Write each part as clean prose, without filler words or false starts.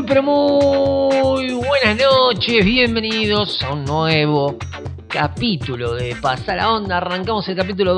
pero muy buenas noches, bienvenidos a un nuevo capítulo de Pasá la Onda. Arrancamos el capítulo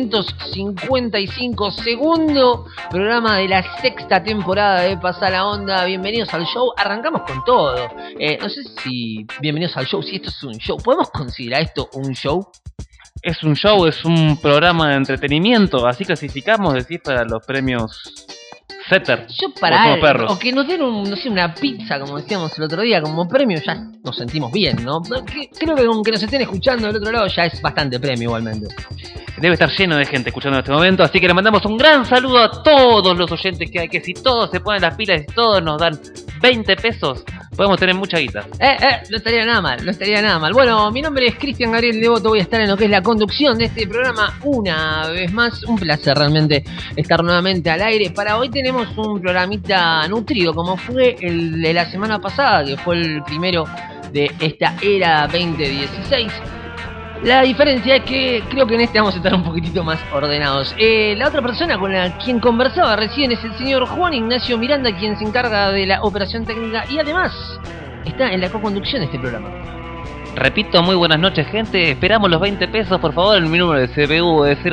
255, segundo programa de la sexta temporada de Pasá la Onda. Bienvenidos al show, arrancamos con todo. No sé si bienvenidos al show, si esto es un show, ¿podemos considerar esto un show? Es un show, es un programa de entretenimiento, así clasificamos, decís, para los premios Setter. Yo para él, o que nos den una pizza, como decíamos el otro día, como premio, ya nos sentimos bien, ¿no? Creo que aunque nos estén escuchando del otro lado ya es bastante premio igualmente. Debe estar lleno de gente escuchando en este momento, así que le mandamos un gran saludo a todos los oyentes que hay, que si todos se ponen las pilas y todos nos dan 20 pesos, podemos tener mucha guita. No estaría nada mal, no estaría nada mal. Bueno, mi nombre es Cristian Gabriel Devoto, voy a estar en lo que es la conducción de este programa una vez más. Un placer realmente estar nuevamente al aire. Para hoy tenemos un programita nutrido, como fue el de la semana pasada, que fue el primero de esta era 2016. La diferencia es que creo que en este vamos a estar un poquitito más ordenados. La otra persona con la quien conversaba recién es el señor Juan Ignacio Miranda, quien se encarga de la operación técnica y además está en la co-conducción de este programa. Repito, muy buenas noches, gente. Esperamos los 20 pesos, por favor. Mi número de CBU es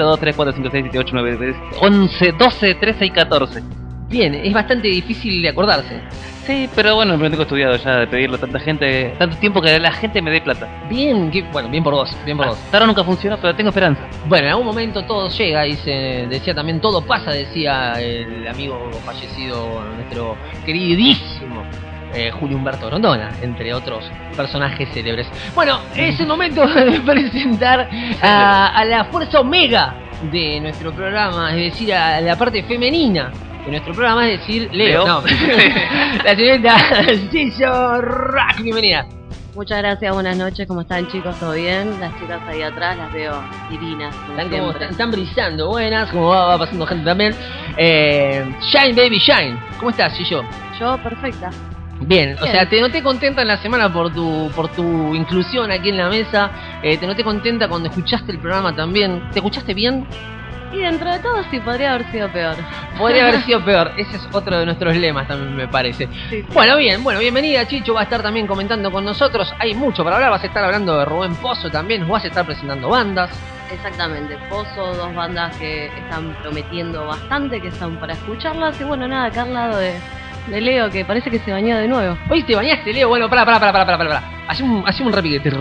02345678911 12 13 y 14. Bien, es bastante difícil de acordarse. Sí, pero bueno, me tengo estudiado ya de pedirlo a tanta gente, tanto tiempo que la gente me dé plata. Bien, bueno, bien por vos, bien por vos. Hasta ahora nunca funcionó, pero tengo esperanza. Bueno, en algún momento todo llega y se decía también todo pasa, decía el amigo fallecido, nuestro queridísimo Julio Humberto Grondona, entre otros personajes célebres. Bueno, es el momento de presentar a la fuerza omega de nuestro programa, es decir, a la parte femenina de nuestro programa, es decir, Leo. No. La señorita Ciso Rack, bienvenida. Muchas gracias, buenas noches, ¿cómo están, chicos? ¿Todo bien? Las chicas ahí atrás las veo divinas. Están brillando, buenas, como va pasando gente también. Shine Baby Shine, ¿cómo estás, Ciso? Yo, perfecta. Bien, o sea, te noté contenta en la semana por tu inclusión aquí en la mesa. Te noté contenta cuando escuchaste el programa también. ¿Te escuchaste bien? Y dentro de todo sí, podría haber sido peor. Podría haber sido peor, ese es otro de nuestros lemas también, me parece. Sí. Bueno, bienvenida, Chicho, va a estar también comentando con nosotros. Hay mucho para hablar, vas a estar hablando de Rubén Pozo también, vas a estar presentando bandas. Exactamente, Pozo, dos bandas que están prometiendo bastante, que están para escucharlas. Y bueno, nada, acá al lado de Leo, que parece que se bañó de nuevo. Hoy te bañaste, Leo, bueno, pará. Hacé un repiquete.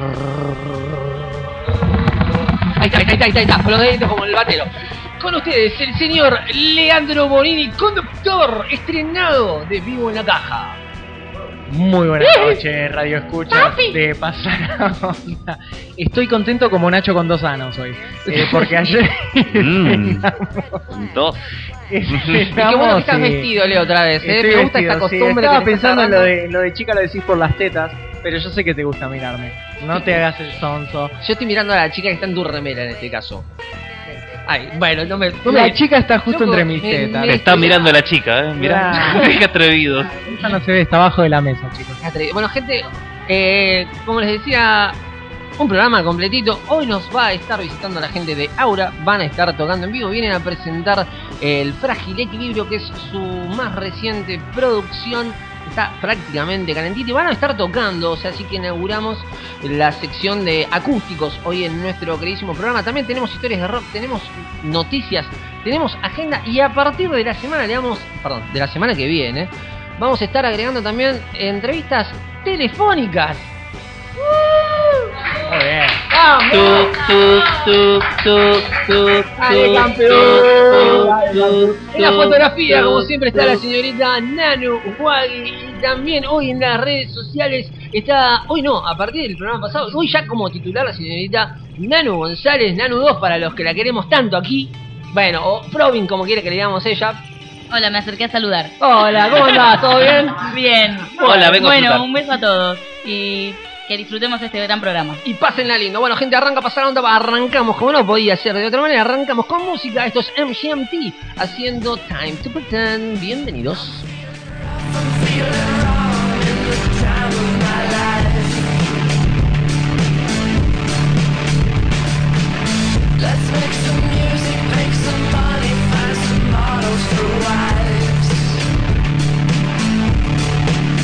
Ahí está, con los deditos como el batero. Con ustedes, el señor Leandro Bonini, conductor estrenado de Vivo en la Caja. Muy buenas noches, Radio Escucha de Pasá la Onda. Estoy contento como Nacho con 2 años hoy, porque ayer... Dos. Qué bueno que estás vestido, Leo, otra vez. Me gusta esta costumbre. Estaba pensando en lo de chica, lo decís por las tetas, pero yo sé que te gusta mirarme. No te hagas el sonso. Yo estoy mirando a la chica que está en tu remera en este caso. Ay, bueno, la chica está justo entre mis tetas. Te está mirando la chica, mirá. Qué atrevido. Esa no se ve, está abajo de la mesa, chicos. Bueno, gente, como les decía, un programa completito. Hoy nos va a estar visitando la gente de Aura. Van a estar tocando en vivo. Vienen a presentar el Frágil Equilibrio, que es su más reciente producción. Está prácticamente calentito y van a estar tocando, o sea, así que inauguramos la sección de acústicos hoy en nuestro queridísimo programa. También tenemos historias de rock, tenemos noticias, tenemos agenda y a partir de la semana de la semana que viene vamos a estar agregando también entrevistas telefónicas. Muy bien. ¡Ale, campeón! En la fotografía, como siempre, está la señorita Nanu Wagi. Y también hoy en las redes sociales está, a partir del programa pasado, hoy ya como titular la señorita Nanu González, Nanu 2 para los que la queremos tanto aquí. Bueno, o Probin, como quiere que le digamos ella. Hola, me acerqué a saludar. Hola, ¿cómo andás? ¿Todo bien? Bien. Hola, vengo a saludar. Bueno, un beso a todos y que disfrutemos este gran programa. Y pásenla lindo. Bueno, gente, arranca a pasar la onda. Arrancamos, como no podía ser de otra manera, arrancamos con música. Esto es MGMT haciendo Time to Pretend. Bienvenidos. Let's make some music, make some money, find some models for wives.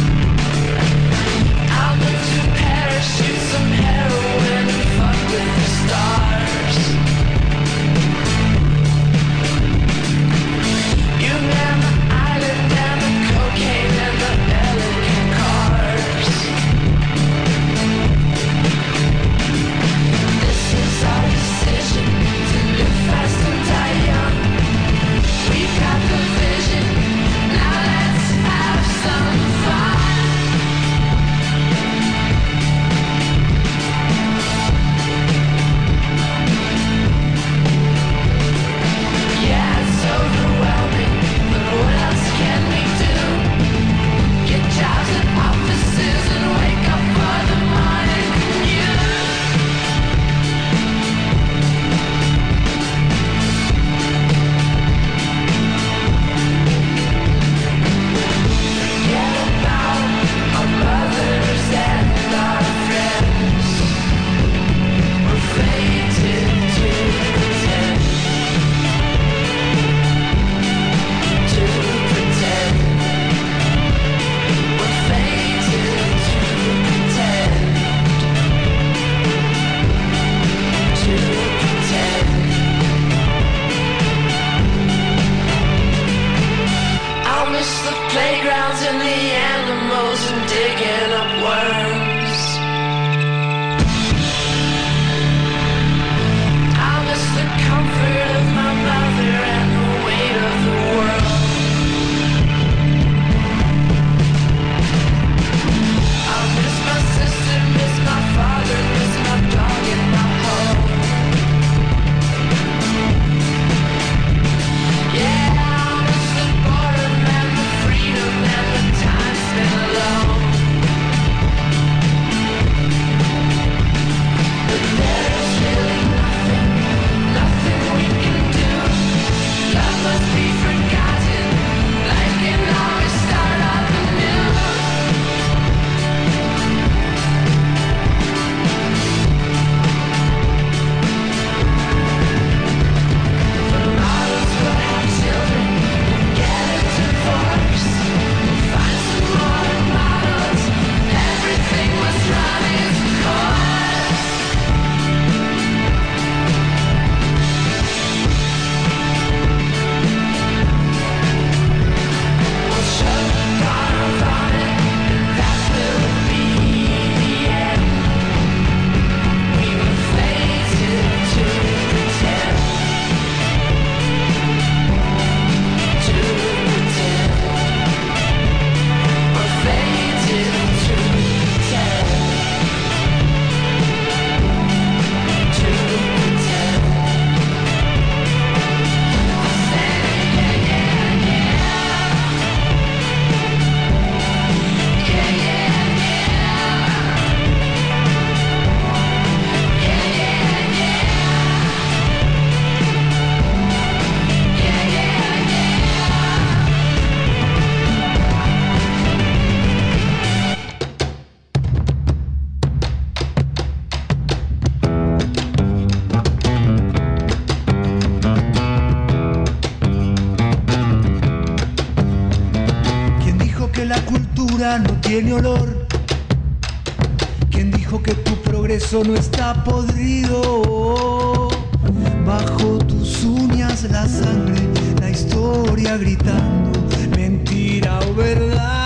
tierra no tiene olor. ¿Quién dijo que tu progreso no está podrido? Bajo tus uñas la sangre, la historia gritando, mentira o verdad.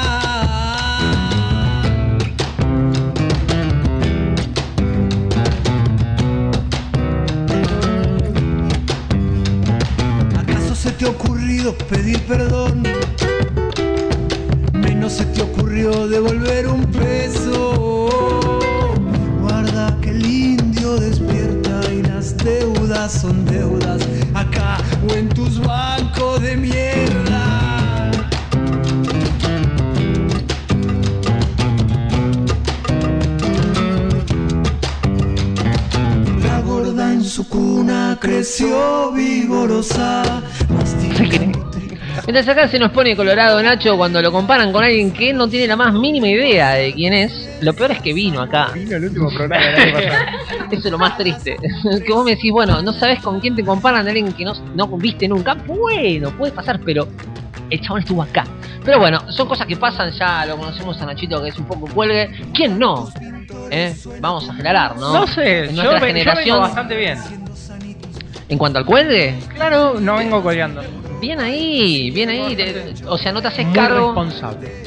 ¿Acaso se te ha ocurrido pedir perdón? Menos se te ocurrió devolver un peso. Guarda que el indio despierta y las deudas son deudas acá o en tus bancos de mierda. La gorda en su cuna creció vigorosa. Mientras acá se nos pone colorado Nacho cuando lo comparan con alguien que no tiene la más mínima idea de quién es. Lo peor es que vino acá. Vino el último programa del año pasado. Eso es lo más triste. Que vos me decís, bueno, no sabés con quién te comparan, alguien que no viste nunca. Bueno, puede pasar, pero el chabón estuvo acá. Pero bueno, son cosas que pasan, ya lo conocemos a Nachito, que es un poco cuelgue. ¿Quién no? Vamos a aclarar, ¿no? No sé, en yo nuestra vengo generación. bastante bien. En cuanto al cuelgue, Claro, no vengo colgando. bien ahí, bien ahí. O sea, no te haces Muy cargo. responsable.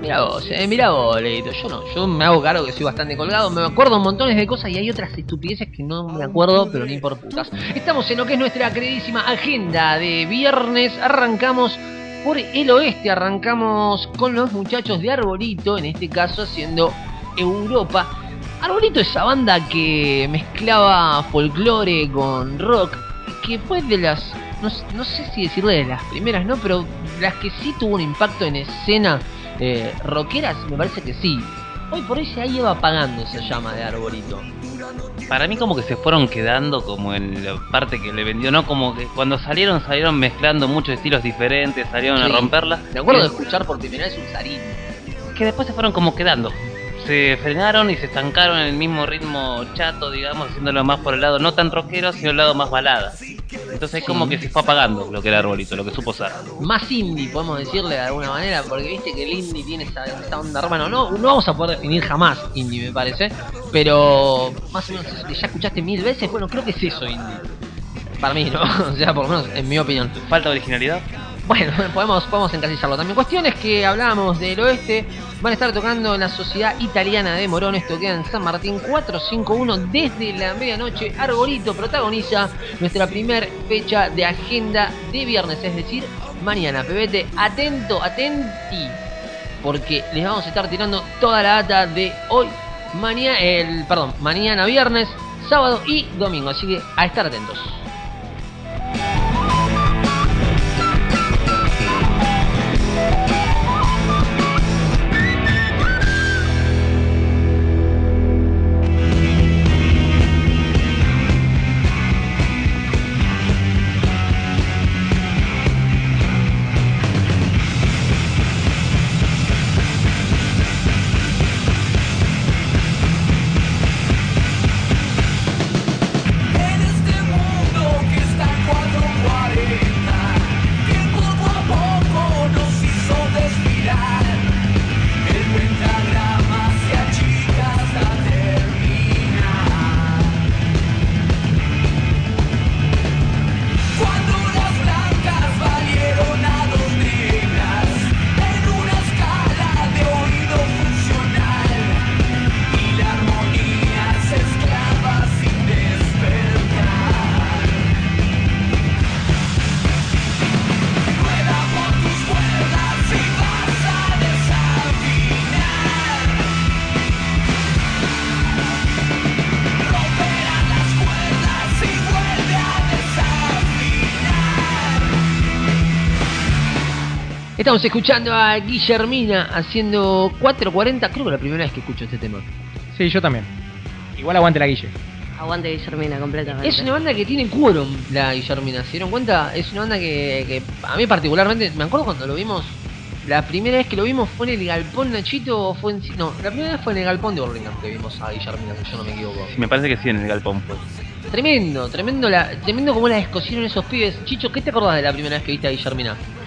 Mirá vos, Leito. Yo me hago cargo que soy bastante colgado. Me acuerdo montones de cosas y hay otras estupideces que no me acuerdo, pero ni por putas. Estamos en lo que es nuestra queridísima agenda de viernes. Arrancamos por el oeste. Arrancamos con los muchachos de Arbolito, en este caso haciendo Europa. Arbolito, esa banda que mezclaba folclore con rock, que fue de las, no sé si decirle de las primeras, ¿no? Pero las que sí tuvo un impacto en escena rockeras, me parece que sí. Hoy por hoy se ha ido apagando esa llama de Arbolito. Para mí como que se fueron quedando como en la parte que le vendió, ¿no? Como que cuando salieron mezclando muchos estilos diferentes, salieron Sí. a romperla. Me acuerdo de escuchar por primera vez un Sarín. Que después se fueron como quedando. Se frenaron y se estancaron en el mismo ritmo chato, digamos, haciéndolo más por el lado no tan rockero, sino el lado más balada. Entonces como que se fue apagando lo que era Arbolito, lo que supo ser. Más indie, podemos decirle de alguna manera, porque viste que el indie tiene esa onda, hermano. No vamos a poder definir jamás indie, me parece, pero más o menos eso que ya escuchaste 1000 veces, bueno, creo que es eso indie. Para mí, ¿no? O sea, por lo menos en mi opinión. ¿Falta originalidad? Bueno, podemos encasillarlo también. Cuestiones que hablábamos del oeste. Van a estar tocando en la Sociedad Italiana de Morón. Esto queda en San Martín 451 desde la medianoche. Arbolito protagoniza nuestra primer fecha de agenda de viernes, es decir, mañana. Pebete, atenti, porque les vamos a estar tirando toda la data de hoy, mañana viernes, sábado y domingo. Así que a estar atentos. En este mundo que está en 440, que poco a poco nos hizo desfilar, el pentagrama se achica hasta terminar. Cuando las blancas valieron a dos negras, en una escala de oído funcional, y la armonía se esclava sin despertar. Rueda por tus cuerdas y vas a desafinar. Romperán las cuerdas y vuelve a desafinar. Estamos escuchando a Guillermina haciendo 440. Creo que es la primera vez que escucho este tema. Sí, yo también. Igual aguante la Guille. Aguante Guillermina completamente. Es una banda que tiene quórum, la Guillermina. ¿Se dieron cuenta? Es una banda que a mí particularmente, me acuerdo cuando lo vimos, la primera vez que lo vimos fue en el Galpón Nachito o fue en... No, la primera vez fue en el Galpón de Burlingame que vimos a Guillermina, si yo no me equivoco. Sí, me parece que sí, en el galpón pues. Tremendo cómo la descosieron esos pibes. Chicho, ¿qué te acordás de la primera vez que viste a Guillermina?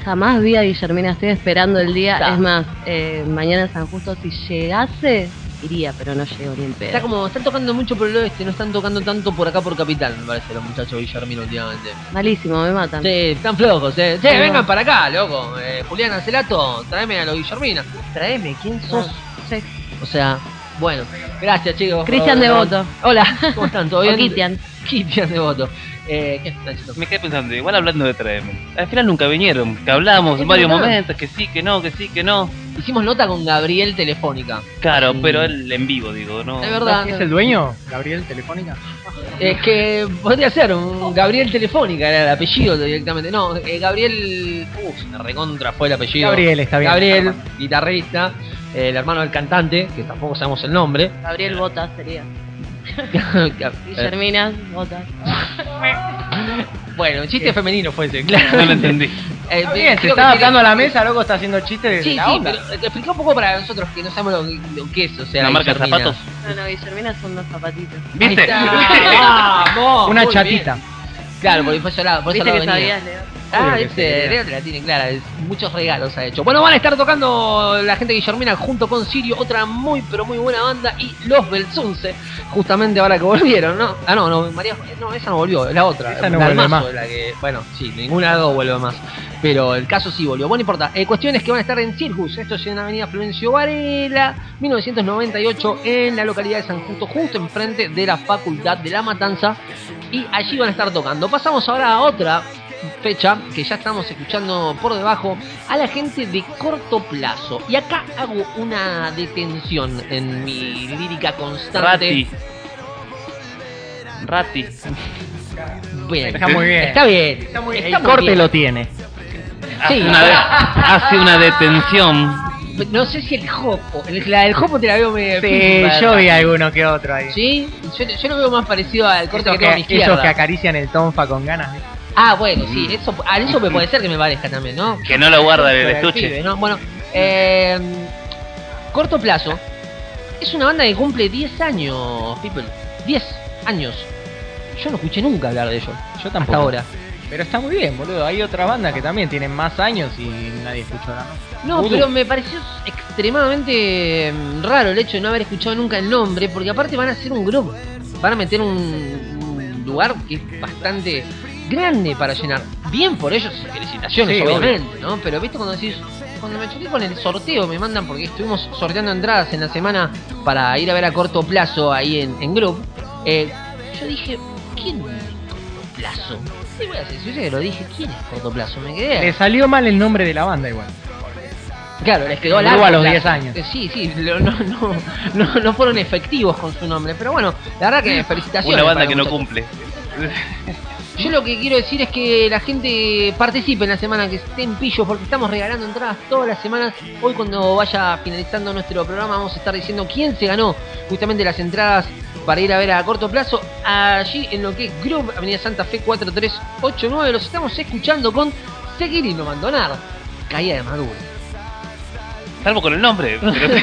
jamás vi a Guillermina, estoy esperando el día. Está. Es más, mañana en San Justo, si llegase, iría, pero no llego ni en pedo. Están tocando mucho por el oeste, no están tocando tanto por acá por Capital, me parece, los muchachos de Guillermino últimamente. Malísimo, me matan. Sí, están flojos, Che, vengan para acá, loco. Julián Acelato, tráeme a los Guillermina. Tráeme, ¿quién sos? Sí. O sea, bueno, gracias chicos. Cristian Devoto. Hola, ¿cómo están? ¿Todo bien? O Kitian. Kitian Devoto. ¿Qué Nachito? Me quedé pensando, igual hablando de Traeme. Al final nunca vinieron, que hablábamos en varios momentos, que sí, que no, que sí, que no. Hicimos nota con Gabriel Telefónica. Claro, pero él en vivo, digo, ¿no? Es verdad. ¿Es el dueño? ¿Gabriel Telefónica? Es que podría ser un Gabriel Telefónica, era el apellido directamente. No, Gabriel. Se me recontra fue el apellido. Gabriel, está bien. Gabriel, guitarrista, el hermano del cantante, que tampoco sabemos el nombre. Gabriel Botas sería. Guillermina Botas. Bueno, chiste femenino fue ese, claro. No lo entendí. Está bien, se creo está que adaptando a tiene- la mesa, loco, está haciendo chistes de Sí, la sí, onda. pero explica un poco para nosotros que no sabemos lo que es, o sea, ¿La marca de Guillermina. zapatos? No, Guillermina son unos zapatitos. ¿Viste? Ahí está. Vamos, Una muy chatita. bien. Claro, porque por ese lado Viste que venía. sabías, Leo. Ah, Obvio que ese, sí. Leo te la tiene clara, muchos regalos ha hecho. Bueno, van a estar tocando la gente de Guillermina junto con Sirio, otra muy pero muy buena banda, y Los Belsunce, justamente ahora que volvieron, ¿no? Ah, no, María, no, esa no volvió, es la otra. Esa no la vuelve Almazo más. es la que, bueno, sí, ninguna de las dos vuelve más, pero el caso sí volvió. Bueno, no importa, cuestiones que van a estar en Circus, esto es en la avenida Florencio Varela, 1998, en la localidad de San Justo, justo enfrente de la Facultad de La Matanza, y allí van a estar tocando. Pasamos ahora a otra fecha que ya estamos escuchando por debajo, a la gente de Corto Plazo. Y acá hago una detención en mi lírica constante. Rati. Bien. Está muy bien. Está bien. Está muy bien. Está El muy corte bien. lo tiene. Sí. Hace una detención. No sé si el Jopo. La del Jopo te la veo medio. Sí, yo vi alguno que otro ahí. ¿Sí? Yo lo veo más parecido al corte Esos que tengo a mi esos que izquierda. acarician el tonfa con ganas. Ah, bueno, sí. Eso me puede ser que me parezca también, ¿no? Que no lo guarda el Pibe, estuche. ¿no? Bueno, Corto Plazo es una banda que cumple 10 años, people. 10 años. Yo no escuché nunca hablar de ellos. Yo tampoco. Hasta ahora. Pero está muy bien, boludo. Hay otras bandas que también tienen más años y nadie escuchó nada. No, Voodoo. pero me pareció extremadamente raro el hecho de no haber escuchado nunca el nombre, porque aparte van a hacer un grupo. Van a meter un lugar que es bastante grande para llenar. Bien por ellos, felicitaciones, Sí, obviamente, ¿no? Pero viste cuando decís, cuando me choqué con el sorteo, me mandan, porque estuvimos sorteando entradas en la semana para ir a ver a Corto Plazo ahí en Group. Yo dije, ¿quién es Corto Plazo? Sí, voy a ser sincero, dije, ¿quién es Corto Plazo? Me quedé. Le salió mal el nombre de la banda igual. Claro, les quedó Grupo largo a los Plazo. 10 años. Sí, no fueron efectivos con su nombre, pero bueno, la verdad que felicitaciones. Una banda para que los no muchachos. cumple. Yo lo que quiero decir es que la gente participe en la semana, que estén pillos, porque estamos regalando entradas todas las semanas. Hoy cuando vaya finalizando nuestro programa vamos a estar diciendo quién se ganó justamente las entradas para ir a ver a Corto Plazo allí en lo que es Group, Avenida Santa Fe 4389. Los estamos escuchando con Seguir y no abandonar, Caída de Maduro. Salvo con el nombre. Pero...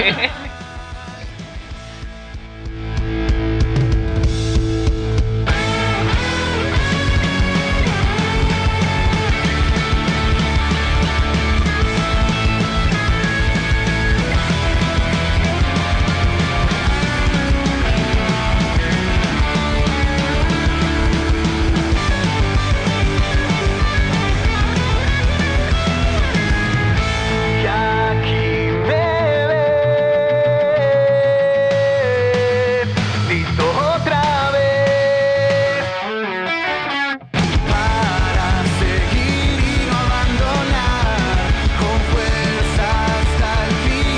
Y aquí me ves, listo otra vez para seguir y no abandonar, con fuerza hasta el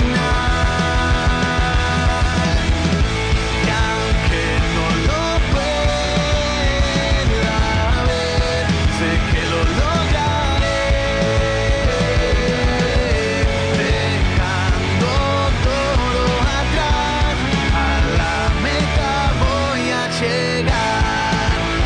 final. Y aunque no lo pueda ver, sé que lo lograré. Dejando todo atrás, a la meta voy a llegar.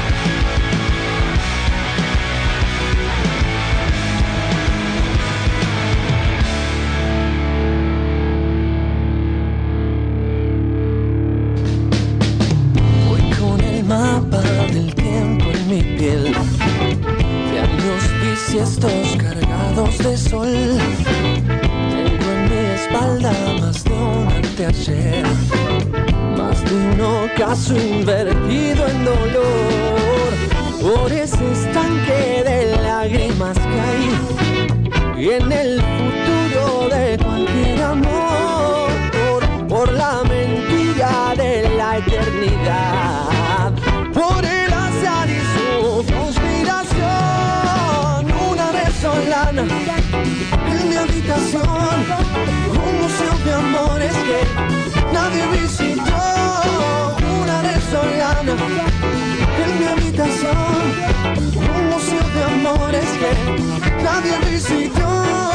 Voy con el mapa del tiempo en mi piel, de años bisiestos cargados de sol. Tengo en mi espalda más de un anteayer, más de un ocaso invertido en dolor. Por ese estanque de lágrimas caí, y en el futuro de cualquier amor, por la mentira de la eternidad, por el azar y su conspiración. Una venezolana en mi habitación, un museo de amores que nadie visitó. Una venezolana en mi habitación, un museo de amores que nadie visitó.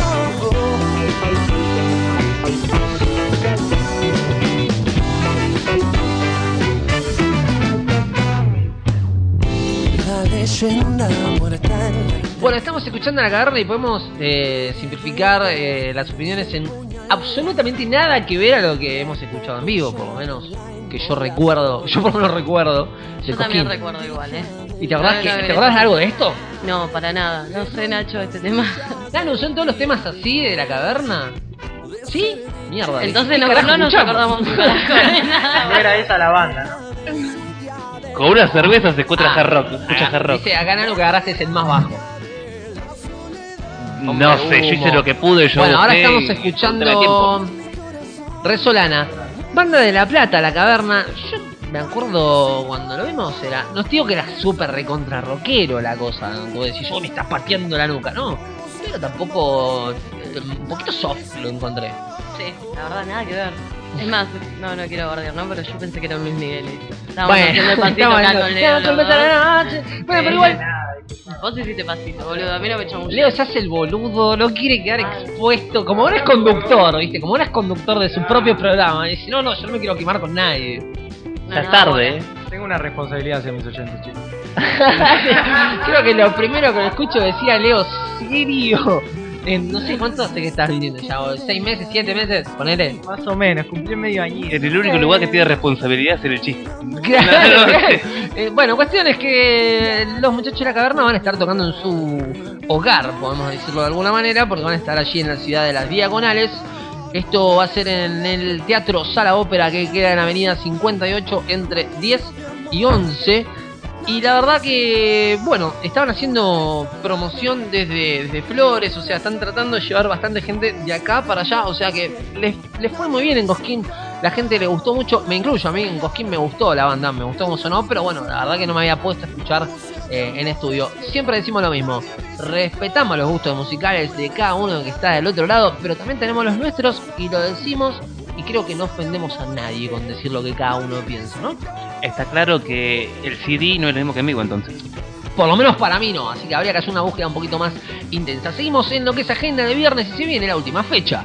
La leyenda mortal. Bueno, estamos escuchando La Caverna y podemos simplificar las opiniones en absolutamente nada que ver a lo que hemos escuchado en vivo, por lo menos que yo recuerdo. Yo por lo menos recuerdo. Yo también recuerdo igual, ¿Y te acordás, ¿te acordás de algo de esto? No, para nada. No sé, Nacho, este tema. ¿No son todos los temas así de La Caverna? ¿Sí? Mierda. Entonces no nos acordamos de nada. No era esa la banda, ¿no? Con una cerveza se escucha hard rock. Escucha hard rock. Dice, acá Nano que agarraste es el más bajo. No sé, yo hice lo que pude. Yo bueno, ahora estamos busqué y escuchando Resolana, banda de La Plata, La Caverna. Yo me acuerdo cuando lo vimos, no te digo que era súper recontra rockero la cosa, como decís, yo me estás pateando la nuca, no, pero tampoco, un poquito soft lo encontré. Sí, la verdad, nada que ver. Es más, no quiero guardiar, ¿no? Pero yo pensé que era Luis Miguel. Estábamos haciendo el pasito acá con Leo. Bueno, pero igual. Vos hiciste pasito, boludo. A mí no me echó mucho. Leo se hace el boludo, no quiere quedar expuesto. Como ahora es conductor, ¿viste? Como ahora es conductor de su propio programa. Y dice, no, yo no me quiero quemar con nadie. Ya es tarde, Tengo una responsabilidad hacia mis oyentes, chicos. Creo que lo primero que lo escucho decía Leo, serio. No sé cuánto hace que estás viviendo ya, 6 meses, 7 meses, ponele. Más o menos, cumplí medio añito. En el único lugar que tiene responsabilidad es en el chiste. Claro. Bueno, cuestión es que los muchachos de La Caverna van a estar tocando en su hogar, podemos decirlo de alguna manera, porque van a estar allí en la ciudad de Las Diagonales. Esto va a ser en el Teatro Sala Ópera, que queda en Avenida 58 entre 10 y 11. Y la verdad que, bueno, estaban haciendo promoción desde Flores, o sea, están tratando de llevar bastante gente de acá para allá, o sea que les fue muy bien en Cosquín, la gente le gustó mucho, me incluyo, a mí en Cosquín me gustó la banda, me gustó cómo sonó, pero bueno, la verdad que no me había puesto a escuchar en estudio. Siempre decimos lo mismo, respetamos los gustos musicales de cada uno que está del otro lado, pero también tenemos los nuestros y lo decimos. Y creo que no ofendemos a nadie con decir lo que cada uno piensa, ¿no? Está claro que el CD no es lo mismo que en vivo, entonces. Por lo menos para mí no, así que habría que hacer una búsqueda un poquito más intensa. Seguimos en lo que es agenda de viernes y se viene la última fecha.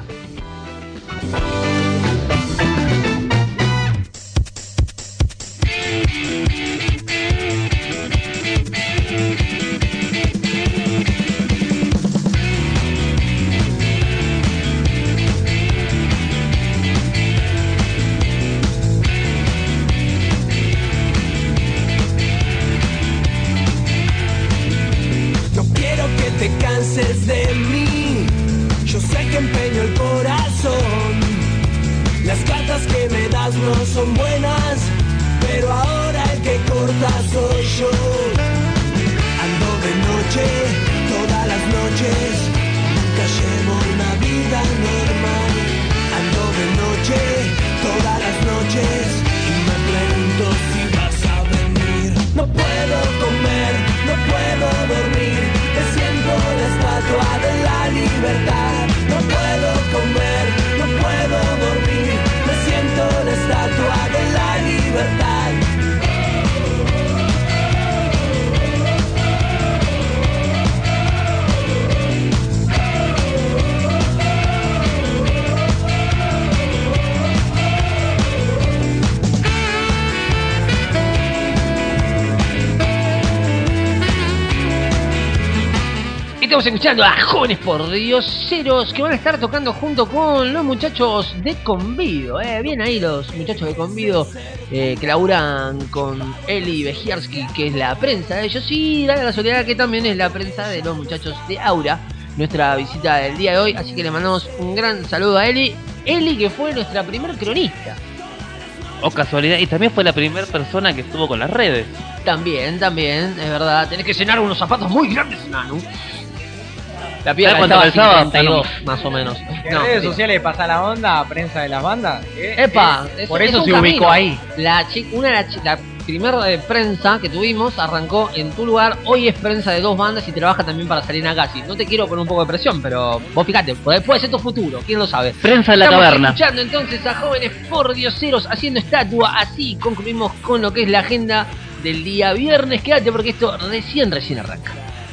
De mí, yo sé que empeño el corazón. Las cartas que me das no son buenas, pero ahora el que corta soy yo. Ando de noche, todas las noches, nunca llevo una vida normal. Ando de noche, todas las noches, y me pregunto si vas a venir. No puedo comer, no puedo dormir, me siento la estatua de la libertad. No puedo comer, no puedo dormir, me siento la estatua de la libertad. Estamos escuchando a Jóvenes por Dioseros que van a estar tocando junto con los muchachos de Convido. Bien ahí los muchachos de Convido que laburan con Eli Bejiarski, que es la prensa de ellos, y da la casualidad que también es la prensa de los muchachos de Aura, nuestra visita del día de hoy, así que le mandamos un gran saludo a Eli. Eli, que fue nuestra primer cronista. O casualidad, y también fue la primera persona que estuvo con las redes. También, es verdad. Tenés que llenar unos zapatos muy grandes, Nanu. La piedra cuánto estaba calzaba? 52, más o menos. En redes sociales pasa la onda, prensa de las bandas. Epa, por es eso un se camino. ubicó ahí. La primera prensa que tuvimos arrancó en tu lugar. Hoy es prensa de 2 bandas y trabaja también para Salina Casi. No te quiero poner un poco de presión, pero vos fíjate, puede ser tu futuro, quién lo sabe. Prensa en la Estamos caverna. escuchando entonces a jóvenes pordioseros haciendo estatua. Así concluimos con lo que es la agenda del día viernes. Quédate porque esto recién arranca.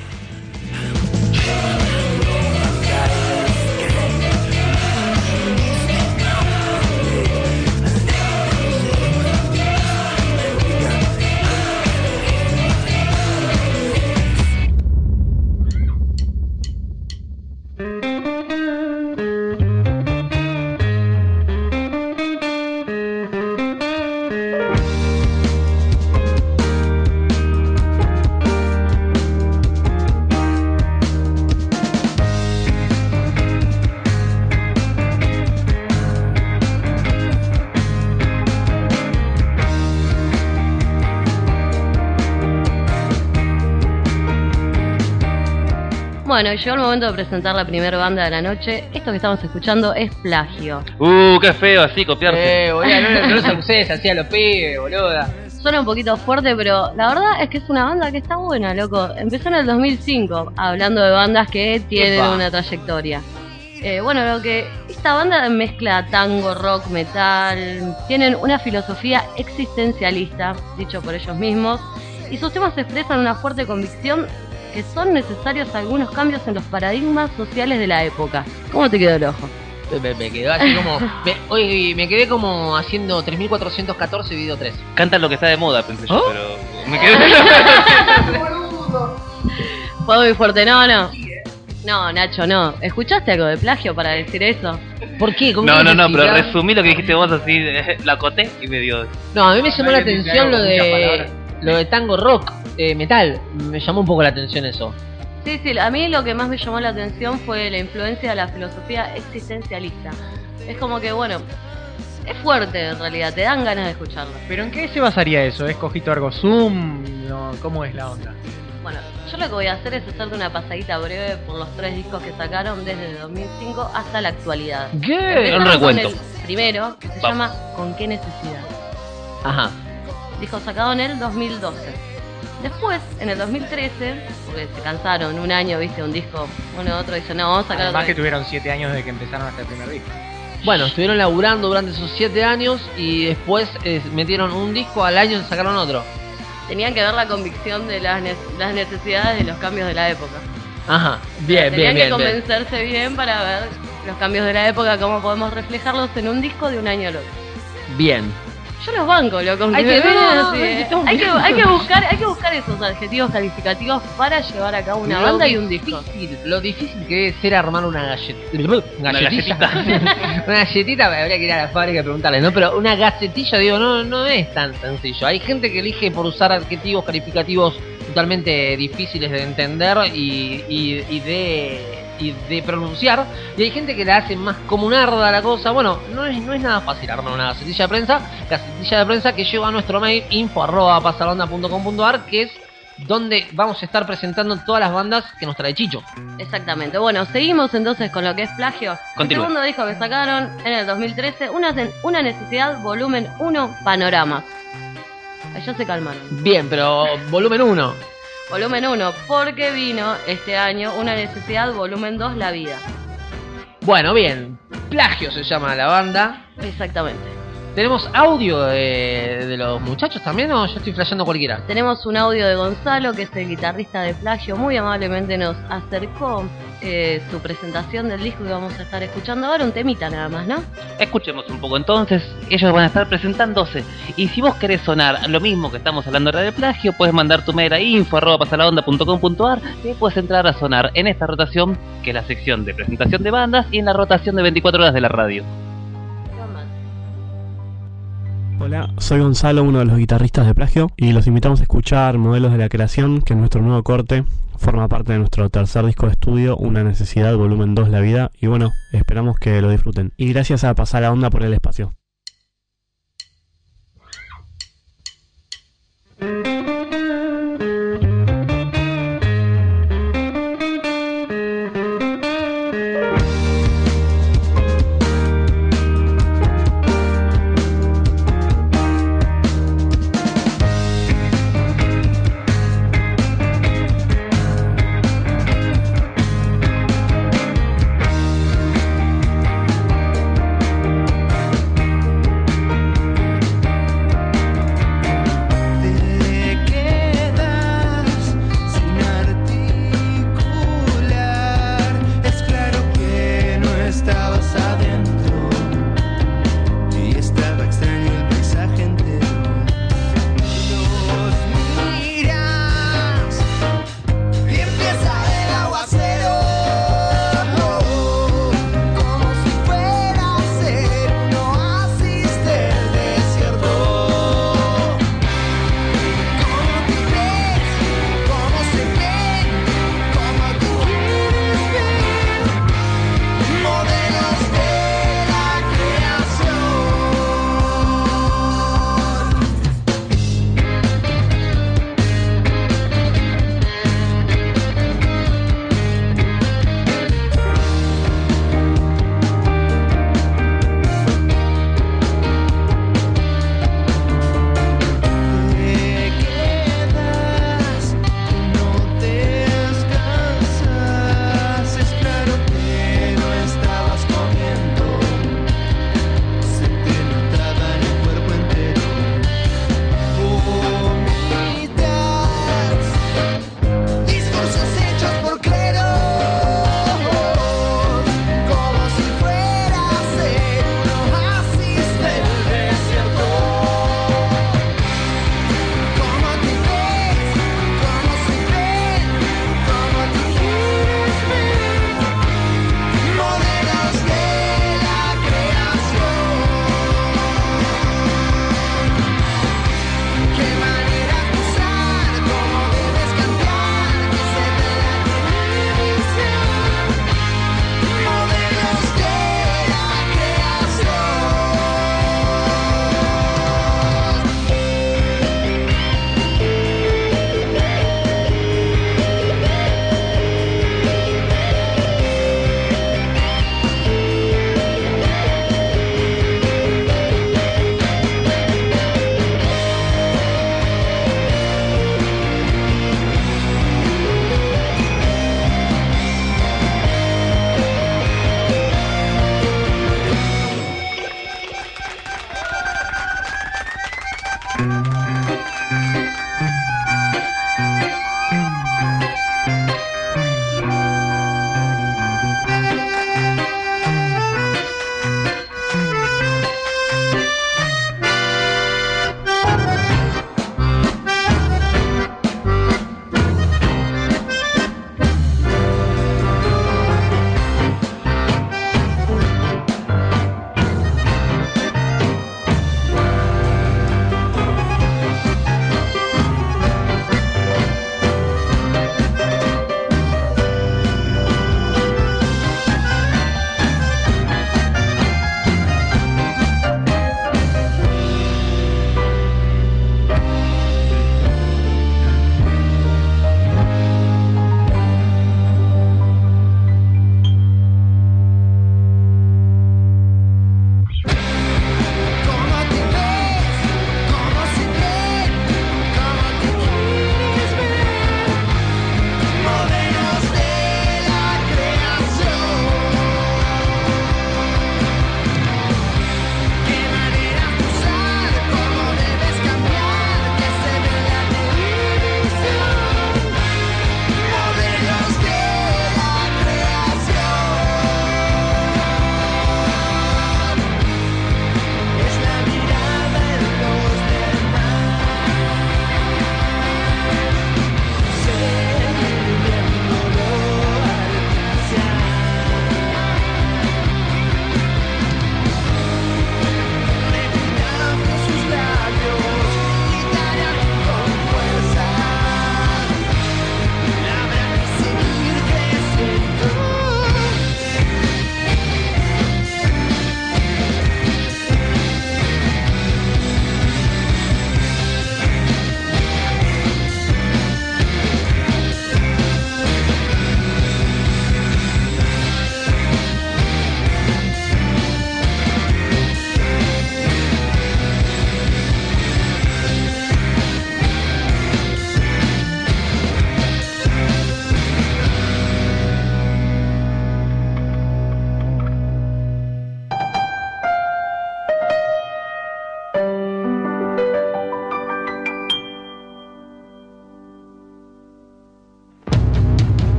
Bueno, llegó el momento de presentar la primera banda de la noche. Esto que estamos escuchando es Plagio. Qué feo así copiarse. Boludo, no los acuses así a los pibes, boluda. Suena un poquito fuerte, pero la verdad es que es una banda que está buena, loco. Empezó en el 2005, hablando de bandas que tienen una trayectoria. Bueno, esta banda mezcla tango, rock, metal. Tienen una filosofía existencialista, dicho por ellos mismos. Y sus temas expresan una fuerte convicción que son necesarios algunos cambios en los paradigmas sociales de la época. ¿Cómo te quedó el ojo? Me quedó así como... Hoy me quedé como haciendo 3414 dividido 3. Cantan lo que está de moda, pensé yo, pero... Me quedé... Fue muy fuerte, no. No, Nacho, no. ¿Escuchaste algo de Plagio para decir eso? ¿Por qué? No, pero resumí lo que dijiste vos así, la acoté y me dio... No, a mí me llamó la atención lo de tango rock, metal. Me llamó un poco la atención eso. Sí, a mí lo que más me llamó la atención fue la influencia de la filosofía existencialista. Es como que, bueno, es fuerte en realidad, te dan ganas de escucharlo. ¿Pero en qué se basaría eso? ¿Es cogito ergo sum? No, ¿cómo es la onda? Bueno, yo lo que voy a hacer es hacerte una pasadita breve por los 3 discos que sacaron desde el 2005 hasta la actualidad. ¿Qué? Un recuento. El primero, que se llama ¿Con qué necesidad? Ajá. Disco sacado en el 2012. Después, en el 2013, porque se cansaron un año, viste, un disco, uno otro, dice, no, vamos a sacar Además otro. que tuvieron 7 años desde que empezaron hasta el primer disco. Bueno, estuvieron laburando durante esos 7 años y después metieron un disco, al año sacaron otro. Tenían que ver la convicción de las necesidades de los cambios de la época. Ajá, bien. Tenían que convencerse bien para ver los cambios de la época, cómo podemos reflejarlos en un disco de un año al otro. Bien. Yo los banco, loco. Hay que Hay que buscar esos adjetivos calificativos para llevar a cabo una banda y un disco. Lo difícil que debe ser armar una galletita. Una galletita, habría que ir a la fábrica y preguntarle, ¿no? Pero una gacetilla, digo, no es tan sencillo. Hay gente que elige por usar adjetivos calificativos totalmente difíciles de entender y de pronunciar, y hay gente que la hace más comunarda la cosa. Bueno, no es nada fácil armar una gacetilla de prensa que lleva a nuestro mail info@pasalonda.com.ar, que es donde vamos a estar presentando todas las bandas que nos trae Chicho. Exactamente. Bueno, seguimos entonces con lo que es Plagio. Continúa. El segundo disco que sacaron en el 2013, Una necesidad, volumen 1, Panoramas. Allá se calmaron. Bien, pero volumen 1. Volumen 1, porque vino este año Una necesidad, volumen 2, La vida. Bueno, bien. Plagio se llama la banda. Exactamente. ¿Tenemos audio de los muchachos también o yo estoy flasheando cualquiera? Tenemos un audio de Gonzalo, que es el guitarrista de Plagio. Muy amablemente nos acercó su presentación del disco que vamos a estar escuchando ahora. Un temita nada más, ¿no? Escuchemos un poco entonces. Ellos van a estar presentándose. Y si vos querés sonar lo mismo que estamos hablando ahora de Plagio, puedes mandar tu mail a info@pasalahonda.com.ar y puedes entrar a sonar en esta rotación, que es la sección de presentación de bandas, y en la rotación de 24 horas de la radio. Hola, soy Gonzalo, uno de los guitarristas de Plagio, y los invitamos a escuchar Modelos de la Creación, que es nuestro nuevo corte, forma parte de nuestro tercer disco de estudio, Una Necesidad, volumen 2, La Vida, y bueno, esperamos que lo disfruten. Y gracias a Pasar la Onda por el espacio.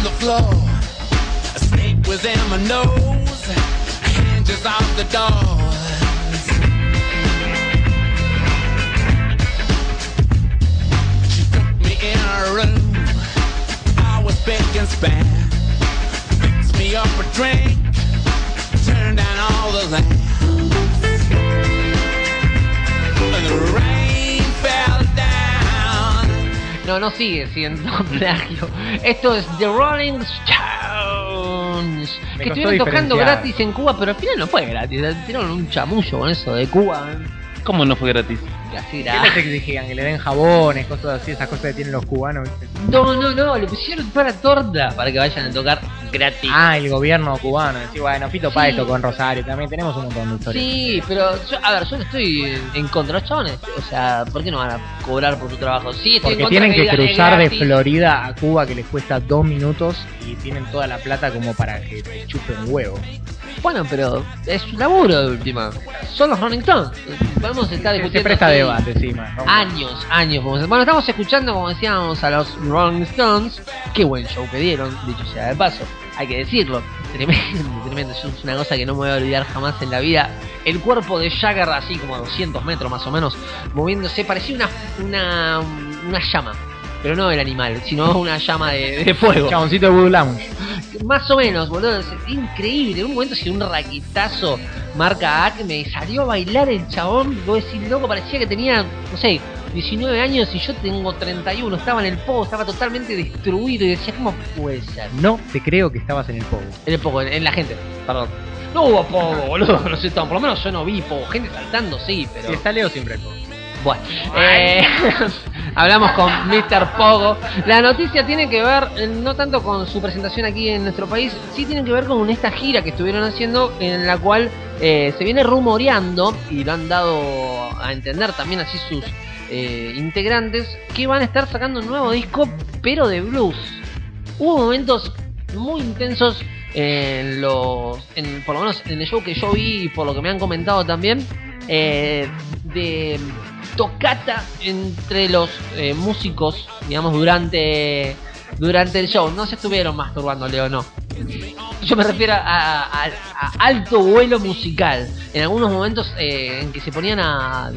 the floor. A snake was in my nose, hinges off the doors. She took me in her room. I was big and span. Fixed me up a drink, turned down all the lamps. And the rain fell down. No sigue siendo plagio. Esto es The Rolling Stones, que estuvieron tocando gratis en Cuba, pero al final no fue gratis. Tiraron un chamullo con eso de Cuba. ¿Cómo no fue gratis? Así ¿Qué les exigían? Que le den jabones, cosas así, esas cosas que tienen los cubanos, ¿viste? No, le pusieron toda la torta para que vayan a tocar gratis. Ah, el gobierno cubano. Decía, bueno, Fito Páez tocó con Rosario, también tenemos un montón de historias. Sí, pero yo no estoy en contra de los chavales. O sea, ¿por qué no van a cobrar por su trabajo? Sí, estoy porque en contra tienen que digan, cruzar de Florida a Cuba, que les cuesta 2 minutos, y tienen toda la plata como para que te chupen un huevo. Bueno, pero es un laburo de última. Son los Rolling Stones. Vamos a estar discutiendo. Se presta debate, sí, man. Años. Bueno, estamos escuchando, como decíamos, a los Rolling Stones. Qué buen show que dieron, dicho sea de paso. Hay que decirlo. Tremendo. Es una cosa que no me voy a olvidar jamás en la vida. El cuerpo de Jagger, así como a 200 metros más o menos, moviéndose. Parecía una llama. Pero no el animal, sino una llama de fuego. Chaboncito de Voodoo Lounge. Más o menos, boludo. Es increíble. En un momento se dio un raquetazo marca Acme y salió a bailar el chabón. Vos decís, loco, parecía que tenía, no sé, 19 años y yo tengo 31. Estaba en el pogo, estaba totalmente destruido y decía, ¿cómo puede ser? No te creo que estabas en el pogo. En el pogo, en la gente, perdón. No hubo pogo, boludo. No sé, por lo menos yo no vi pogo. Gente saltando, sí, pero... Si está Leo, siempre hay pogo. Bueno, hablamos con Mr. Pogo. La noticia tiene que ver no tanto con su presentación aquí en nuestro país, sí tiene que ver con esta gira que estuvieron haciendo, en la cual se viene rumoreando, y lo han dado a entender también así sus integrantes, que van a estar sacando un nuevo disco, pero de blues. Hubo momentos muy intensos por lo menos en el show que yo vi, y por lo que me han comentado también, de tocata entre los músicos, digamos, durante el show. No se estuvieron masturbando, Leo, no. Yo me refiero a alto vuelo musical. En algunos momentos en que se ponían a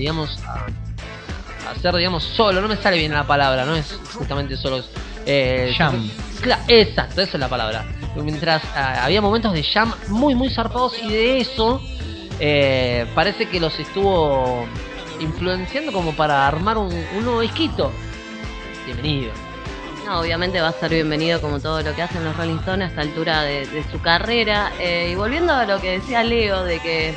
hacer, digamos, solo. No me sale bien la palabra, no es justamente solos. Jam. Exacto, esa es la palabra. Mientras había momentos de jam muy, muy zarpados, y de eso parece que los estuvo influenciando como para armar un nuevo disquito. Bienvenido. No, obviamente va a ser bienvenido como todo lo que hacen los Rolling Stones a esta altura de su carrera. Y volviendo a lo que decía Leo, de que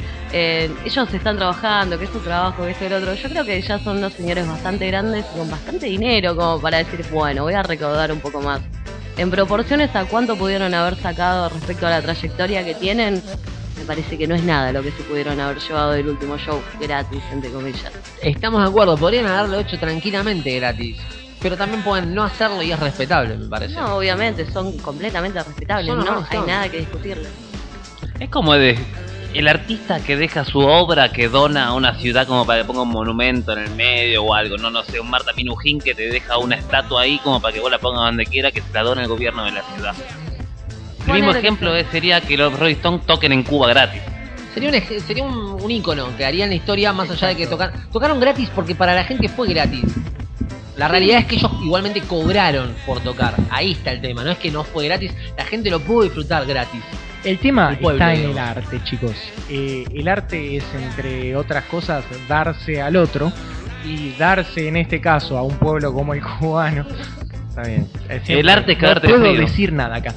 ellos están trabajando, que es su trabajo, que esto y lo otro. Yo creo que ya son unos señores bastante grandes y con bastante dinero como para decir, bueno, voy a recaudar un poco más. En proporciones a cuánto pudieron haber sacado respecto a la trayectoria que tienen, me parece que no es nada lo que se pudieron haber llevado del último show gratis, entre comillas. Estamos de acuerdo, podrían haberlo hecho tranquilamente gratis, pero también pueden no hacerlo y es respetable, me parece. No, obviamente, son completamente respetables, no hay nada que discutirle. Es como el artista que deja su obra, que dona a una ciudad como para que ponga un monumento en el medio o algo, no sé, un Marta Minujín que te deja una estatua ahí como para que vos la pongas donde quiera, que se la dona el gobierno de la ciudad. El mismo ejemplo sería que los Rolling Stones toquen en Cuba gratis. Sería un ícono que haría en la historia, más allá de que tocaron gratis, porque para la gente fue gratis. La realidad es que ellos igualmente cobraron por tocar. Ahí está el tema, no es que no fue gratis, la gente lo pudo disfrutar gratis. El tema está en el arte, chicos. El arte es, entre otras cosas, darse al otro, y darse en este caso a un pueblo como el cubano. Está bien. El arte es quedarte no puedo frío. decir nada acá.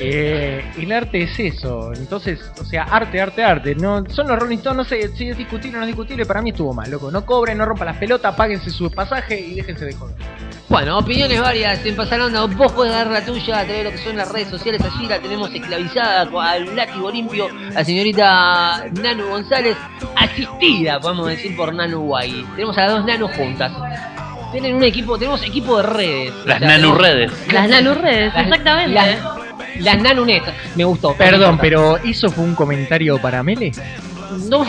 El arte es eso. Entonces, o sea, arte. No, son los Rolling Stones, no sé si es discutible o no es discutible. Para mí estuvo mal, loco. No cobren, no rompan las pelotas, páguense su pasaje y déjense de joder. Bueno, opiniones varias en Pasaranda. Vos podés dar la tuya a través de lo que son las redes sociales. Allí la tenemos esclavizada al látigo limpio, la señorita Nanu González, asistida, podemos decir, por Nanu Guay. Tenemos a las dos Nanu juntas. Tenemos equipo de redes. Las Nanu redes. Las Nanu redes, exactamente. Las Nanunet, me gustó. Perdón, pero ¿eso fue un comentario para Mele? No,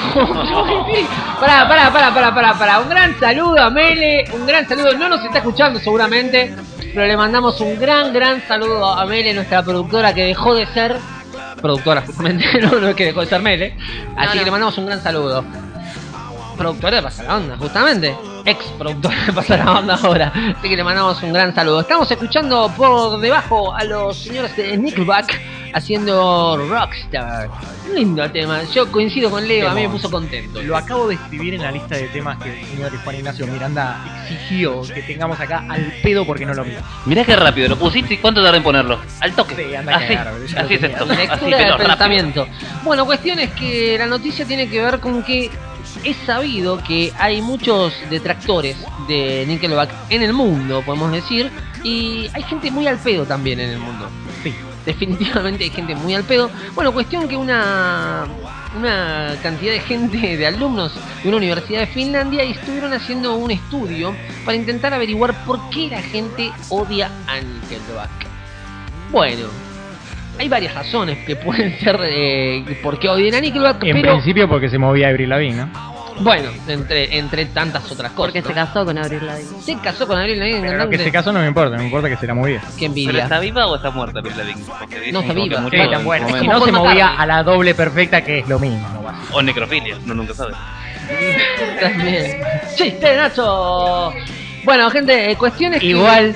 pará. Un gran saludo a Mele, un gran saludo. No nos está escuchando seguramente. Pero le mandamos un gran saludo a Mele, nuestra productora que dejó de ser productora justamente, no es que dejó de ser Mele. Así que le mandamos un gran saludo. Productora de Pasa la Onda, justamente. Ex productora de Pasa la Onda ahora. Así que le mandamos un gran saludo. Estamos escuchando por debajo a los señores de Nickelback haciendo Rockstar. Un lindo tema. Yo coincido con Leo, a mí me puso contento. Lo acabo de escribir en la lista de temas que el señor Juan Ignacio Miranda exigió que tengamos acá al pedo porque no lo vimos. Mirá qué rápido, lo pusiste y cuánto tardé en ponerlo. Al toque. Sí, anda a así, cagar, así es esto. Lectura Así, del pero rápido. pensamiento. Bueno, cuestión es que la noticia tiene que ver con que es sabido que hay muchos detractores de Nickelback en el mundo, podemos decir, y hay gente muy al pedo también en el mundo. Sí. Definitivamente hay gente muy al pedo. Bueno, cuestión que una cantidad de gente, de alumnos de una universidad de Finlandia, estuvieron haciendo un estudio para intentar averiguar por qué la gente odia a Nickelback. Bueno, hay varias razones que pueden ser por qué odian a Nickelback, En pero principio porque se movía Avril Lavigne, ¿no? bueno, entre tantas otras cosas. Porque se ¿no? casó con Avril Lavigne. Se casó con Avril Lavigne, Pero lo cantante. que se casó no me importa que se la movía. Qué ¿Pero envidia. está viva o está muerta Avril Lavigne? Porque dicen No, está como que viva. murió Sí, en bueno, su si como no Paul se movía McCartney. a la doble perfecta, que es lo mismo. O necrofilia, uno nunca sabe. También. ¡Chiste, Nacho! Bueno, gente, cuestiones Igual,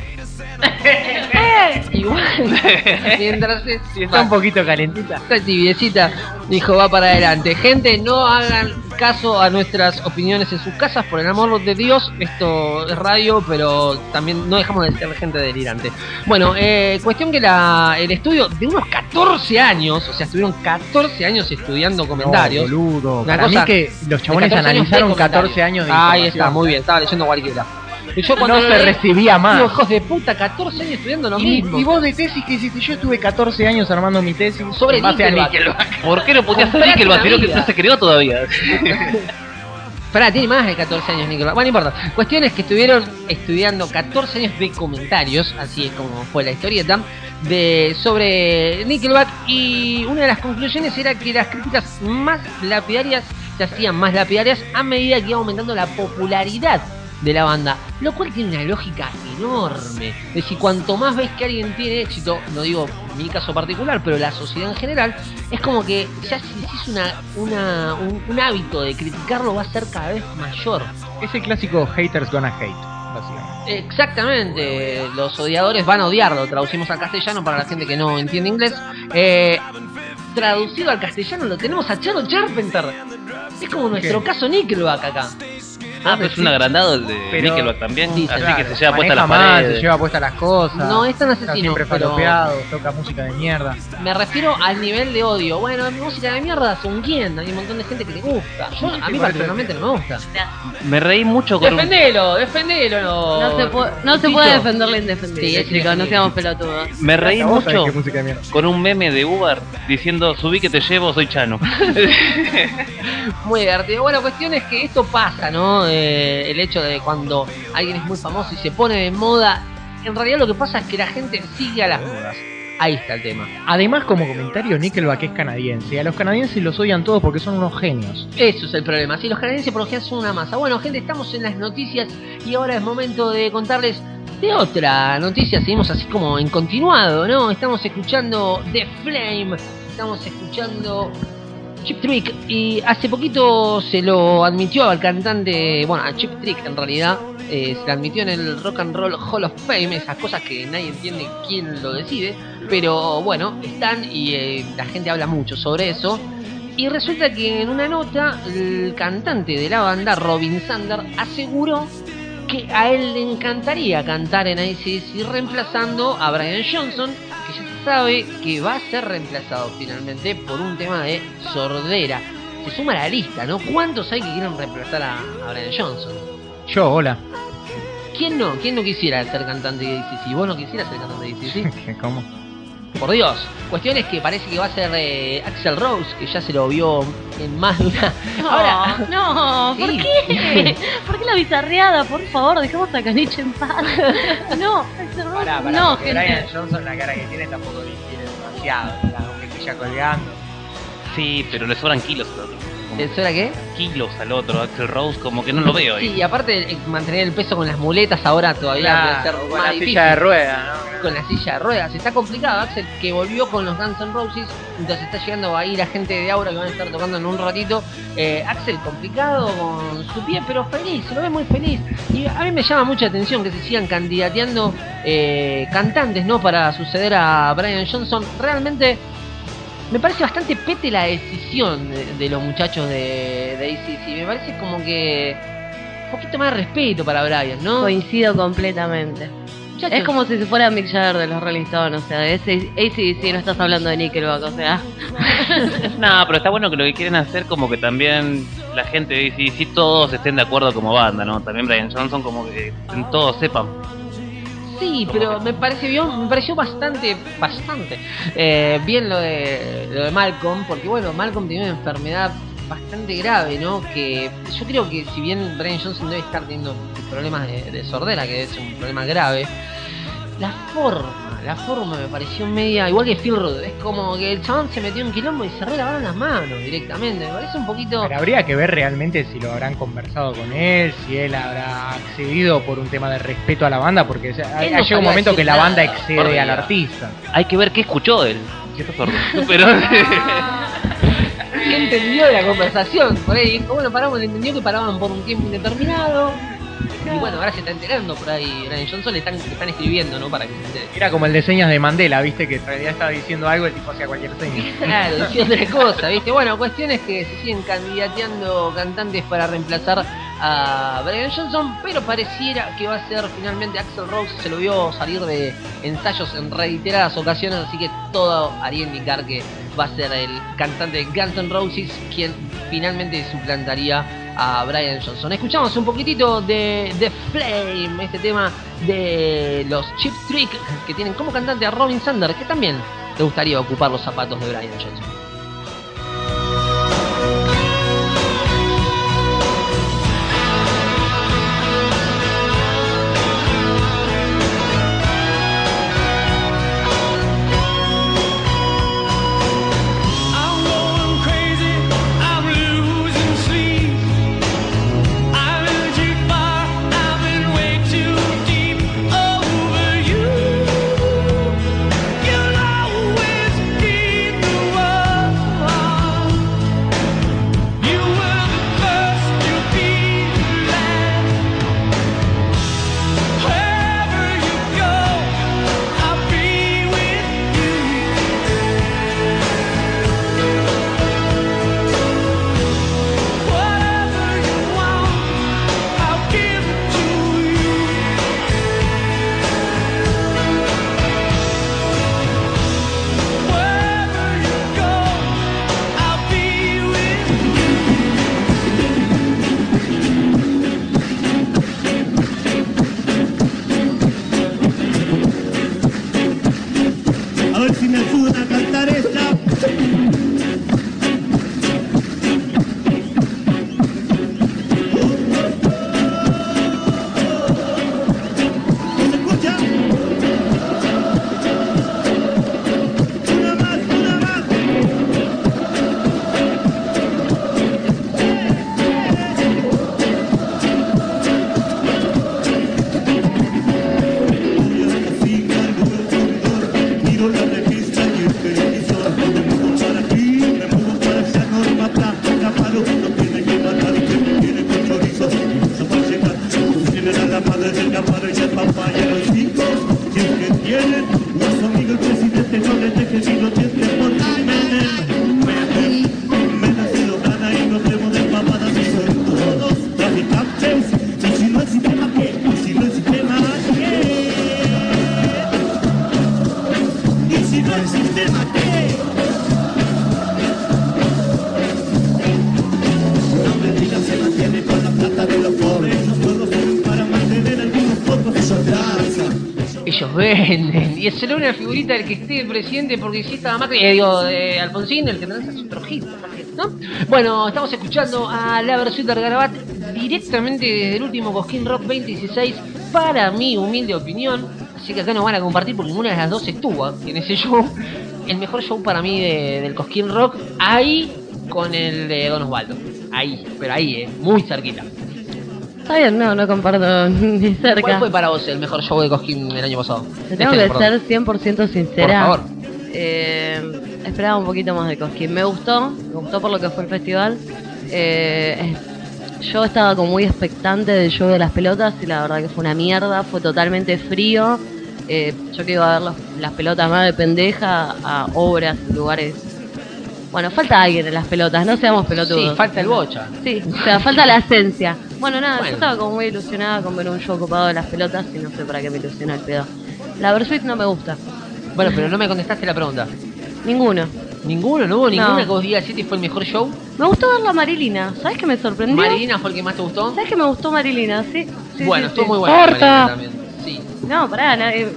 Igual. Mientras si está un poquito calentita. Está tibiecita, dijo, va para adelante. Gente, no hagan caso a nuestras opiniones en sus casas, por el amor de Dios. Esto es radio, pero también no dejamos de ser gente delirante. Bueno, cuestión que el estudio de unos 14 años, o sea, estuvieron 14 años estudiando comentarios. No, boludo. Una Para cosa mí que los chabones de 14 años de analizaron 14 comentarios. años de Ahí información. está, muy bien, estaba leyendo cualquiera. Y yo No se recibía más. Digo, hijos de puta, 14 años estudiando lo mismo. ¿Y vos de tesis qué hiciste? Yo estuve 14 años armando mi tesis Sobre en base a Nickelback. Nickelback. ¿Por qué no podías hacer Comprate Nickelback? una Creo que vida. no se creó todavía. Pará, tiene más de 14 años Nickelback. Bueno, no importa. Cuestión es que estuvieron estudiando 14 años de comentarios, así es como fue la historieta, sobre Nickelback, y una de las conclusiones era que las críticas más lapidarias se hacían más lapidarias a medida que iba aumentando la popularidad de la banda, lo cual tiene una lógica enorme. Es decir, cuanto más ves que alguien tiene éxito, no digo en mi caso particular, pero la sociedad en general, es como que ya si es un hábito de criticarlo, va a ser cada vez mayor. Es el clásico haters gonna hate, básicamente. Exactamente, los odiadores van a odiarlo. Traducimos al castellano para la gente que no entiende inglés. Traducido al castellano lo tenemos a Charo Charpenter. Es como nuestro caso Nickelback acá. Ah, pero es un agrandado el de Pero- Nickelback también. Dicen, así Claro, que se lleva puesta maneja las mal, paredes. se lleva puestas las cosas. No es tan Está asesino, siempre pero falopeado, toca música de mierda. me refiero al nivel de odio. Bueno, música de mierda, según quién. Hay un montón de gente que le gusta. Yo, a mí particularmente no me gusta. Me reí mucho con un... Defendelo. No se puede defender la indefendible, Sí, chicos, no sí. seamos pelotudos. Me reí Vos sabés mucho qué música de mierda. con un meme de Uber diciendo, subí que te llevo, soy Chano. Muy divertido. Bueno, cuestión es que esto pasa, ¿no? El hecho de cuando alguien es muy famoso y se pone de moda, en realidad lo que pasa es que la gente sigue a las modas. Ahí está el tema. Además, como comentario, Nickelback es canadiense. Y a los canadienses los odian todos porque son unos genios. Eso es el problema. Si los canadienses por lo general son una masa. Bueno, gente, estamos en las noticias y ahora es momento de contarles de otra noticia. Seguimos así como en continuado, ¿no? Estamos escuchando The Flame, estamos escuchando Cheap Trick, y hace poquito se lo admitió al cantante, bueno, a Cheap Trick en realidad, se le admitió en el Rock and Roll Hall of Fame, esas cosas que nadie entiende quién lo decide, pero bueno, están y la gente habla mucho sobre eso. Y resulta que en una nota el cantante de la banda, Robin Zander, aseguró que a él le encantaría cantar en AC/DC reemplazando a Brian Johnson, que ya se sabe que va a ser reemplazado finalmente por un tema de sordera. Se suma a la lista, ¿no? ¿Cuántos hay que quieren reemplazar a Brian Johnson? Yo, hola. ¿Quién no? ¿Quién no quisiera ser cantante de AC/DC? ¿Vos no quisieras ser cantante de AC/DC? ¿Cómo? Por Dios. Cuestión es que parece que va a ser Axl Rose, que ya se lo vio en más de una... Ahora, No, ¿por Sí. qué? ¿Por qué la bizarreada? Por favor, dejemos a Caniche en paz. No, no, porque gente. Brian Johnson, la cara que tiene, tampoco le quiere demasiado. La boquetilla colgando. Sí, pero le sobran kilos al otro. ¿Eso era qué? kilos al otro, Axl Rose, como que no lo veo ahí. Sí, y aparte mantener el peso con las muletas ahora todavía debe ser con más la difícil. silla de ruedas, ¿no? Con la silla de ruedas. Está complicado, Axel, que volvió con los Guns N' Roses. Entonces está llegando ahí la gente de Aura que van a estar tocando en un ratito. Axel complicado con su pie, pero feliz, se lo ve muy feliz. Y a mí me llama mucha atención que se sigan candidateando cantantes, ¿no? Para suceder a Brian Johnson. Realmente me parece bastante pete la decisión de los muchachos de AC/DC. Me parece como que un poquito más de respeto para Brian, ¿no? Coincido completamente. Muchachos, Es como si se fuera Mick Jagger de los Rolling Stones, o sea, de AC/DC no estás hablando de Nickelback, o sea. No, pero está bueno que lo que quieren hacer como que también la gente de AC/DC todos estén de acuerdo como banda, ¿no? También Brian Johnson como que todos sepan. sí, pero me pareció bastante bien lo de Malcolm, porque bueno, Malcolm tiene una enfermedad bastante grave, ¿no? Que yo creo que si bien Brian Johnson debe estar teniendo problemas de sordera, que es un problema grave, la forma me pareció media, igual que Phil Rudd, es como que el chabón se metió en quilombo y se relavaron las manos directamente, me parece un poquito... Pero habría que ver realmente si lo habrán conversado con él, si él habrá accedido por un tema de respeto a la banda, porque llega un momento que la banda excede al artista. Hay que ver qué escuchó él. Si está sordo. Pero... ¿Qué entendió de la conversación? Por ahí, bueno, paramos, entendió que paraban por un tiempo indeterminado. Y bueno, ahora se está enterando por ahí. Brian Johnson le están escribiendo, ¿no? Para que se entere. Era como el de señas de Mandela, viste, que en realidad estaba diciendo algo, el tipo hacía cualquier seña. Claro, diciéndole cosas, ¿viste? Bueno, cuestiones que se siguen candidateando cantantes para reemplazar a Brian Johnson, pero pareciera que va a ser finalmente Axl Rose. Se lo vio salir de ensayos en reiteradas ocasiones, así que todo haría indicar que va a ser el cantante de Guns N' Roses quien finalmente suplantaría a Brian Johnson. Escuchamos un poquitito de The Flame, este tema de los Cheap Trick, que tienen como cantante a Robin Sanders, que también le gustaría ocupar los zapatos de Brian Johnson. Ellos venden, y es solo una figurita del que esté el presidente, porque si estaba Macri, digo, de Alfonsín, el que lanza su trojito, ¿no? Bueno, estamos escuchando a La Versuit Garabat directamente desde el último Cosquín Rock 2016, para mi humilde opinión, así que acá no van a compartir porque ninguna de las dos estuvo en ese show. El mejor show para mí del Cosquín Rock, ahí con el de Don Osvaldo. Ahí, pero ahí, muy cerquita. Está bien, no comparto ni cerca. ¿Cuál fue para vos el mejor show de Cosquín del año pasado? Tengo que ser 100% sincera. Por favor. Esperaba un poquito más de Cosquín. Me gustó por lo que fue el festival. Yo estaba como muy expectante del show de las pelotas y la verdad que fue una mierda, fue totalmente frío. Yo que iba a ver las pelotas más de pendeja a obras, lugares. Bueno, falta alguien en las pelotas, no seamos pelotudos. Sí, falta el bocha. Sí, o sea, falta la esencia. Bueno, nada, yo estaba como muy ilusionada con ver un show copado de las pelotas y no sé para qué me ilusiona el pedo. La Versuit no me gusta. Bueno, pero no me contestaste la pregunta. Ninguno. ¿Ninguno? ¿No hubo ninguna que vos digas si fue el mejor show? Me gustó ver la Marilina. ¿Sabes qué me sorprendió? ¿Marilina fue el que más te gustó? ¿Sabes que me gustó Marilina? Sí. Bueno, estuvo muy buena. Marilina también. Sí. No, pará, nadie.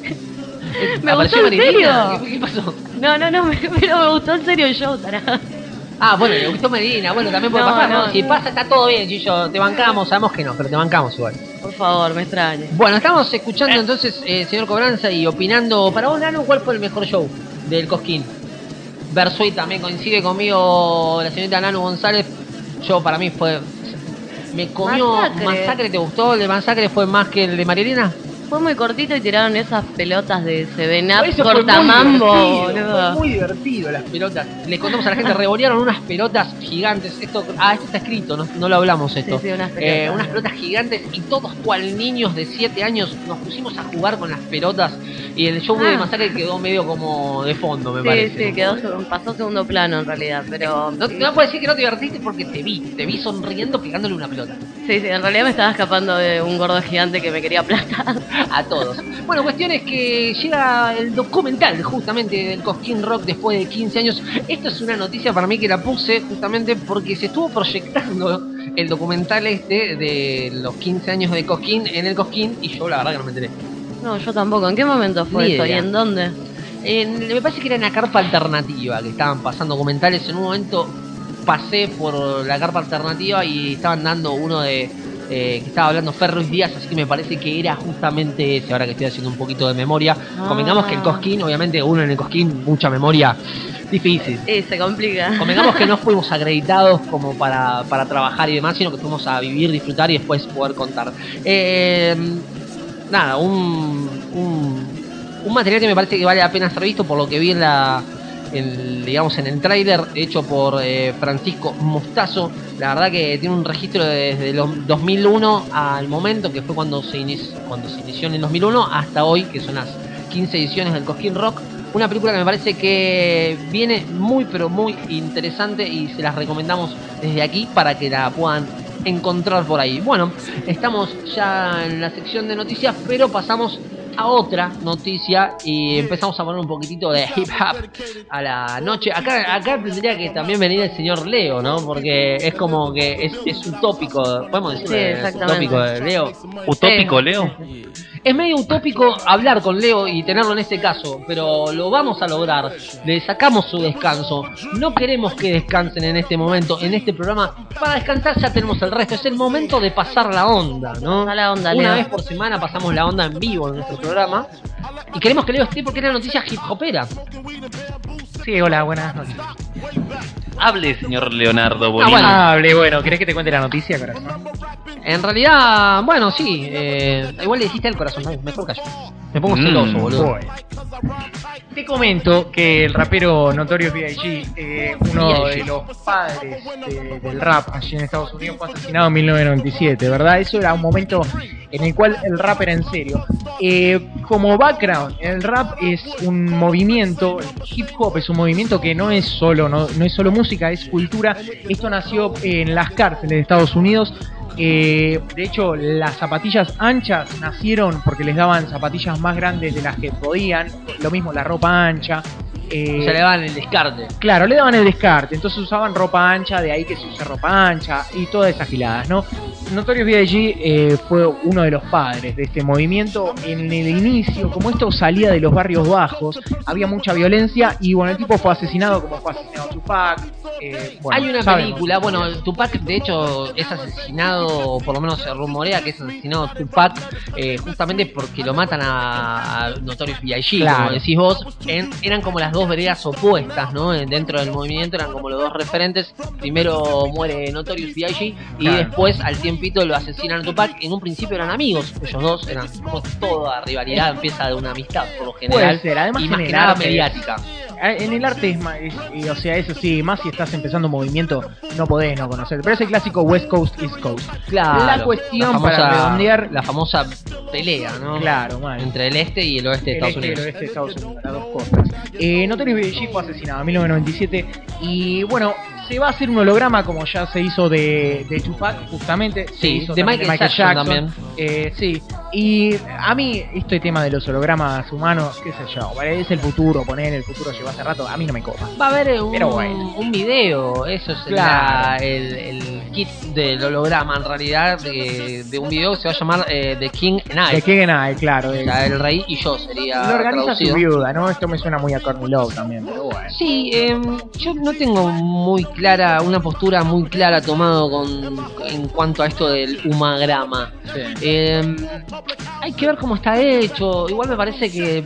¿Me gustó en serio? ¿Qué pasó? No, pero me gustó en serio el show, tará. Ah, bueno, le gustó Marilina. Bueno, también puede pasar, ¿no? Si pasa, está todo bien, Gillo. Te bancamos, sabemos que no, pero te bancamos igual. Por favor, me extraña. Bueno, estamos escuchando entonces, señor Cobranza, y opinando. Para vos, Nano, ¿cuál fue el mejor show del Cosquín? Versuit también coincide conmigo, la señorita Nano González. Yo, para mí, fue... Me comió Masacre. ¿Te gustó? ¿El de Masacre fue más que el de Marilina? Fue muy cortito y tiraron esas pelotas de Seven Up cortamambo, boludo. Fue muy divertido las pelotas. Les contamos a la gente, revolearon unas pelotas gigantes. Esto está escrito, no lo hablamos esto. Sí, unas pelotas gigantes y todos cual niños de 7 años nos pusimos a jugar con las pelotas y el show de Masacre quedó medio como de fondo, me parece. Sí, pasó segundo plano en realidad, pero... No puedo decir que no te divertiste porque te vi sonriendo pegándole una pelota. Sí, en realidad me estaba escapando de un gordo gigante que me quería aplastar. A todos. Bueno, cuestión es que llega el documental justamente del Cosquín Rock después de 15 años. Esto es una noticia para mí que la puse justamente porque se estuvo proyectando el documental de los 15 años de Cosquín en el Cosquín y yo la verdad que no me enteré. No, yo tampoco. ¿En qué momento fue eso? ¿Y en dónde? Me parece que era en la carpa alternativa que estaban pasando documentales. En un momento pasé por la carpa alternativa y estaban dando uno de... que estaba hablando Ferruiz Díaz, así que me parece que era justamente ese, ahora que estoy haciendo un poquito de memoria. Convengamos que el Cosquín, obviamente uno en el Cosquín, mucha memoria, difícil. Se complica. Convengamos que no fuimos acreditados como para trabajar y demás, sino que fuimos a vivir, disfrutar y después poder contar. Nada, un material que me parece que vale la pena ser visto por lo que vi en el tráiler hecho por Francisco Mostazo. La verdad que tiene un registro desde los 2001 al momento, que fue cuando se inició en el 2001, hasta hoy, que son las 15 ediciones del Cosquín Rock. Una película que me parece que viene muy pero muy interesante y se las recomendamos desde aquí para que la puedan encontrar por ahí. Bueno, estamos ya en la sección de noticias, pero pasamos a otra noticia y empezamos a poner un poquitito de hip hop a la noche. Acá tendría que también venir el señor Leo, ¿no? Porque es como que es utópico, podemos decir, es utópico de Leo. ¿Utópico, Leo? Es medio utópico hablar con Leo y tenerlo en este caso, pero lo vamos a lograr. Le sacamos su descanso. No queremos que descansen en este momento, en este programa. Para descansar ya tenemos el resto. Es el momento de pasar la onda, ¿no? La onda, Una Leo. vez por semana pasamos la onda en vivo en nuestro programa. Y queremos que Leo esté porque es la noticia hip hopera. Sí, hola, buenas noches. Hable, señor Leonardo Bolívar. Bueno. Hable, bueno, ¿querés que te cuente la noticia, corazón? En realidad, bueno, sí. Igual le dijiste al corazón, ¿no? Mejor callo. Me pongo celoso, boludo. Bueno. Te comento que el rapero Notorious B.I.G., uno de los padres del rap allí en Estados Unidos, fue asesinado en 1997, ¿verdad? Eso era un momento en el cual el rap era en serio. Como background, el rap es un movimiento, el hip hop es un movimiento que no es solo música, es cultura. Esto nació en las cárceles de Estados Unidos. De hecho, las zapatillas anchas nacieron porque les daban zapatillas más grandes de las que podían. Lo mismo la ropa ancha. Se le daban el descarte. Claro, le daban el descarte. Entonces usaban ropa ancha, de ahí que se usa ropa ancha y todas esas giladas, ¿no? Notorious B.I.G. Fue uno de los padres de este movimiento. En el inicio, como esto salía de los barrios bajos, había mucha violencia y bueno, el tipo fue asesinado como fue asesinado Tupac. Bueno, hay una sabemos. película, bueno, Tupac de hecho es asesinado, por lo menos se rumorea que es asesinado Tupac justamente porque lo matan a Notorious B.I.G., claro. como decís vos. Eran como las dos veredas opuestas, ¿no? Dentro del movimiento eran como los dos referentes. Primero muere Notorious B.I.G. y después al tiempito lo asesinan a Tupac. En un principio eran amigos, ellos dos eran como toda rivalidad empieza de una amistad por lo general. Puede ser, además y más en que el nada arte mediática. En el arte es más, o sea, eso sí, más si estás empezando un movimiento, no podés no conocer. Pero es el clásico West Coast, East Coast. Claro, la cuestión la famosa, para redondear, la famosa pelea, ¿no? Claro, mal. Entre el este y el oeste de Estados Unidos. El oeste de Estados Unidos, las dos costas. Notorious B.I.G. fue asesinado en 1997 y bueno, se va a hacer un holograma como ya se hizo de Tupac, justamente. Sí, se hizo de Michael Jackson también. Sí, y a mí este tema de los hologramas humanos, qué sé yo, ¿vale? Es el futuro, poner el futuro lleva hace rato, a mí no me copa. Va a haber Pero bueno. un video, eso es Claro. el kit del holograma en realidad, de un video que se va a llamar The King and I. De King and I, claro. O sea, el rey y yo sería Lo organiza traducido. su viuda, ¿no? Esto me suena muy a Courtney Love también, pero bueno. Sí, yo no tengo muy clara, una postura muy clara tomado en cuanto a esto del humagrama. Sí. Hay que ver cómo está hecho. Igual me parece que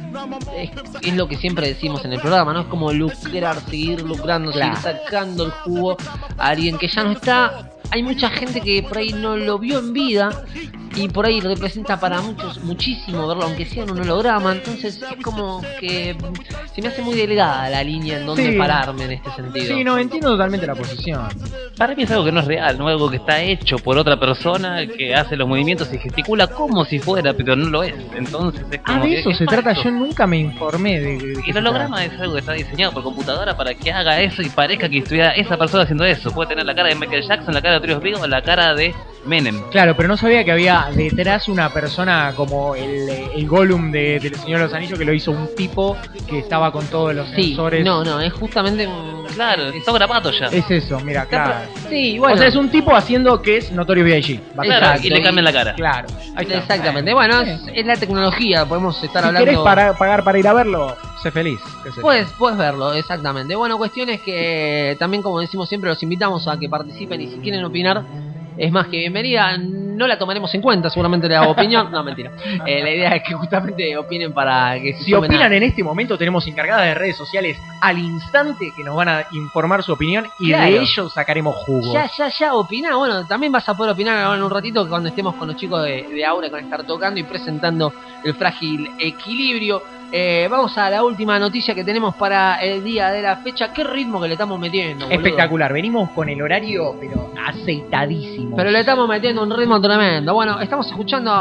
es lo que siempre decimos en el programa, ¿no? Es como lucrar, seguir lucrando, Claro. seguir sacando el jugo a alguien que ya no está. Hay mucha gente que por ahí no lo vio en vida y por ahí representa para muchos muchísimo verlo, aunque sea en un holograma. Entonces es como que se me hace muy delgada la línea en donde Sí. pararme en este sentido. Sí, no, entiendo totalmente la posición. Para mí es algo que no es real, no algo que está hecho por otra persona que hace los movimientos y gesticula como si fuera, pero no lo es. Entonces es como Ah, de que eso es se trata, falso. yo nunca me informé de qué Y se el holograma trata. es algo que está diseñado por computadora para que haga eso y parezca que estuviera esa persona haciendo eso. Puede tener la cara de Michael Jackson, la cara de Notorious B.I.G. o la cara de Menem. Claro, pero no sabía que había detrás una persona como el Gollum del Señor de los Anillos que lo hizo un tipo que estaba con todos los Sí, sensores. no, es justamente un... Claro, está grabado ya. Es eso, mira, claro. Sí, bueno. O sea, es un tipo haciendo que es Notorious B.I.G. Claro, Exacto, y le cambian la cara. Claro, ahí está. Exactamente. Bueno, es la tecnología, podemos estar Si hablando... querés pagar para ir a verlo, sé feliz. qué sé yo. Puedes verlo, exactamente. Bueno, cuestiones que también, como decimos siempre, los invitamos a que participen y si quieren opinar, es más que bienvenida. No la tomaremos en cuenta, seguramente la opinión. No, mentira. La idea es que justamente opinen para que se Si sumen opinan en este momento, tenemos encargadas de redes sociales al instante que nos van a informar su opinión y Claro. de ellos sacaremos jugo. Ya opina. Bueno, también vas a poder opinar ahora en un ratito cuando estemos con los chicos de Aura, con estar tocando y presentando el frágil equilibrio. Vamos a la última noticia que tenemos para el día de la fecha. ¿Qué ritmo que le estamos metiendo, boludo? Espectacular, venimos con el horario, pero aceitadísimo. Pero le estamos metiendo un ritmo tremendo. Bueno, estamos escuchando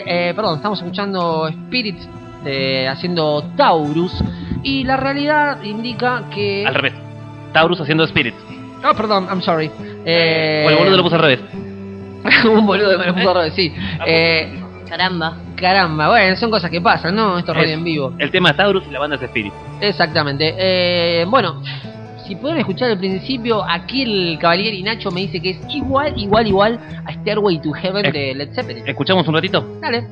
Spirit haciendo Taurus. Y la realidad indica que... Al revés. Taurus haciendo Spirit. Oh, perdón, I'm sorry. O el boludo lo puso al revés. Un boludo me lo puso al revés, sí. Caramba, bueno, son cosas que pasan, ¿no? Esto es radio en vivo. El tema es Taurus y la banda es Spirit. Exactamente. Bueno, si pueden escuchar al principio, aquí el Cavalieri Nacho me dice que es igual a Stairway to Heaven de Led Zeppelin. ¿Escuchamos un ratito? Dale.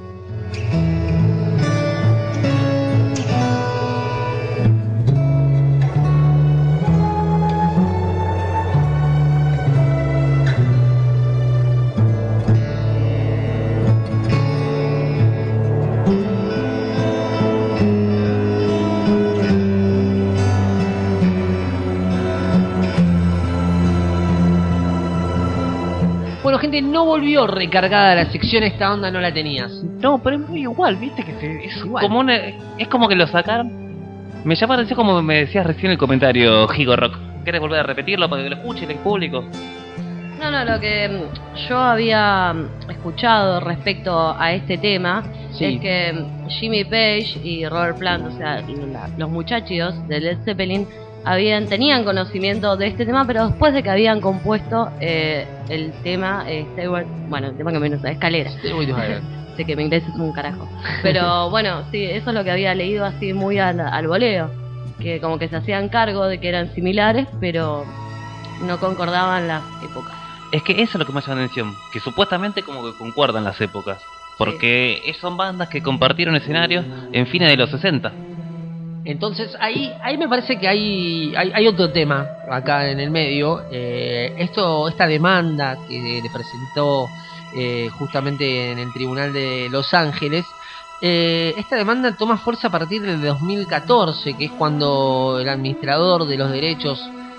Bueno, gente, no volvió recargada la sección, esta onda no la tenías. No, pero es muy igual, viste que es Igual. como es como que lo sacaron. Me llama la atención como me decías recién el comentario, Higo Rock. ¿Querés volver a repetirlo para que lo escuche el público? No, lo que yo había escuchado respecto a este tema Sí. es que Jimmy Page y Robert Plant, o sea, los muchachos de Led Zeppelin, tenían conocimiento de este tema, pero después de que habían compuesto el tema Stairway, bueno, el tema que menos escalera. Stairway to Heaven. Sé que mi inglés es un carajo. Pero bueno, sí, eso es lo que había leído así muy al voleo. Que como que se hacían cargo de que eran similares, pero no concordaban las épocas. Es que eso es lo que me llama la atención, que supuestamente como que concuerdan las épocas. Porque son bandas que compartieron escenarios en fines de los 60. Entonces ahí me parece que hay otro tema acá en el medio. Esta demanda que le presentó justamente en el tribunal de Los Ángeles esta demanda toma fuerza a partir del 2014, que es cuando el administrador de los derechos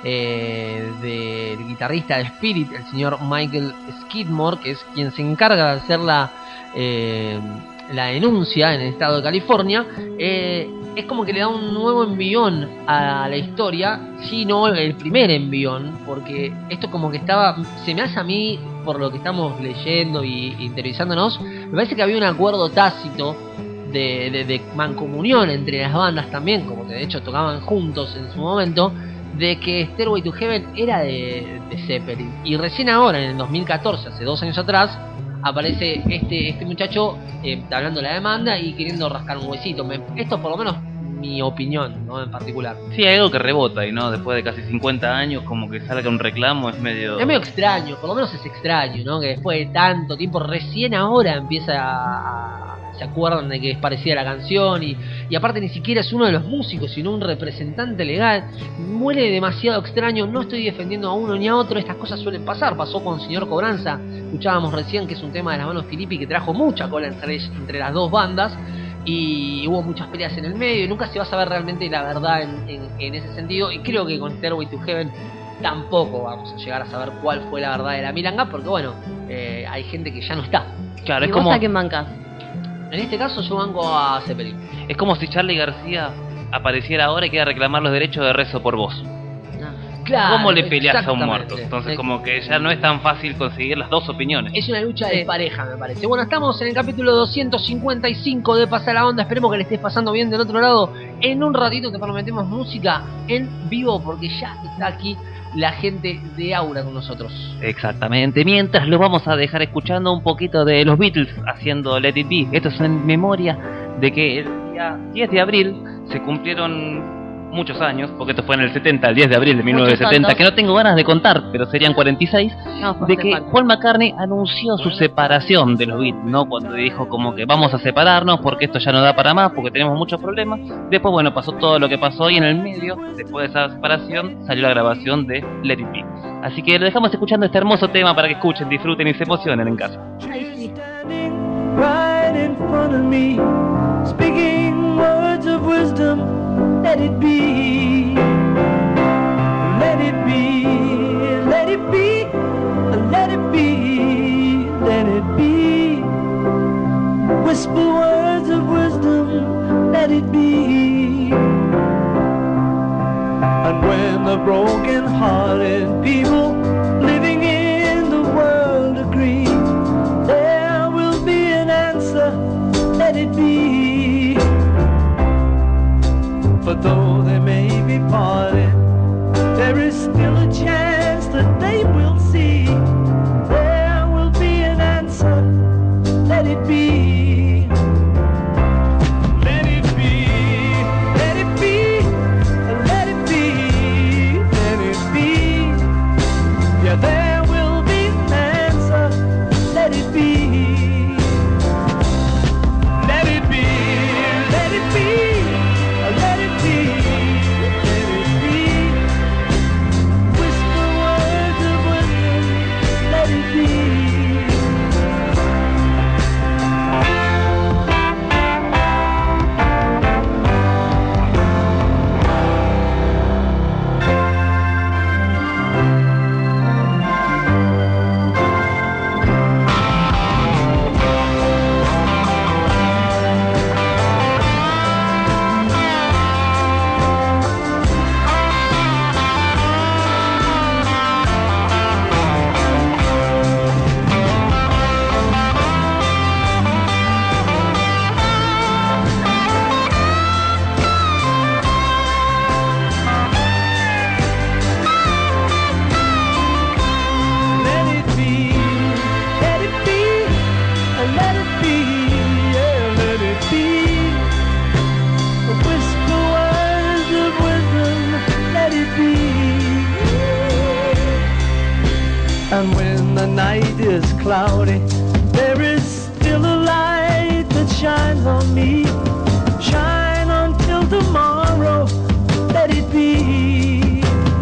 del guitarrista de Spirit, el señor Michael Skidmore, que es quien se encarga de hacer la denuncia en el estado de California, es como que le da un nuevo envión a la historia, si no el primer envión, porque esto como que se me hace a mí, por lo que estamos leyendo y interiorizándonos, me parece que había un acuerdo tácito de mancomunión entre las bandas también, como que de hecho tocaban juntos en su momento, de que Stairway to Heaven era de Zeppelin. Y recién ahora, en el 2014, hace 2 años atrás, aparece este muchacho hablando de la demanda y queriendo rascar un huesito. Esto por lo menos mi opinión, ¿no? En particular. Sí, hay algo que rebota y no, después de casi 50 años como que salga un reclamo es medio extraño, por lo menos es extraño, ¿no? Que después de tanto tiempo, recién ahora se acuerdan de que es parecida la canción y aparte ni siquiera es uno de los músicos, sino un representante legal. Huele demasiado extraño. No estoy defendiendo a uno ni a otro, estas cosas suelen pasar. Pasó con Señor Cobranza, escuchábamos recién, que es un tema de las manos Filippi que trajo mucha cola entre las dos bandas y hubo muchas peleas en el medio y nunca se va a saber realmente la verdad en ese sentido. Y creo que con Stairway to Heaven tampoco vamos a llegar a saber cuál fue la verdad de la milanga, porque bueno, hay gente que ya no está. Claro, ¿Y es vos como a quién bancás? En este caso yo banco a Zeppelin. es como si Charly García apareciera ahora y quiera reclamar los derechos de Rezo por Vos. Claro, ¿Cómo le peleas a un exactamente. muerto? Entonces como que ya no es tan fácil conseguir las dos opiniones. Es una lucha de pareja, me parece. Bueno, estamos en el capítulo 255 de Pasa la Onda. Esperemos que le estés pasando bien del otro lado. En un ratito te prometemos música en vivo, porque ya está aquí la gente de Aura con nosotros. Exactamente, mientras lo vamos a dejar escuchando un poquito de los Beatles haciendo Let It Be. Esto es en memoria de que el día 10 de abril se cumplieron muchos años, porque esto fue en el 70, el 10 de abril de 1970, que no tengo ganas de contar, pero serían 46, de que Paul McCartney anunció su separación de los Beatles, ¿no? Cuando dijo como que vamos a separarnos porque esto ya no da para más, porque tenemos muchos problemas. Después, bueno, pasó todo lo que pasó y en el medio, después de esa separación, salió la grabación de Let It Be. Así que lo dejamos escuchando este hermoso tema para que escuchen, disfruten y se emocionen en casa. Right in front of me, speaking words of wisdom. Let it be, let it be, let it be, let it be, let it be. Whisper words of wisdom, let it be. And when the broken-hearted people living in the world agree, there will be an answer, let it be. But though they may be parted, there is still a chance that they will see. There will be an answer, let it be. Let it be, let it be, let it be, let it be. Yeah, there will be an answer, let it be. Let it be, let it be. Let it be, let it be. Whisper words of wisdom, let it be. And when the night is cloudy, there is still a light that shines on me. Shine until tomorrow, let it be.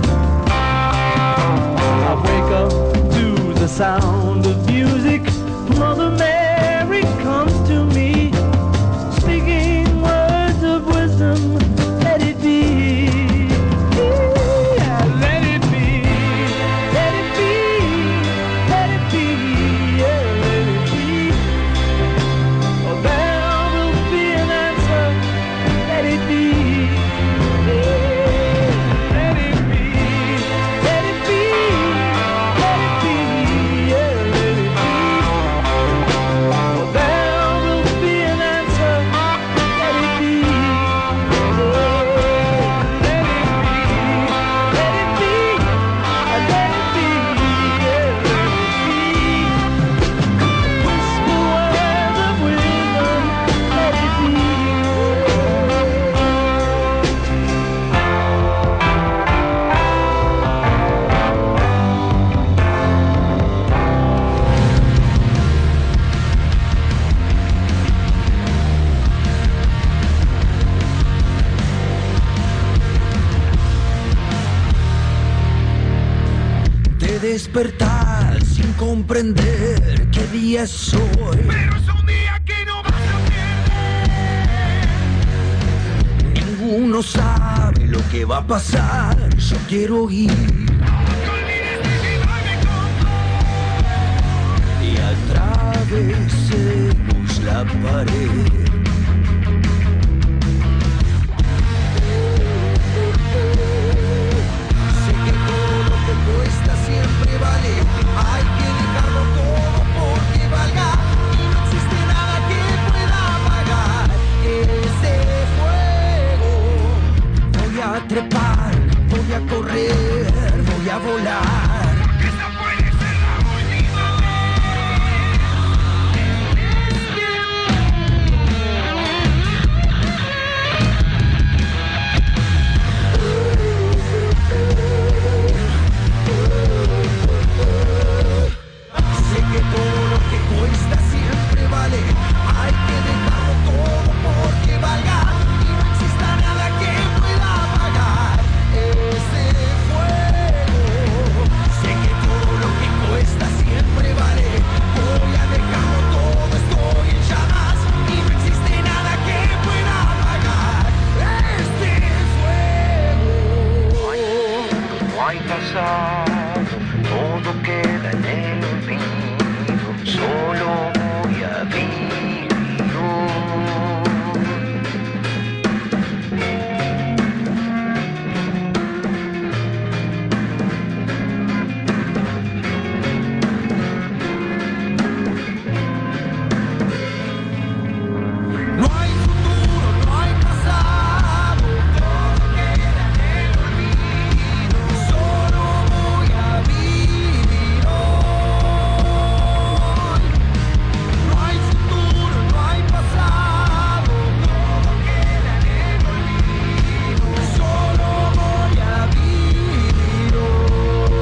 I wake up to the sound of music. Mother Mary comes to me, despertar sin comprender qué día es hoy. Pero es un día que no vas a perder. Ninguno sabe lo que va a pasar. Yo quiero ir. Y atravesemos la pared. Siempre vale, hay que dejarlo todo porque valga y no existe nada que pueda apagar ese fuego. Voy a trepar, voy a correr, voy a volar. Esta puede ser la última que todo lo que cuesta siempre vale. Hay que dejarlo todo porque valga y no exista nada que pueda apagar ese fuego. Sé que todo lo que cuesta siempre vale. Voy a dejarlo todo, estoy en llamas y no existe nada que pueda apagar este fuego. No hay pasado, todo queda en el olvido. Solo voy a vivir No hay futuro, no hay pasado, todo queda en el olvido. Solo voy a vivir hoy. No hay futuro, no hay pasado, todo queda en el olvido. Solo voy a vivir hoy.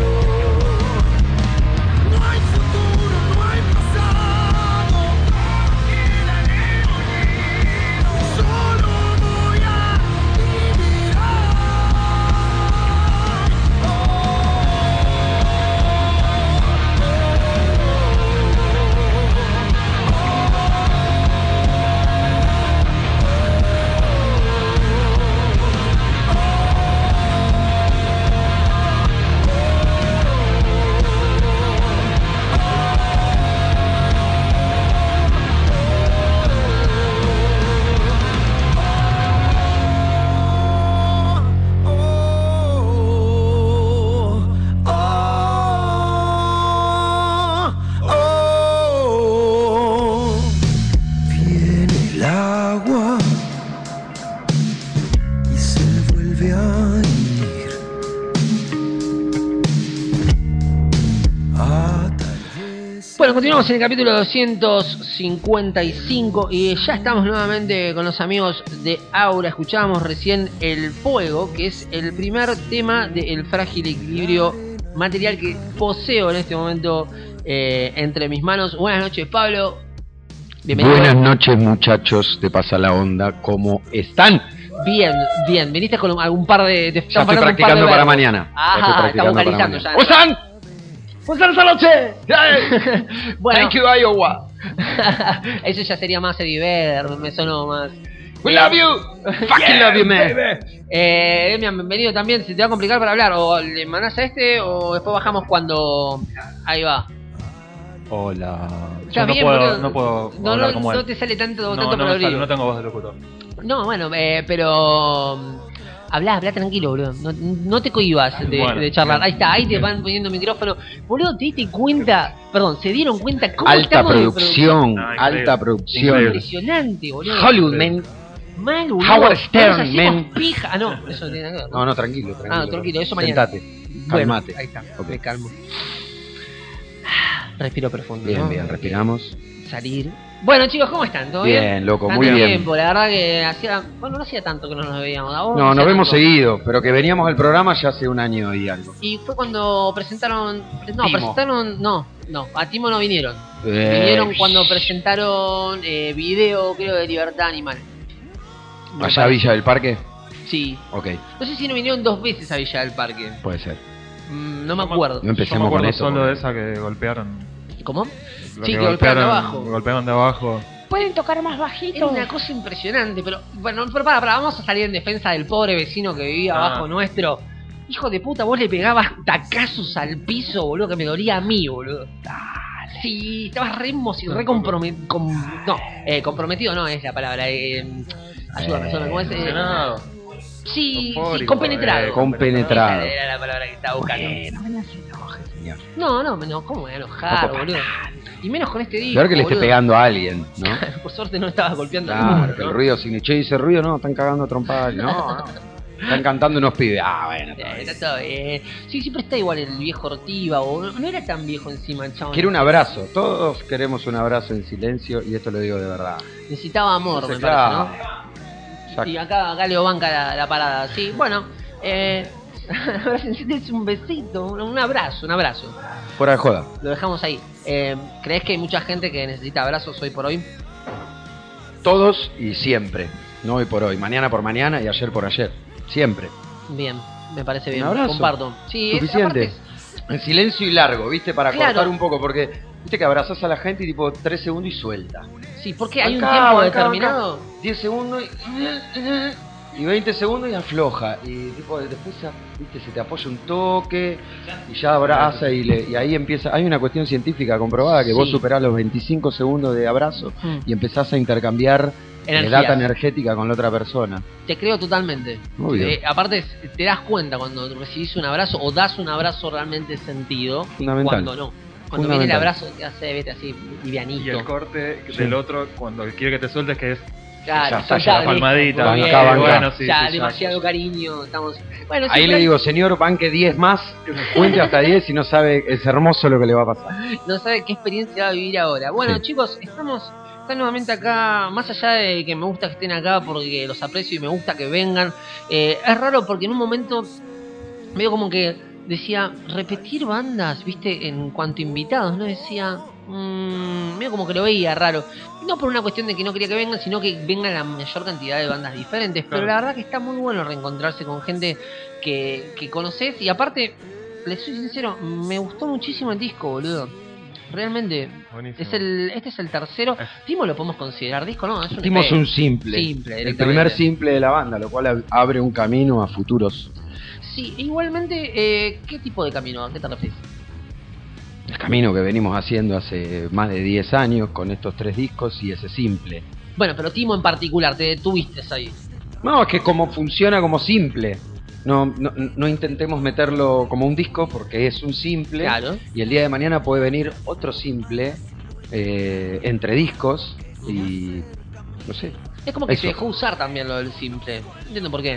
No hay futuro, no hay pasado, todo queda en el olvido. Solo voy a vivir Viene el agua y se vuelve a ir. Bueno, continuamos en el capítulo 255 y ya estamos nuevamente con los amigos de Aura. Escuchábamos recién El Fuego, que es el primer tema del Frágil Equilibrio, material que poseo en este momento entre mis manos. Buenas noches, Pablo. Bienvenido. Buenas noches, muchachos de Pasa la Onda, ¿cómo están? Bien, bien. Viniste con algún par de... Ya estoy practicando para mañana. Ajá, está vocalizando ya. ¡Osan! ¡Osan esa noche! Bueno, Thank you, Iowa. eso ya sería más Eddie Vedder, me sonó más. We love you. Fucking love you, man. Bienvenido también. Se te va a complicar para hablar. O le mandás a este o después bajamos cuando... Ahí va. Hola. Está Yo bien, no puedo no, hablar como él. no te sale tanto No colorido. no tengo voz de locutor. No, bueno, pero... Hablá tranquilo, boludo. No te cohibas de charlar. Ahí está, ahí te van poniendo micrófono. Boludo, ¿te diste cuenta? Perdón, ¿se dieron cuenta cómo Alta estamos producción, de alta producción. Impresionante, boludo. Hollywood, man. Mal, boludo. Howard Stern, Nos hacemos man. pija. Ah, no, eso no tiene nada que ver. No, tranquilo. Tranquilo, eso mañana. Sentate, Bueno, calmate. ahí está, Ok. me calmo. Respiro profundo. Bien, ¿no? bien, respiramos. Salir. Bueno, chicos, ¿cómo están? ¿Todo bien? Bien, loco, Tanto muy bien. tiempo, la verdad que hacía... Bueno, no hacía tanto que no nos veíamos. ¿A vos? No, nos hacía vemos tanto. seguido, pero que veníamos al programa ya hace un año y algo. Y fue cuando presentaron... No, Timo. presentaron... No, a Timo no vinieron. Vinieron cuando presentaron video, creo, de Libertad Animal. Me ¿Allá a parece. Villa del Parque? Sí. Ok, No sé si no vinieron 2 veces a Villa del Parque. puede ser. No me acuerdo. No empecemos Yo me con acuerdo eso. solo de esa que golpearon. ¿Cómo? Lo Sí, que golpearon de abajo. Golpearon de abajo. ¿Pueden tocar más Era bajito? una cosa impresionante, pero bueno, pero para, vamos a salir en defensa del pobre vecino que vivía abajo nuestro. Hijo de puta, vos le pegabas tacazos al piso, boludo, que me dolía a mí, boludo. Sí, estabas re emocionado, re comprometido no es la palabra. Ayúdame, ¿cómo es? Emocionado. Sí, Eufórico, compenetrado. Compenetrado. Esa era la palabra que estaba buscando. No me enoje, señor. No, ¿cómo me voy a enojar, No, boludo? Y menos con este disco. Peor que le esté boludo. pegando a alguien, ¿no? Por suerte no estabas golpeando a Claro, ninguno, que ¿no? el ruido sin che, dice ruido, no, están cagando a trompadas. No. Están cantando unos pibes. Bueno. Está todo bien. Sí, siempre está igual el viejo Ortiva, o no era tan viejo encima el chabón. Quiero un abrazo. Todos queremos un abrazo en silencio y esto lo digo de verdad. Necesitaba amor, Entonces, me claro. parece, Exacto. ¿no? Y acá Leo banca la parada. Sí, bueno, ahora es un besito, un abrazo, Fuera de joda. Lo dejamos ahí. ¿Crees que hay mucha gente que necesita abrazos hoy por hoy? Todos y siempre. No hoy por hoy, mañana por mañana y ayer por ayer. Siempre. Bien, me parece bien. Un abrazo. Comparto. Sí, Suficiente. En silencio y largo, ¿viste? Para Claro. cortar un poco, porque viste que abrazás a la gente y tipo 3 segundos y suelta. sí, porque hay un Acá, tiempo acá, determinado. acá. 10 segundos y 20 segundos y afloja. Y tipo después viste, se te apoya un toque y ya abraza y ahí empieza. Hay una cuestión científica comprobada que vos Sí. superás los 25 segundos de abrazo y empezás a intercambiar Energías. data energética con la otra persona. Te creo totalmente. Obvio. Aparte, te das cuenta cuando recibís un abrazo o das un abrazo realmente sentido y Fundamental. cuando no. Cuando viene el Fundamental. abrazo te hace, vete así, livianito. Y el corte del otro, cuando quiere que te sueltes, que es Claro, Ya está, soltá, ya, palmadita. muy bien, Banca, banca. Bueno, sí, ya, sí, demasiado cariño. Estamos. Bueno, Ahí siempre le digo, señor, banque 10 más, cuente hasta 10 y no sabe, es hermoso lo que le va a pasar. no sabe qué experiencia va a vivir ahora. Bueno, Sí. chicos, están nuevamente acá, más allá de que me gusta que estén acá porque los aprecio y me gusta que vengan. Es raro porque en un momento medio como que decía, repetir bandas, viste, en cuanto a invitados, ¿no? Decía, medio como que lo veía raro. No por una cuestión de que no quería que vengan, sino que vengan la mayor cantidad de bandas diferentes. Pero Claro. la verdad que está muy bueno reencontrarse con gente que conoces. Y aparte, les soy sincero, me gustó muchísimo el disco, boludo. Realmente, Buenísimo. este es el tercero. Timo lo podemos considerar disco, ¿no? Es un Hicimos EP. un simple, Simple, el directamente. primer simple de la banda, lo cual abre un camino a futuros. Sí, igualmente, ¿qué tipo de camino? ¿A qué te refieres? El camino que venimos haciendo hace más de 10 años con estos 3 discos y ese simple. Bueno, pero Timo en particular, te detuviste ahí. No, es que como funciona como simple. No intentemos meterlo como un disco porque es un simple. Claro. Y el día de mañana puede venir otro simple entre discos y no sé. Es como que Eso. se dejó usar también lo del simple. No entiendo por qué.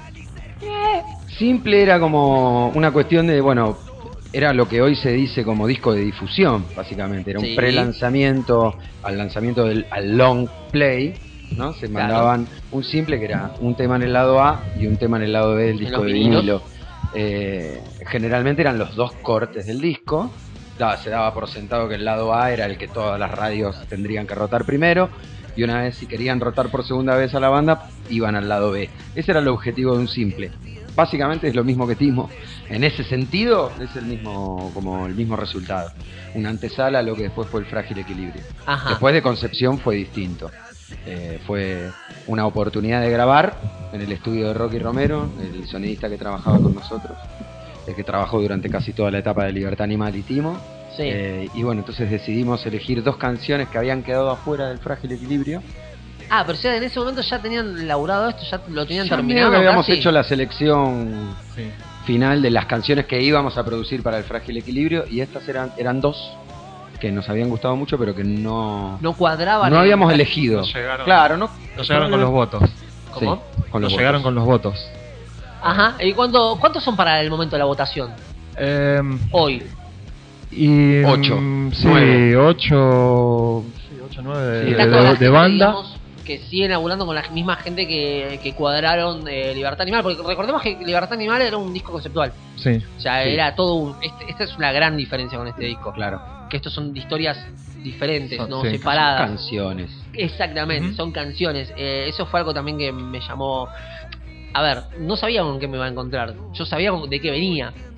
Simple era como una cuestión de, bueno, era lo que hoy se dice como disco de difusión, básicamente. Era Sí. un pre-lanzamiento al lanzamiento al long play, ¿no? Se Claro. mandaban un simple que era un tema en el lado A y un tema en el lado B del En disco los de vinilos. vinilo. Generalmente eran los 2 cortes del disco. Se daba por sentado que el lado A era el que todas las radios tendrían que rotar primero. Y una vez, si querían rotar por segunda vez a la banda, iban al lado B. Ese era el objetivo de un simple. Básicamente es lo mismo que Timo. En ese sentido, es el mismo resultado. Una antesala a lo que después fue el Frágil Equilibrio. Ajá. Después de Concepción fue distinto. Fue una oportunidad de grabar en el estudio de Rocky Romero, el sonidista que trabajaba con nosotros, el que trabajó durante casi toda la etapa de Libertad Animal y Timo. Sí. Y bueno, entonces decidimos elegir 2 canciones que habían quedado afuera del Frágil Equilibrio. Ah, pero ya en ese momento ya tenían laburado esto, ya lo tenían Ya terminado. medio que habíamos casi. hecho la selección Sí. final de las canciones que íbamos a producir para el Frágil Equilibrio y estas eran 2 que nos habían gustado mucho pero que no cuadraban. no habíamos elegido. No llegaron. Claro, no Nos llegaron con los votos. ¿Cómo? Sí, con Nos los llegaron votos. con los votos. Ajá. ¿Y cuántos son para el momento de la votación? Hoy. Y 8, sí, 9. 8, 9 Sí, Está toda la de gente, banda. digamos, que siguen laburando con la misma gente que cuadraron Libertad Animal, porque recordemos que Libertad Animal era un disco conceptual. Sí. O sea, Sí. era todo un... Esta es una gran diferencia con este disco. Claro. Que estos son historias diferentes, Son- no sí, separadas. Canciones. Exactamente, Ujú. son canciones. Eso fue algo también que me llamó... A ver, no sabía con qué me iba a encontrar. Yo sabía de qué venía.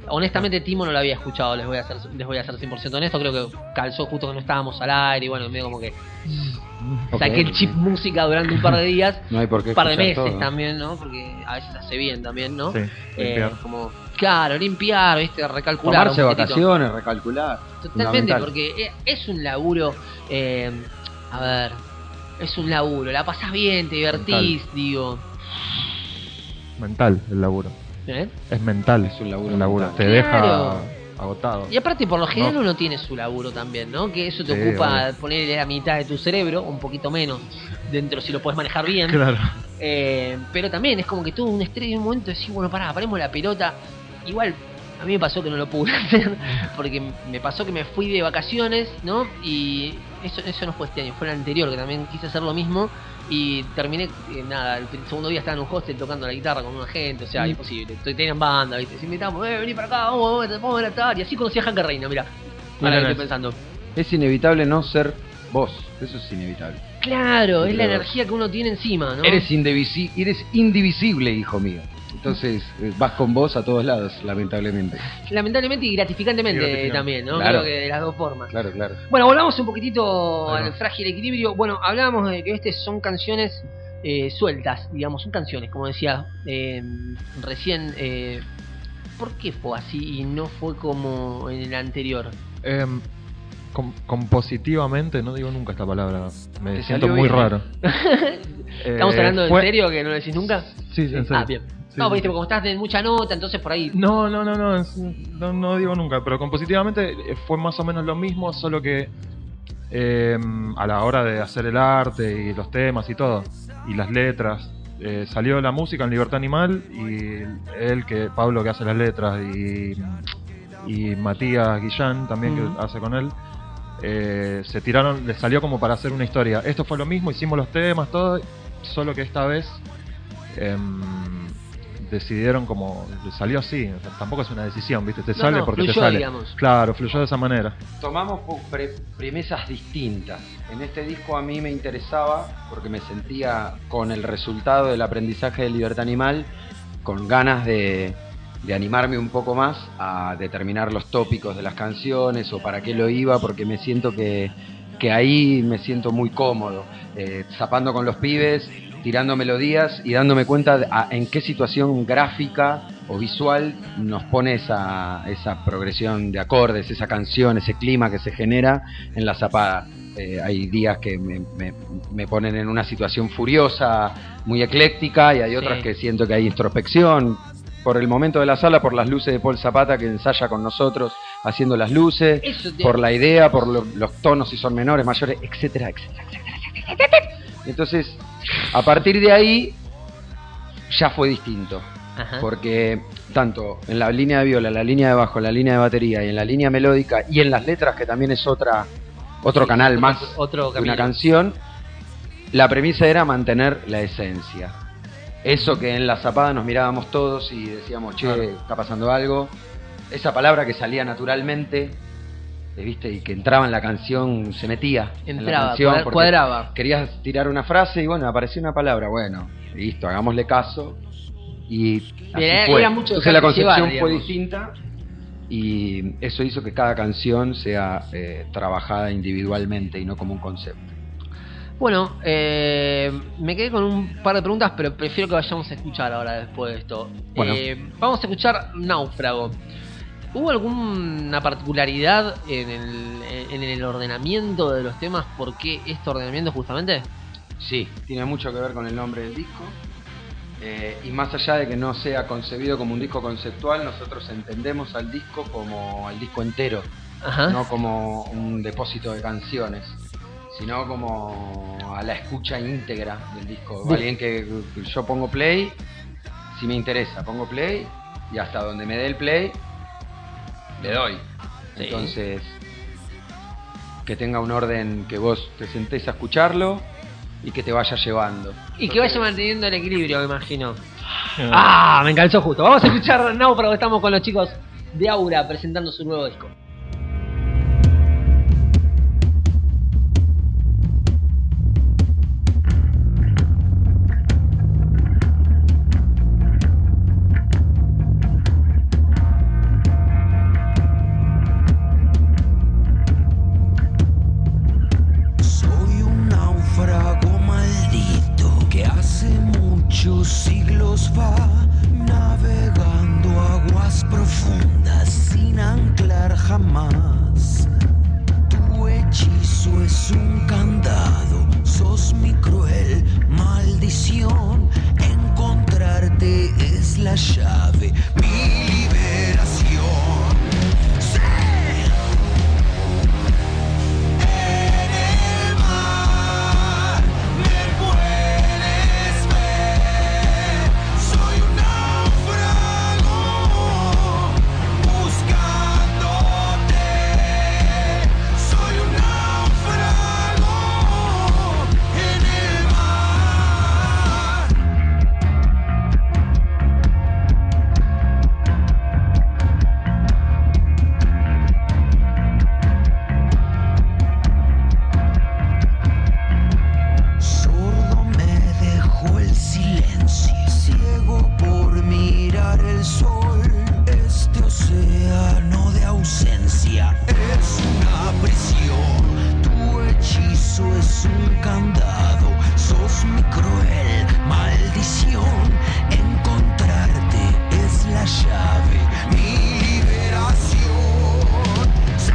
honestamente Timo no lo había escuchado, les voy a ser 100% honesto, creo que calzó justo que no estábamos al aire y bueno, medio como que saqué el chip música durante un par de días, No hay por qué un par de escuchar meses todo. también, ¿no? Porque a veces hace bien también, ¿no? Sí, limpiar. Como, claro, limpiar, ¿viste? Recalcular. Tomarse un poquitito. vacaciones, recalcular. Totalmente, Fundamental. porque es un laburo, a ver, es un laburo, la pasás bien, te divertís, digo. Mental el laburo. ¿Eh? Es mental. Es un laburo el laburo. mental. Te Claro. deja agotado. Y aparte, por lo general, No. uno tiene su laburo también, ¿no? Que eso te Sí, ocupa obvio. ponerle la mitad de tu cerebro, un poquito menos, dentro si lo puedes manejar bien. Claro. Pero también es como que tuvo un estrés y un momento de decir, bueno, paremos la pelota. Igual, a mí me pasó que no lo pude hacer, porque me pasó que me fui de vacaciones, ¿no? Y eso no fue este año, fue el anterior, que también quise hacer lo mismo. Y terminé, nada, el segundo día estaba en un hostel tocando la guitarra con una gente, o sea, imposible. Tenían banda, ¿viste? Si invitamos, vení para acá, vamos a grabar. Y así conocí a Hanka Reina, mirá. Ahora que estoy pensando. Es inevitable no ser vos. Eso es inevitable. Claro, es la Pero- energía que uno tiene encima, ¿no? Eres indivisible, hijo mío. Entonces vas con vos a todos lados, lamentablemente. Lamentablemente y gratificantemente, Y gratificante. también, ¿no? Claro. Creo que de las dos formas. Claro, claro. Bueno, volvamos un poquitito Ahí va. al frágil equilibrio. Bueno, hablábamos de que son canciones sueltas, digamos, son canciones, como decía recién. ¿Por qué fue así y no fue como en el anterior? Compositivamente, no digo nunca esta palabra. Me Te siento salió muy bien. raro. ¿Estamos hablando en fue- serio que no lo decís nunca? Sí, en serio. Ah, bien. Sí, No, sí. porque como estás en mucha nota, entonces por ahí. No, no digo nunca, pero compositivamente fue más o menos lo mismo, solo que a la hora de hacer el arte y los temas y todo, y las letras, salió la música en Libertad Animal y Pablo que hace las letras y Matías Guillán también que hace con él, se tiraron, les salió como para hacer una historia. Esto fue lo mismo, hicimos los temas, todo, solo que esta vez decidieron como salió así, o sea, tampoco es una decisión, ¿viste? Te sale porque fluyó, te sale. digamos. Claro, fluyó de esa manera. Tomamos premisas distintas. En este disco a mí me interesaba, porque me sentía con el resultado del aprendizaje de Libertad Animal, con ganas de animarme un poco más a determinar los tópicos de las canciones o para qué lo iba, porque me siento que ahí me siento muy cómodo, zapando con los pibes, tirando melodías y dándome cuenta en qué situación gráfica o visual nos pone esa progresión de acordes, esa canción, ese clima que se genera en la zapada. Hay días que me ponen en una situación furiosa, muy ecléctica, y hay otras que siento que hay introspección por el momento de la sala, por las luces de Paul Zapata que ensaya con nosotros haciendo las luces, por la idea, por los tonos si son menores, mayores, etcétera, etcétera, etcétera, etcétera. Entonces, a partir de ahí ya fue distinto. Ajá. Porque tanto en la línea de viola, en la línea de bajo, en la línea de batería y en la línea melódica y en las letras, que también es otro canal más otro de una camino. canción, la premisa era mantener la esencia. Eso que en la zapada nos mirábamos todos y decíamos, che, está pasando algo. Esa palabra que salía naturalmente, ¿viste? Y que entraba en la canción, se metía en la Entraba, canción. porque cuadraba. Querías tirar una frase y bueno, apareció una palabra. Bueno, listo, hagámosle caso. Y así Era fue. mucho Entonces la dejarse concepción llevar, fue digamos. distinta y eso hizo que cada canción sea trabajada individualmente y no como un concepto. Bueno, me quedé con un par de preguntas, pero prefiero que vayamos a escuchar ahora después de esto. Bueno. Vamos a escuchar Náufrago. ¿Hubo alguna particularidad en el ordenamiento de los temas? ¿Por qué este ordenamiento justamente? Sí, tiene mucho que ver con el nombre del disco. Y más allá de que no sea concebido como un disco conceptual, nosotros entendemos al disco como al disco entero, Ajá. no como un depósito de canciones, sino como a la escucha íntegra del disco. Bien. Alguien que yo pongo play, si me interesa, pongo play y hasta donde me dé el play, le doy. Sí. Entonces, que tenga un orden que vos te sentés a escucharlo y que te vaya llevando. Y que vaya manteniendo el equilibrio, me imagino. ¡Ah! Me encalzó justo. Vamos a escuchar Náufrago. Estamos con los chicos de Aura presentando su nuevo disco. va navegando aguas profundas sin anclar jamás. Tu hechizo es un candado, sos mi cruel maldición. Encontrarte es la llave, mi liberación. ¡Sí! En el mar me puedes ver. Soy un náufrago buscándote. Soy un náufrago en el mar. Sordo me dejó el silencio, ciego por mirar el sol. Este océano de ausencia es una prisión. Tu hechizo es un candado, sos mi cruel maldición. Encontrarte es la llave, mi liberación. ¡Sí!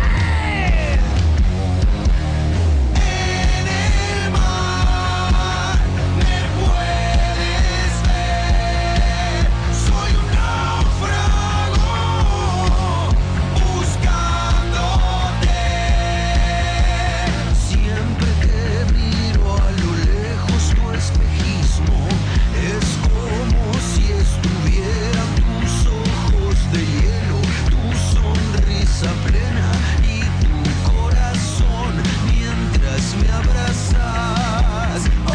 En el mar me puedes ver. Soy un náufrago buscándote. Siempre que miro a lo lejos tu espejismo, es como si estuvieran tus ojos de hielo, tu sonrisa plena y tu corazón mientras me abrazas. Oh,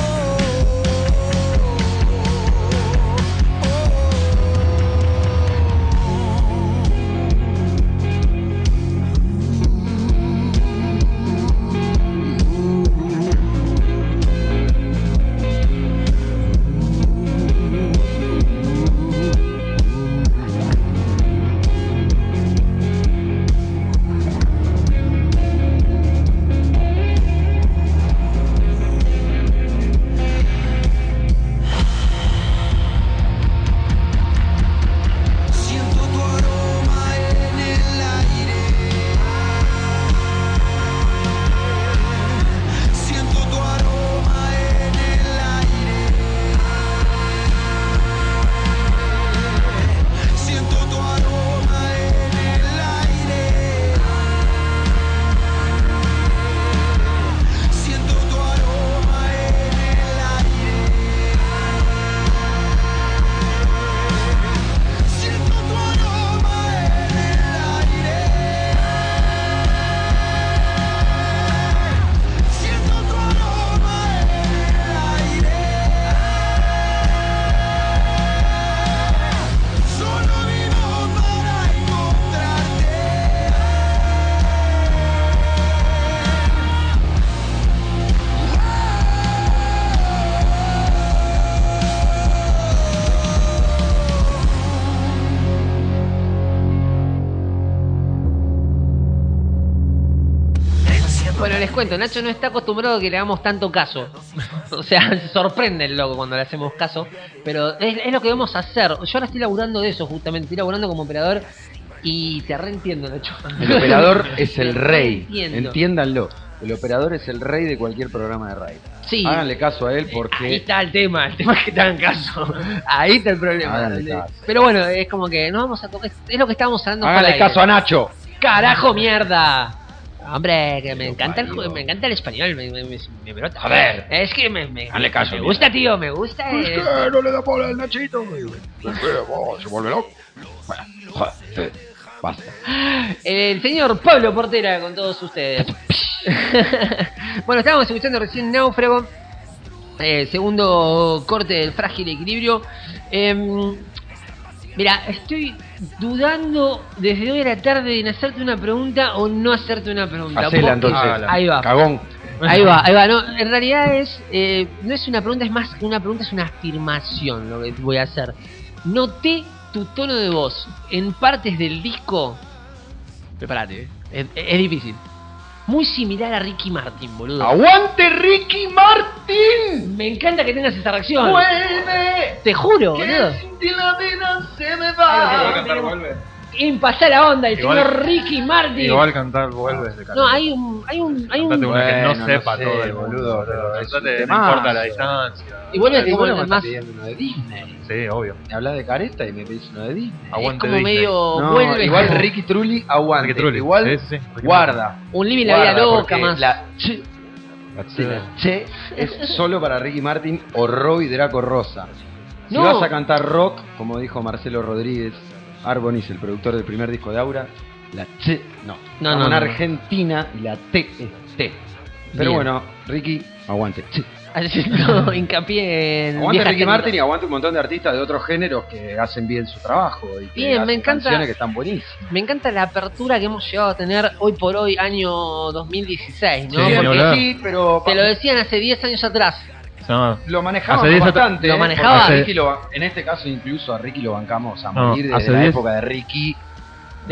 siento tu aroma en el aire. Siento tu aroma en el aire. Siento tu aroma en el aire. Siento tu aroma en el aire. Siento tu aroma en el aire. Siento tu aroma en el aire. Solo vivo para encontrarte. Bueno, les cuento, Nacho no está acostumbrado a que le hagamos tanto caso. O sea, se sorprende el loco cuando le hacemos caso. Pero es lo que vamos a hacer. Yo ahora estoy laburando de eso, justamente. Estoy laburando como operador y te reentiendo, Nacho. El operador es el Te rey. reentiendo. Entiéndanlo. El operador es el rey de cualquier programa de radio. Sí. Háganle caso a él Ahí porque está el tema es que te hagan caso. Ahí está el problema. Háganle caso. Pero bueno, es como que no vamos a tocar. Es lo que estábamos hablando. háganle fuera de caso a Nacho. ¡Carajo, mierda! Hombre, que me encanta el español, me brota. Joder. Es que me Hazle caso, me gusta, tío, me gusta. no le da bola al Nachito. Se vuelve loco. Bueno, joder, basta. El señor Pablo Portera con todos ustedes. Bueno, estábamos escuchando recién Náufrago, segundo corte del Frágil Equilibrio. Mira, estoy dudando desde hoy a la tarde en hacerte una pregunta o no hacerte una pregunta. Hacela entonces. Ahí va. Cagón. Ahí va. No, en realidad no es una pregunta, es más una pregunta, es una afirmación lo que voy a hacer. Noté tu tono de voz en partes del disco. Prepárate, es difícil. muy similar a Ricky Martin, boludo. ¡Aguante Ricky Martin! Me encanta que tengas esa reacción. ¡Vuelve! Te juro, Que boludo. sin ti la vida se me ¿Puedo va. cantar Vuelve? Impasar la onda, el Igual- señor Ricky Martin. Igual cantar Vuelve de No, hay un Cantate una que no Bueno, sepa no sé, todo el boludo, mundo, pero es Cantate, un no temazo. importa la distancia. Y Vuelve es Y como bueno, me el está más. pidiendo uno de Disney. Sí, obvio. Me hablas de Careta y me pides uno de Disney. Es Aguante como Disney. medio. No, Vuelve. igual como Ricky Trulli, aguante. Ricky Trulli. Igual, Sí, sí, sí. Ricky guarda. Un living la vida Guarda, loca porque más. La che, Sí. che es solo para Ricky Martin o Roy Draco Rosa. Si No. vas a cantar rock, como dijo Marcelo Rodríguez Arbonis, el productor del primer disco de Aura, la che no. No, Estamos no, en no. Argentina y la T es T. Pero Bien. bueno, Ricky, aguante. Che. Haciendo hincapié en. Aguante viejas Ricky técnicas. Martin y aguante un montón de artistas de otros géneros que hacen bien su trabajo y que Bien, me hacen encanta. canciones que están buenísimas. Me encanta la apertura que hemos llegado a tener hoy por hoy, año 2016, ¿no? Sí, ni Porque hablar. Sí, pero te lo decían hace 10 años atrás. No, lo manejábamos Hace 10 bastante. lo ¿eh? manejaba. Porque a Hace- Ricky en este caso incluso a Ricky lo bancamos a No, morir desde hace la 10 época de Ricky. De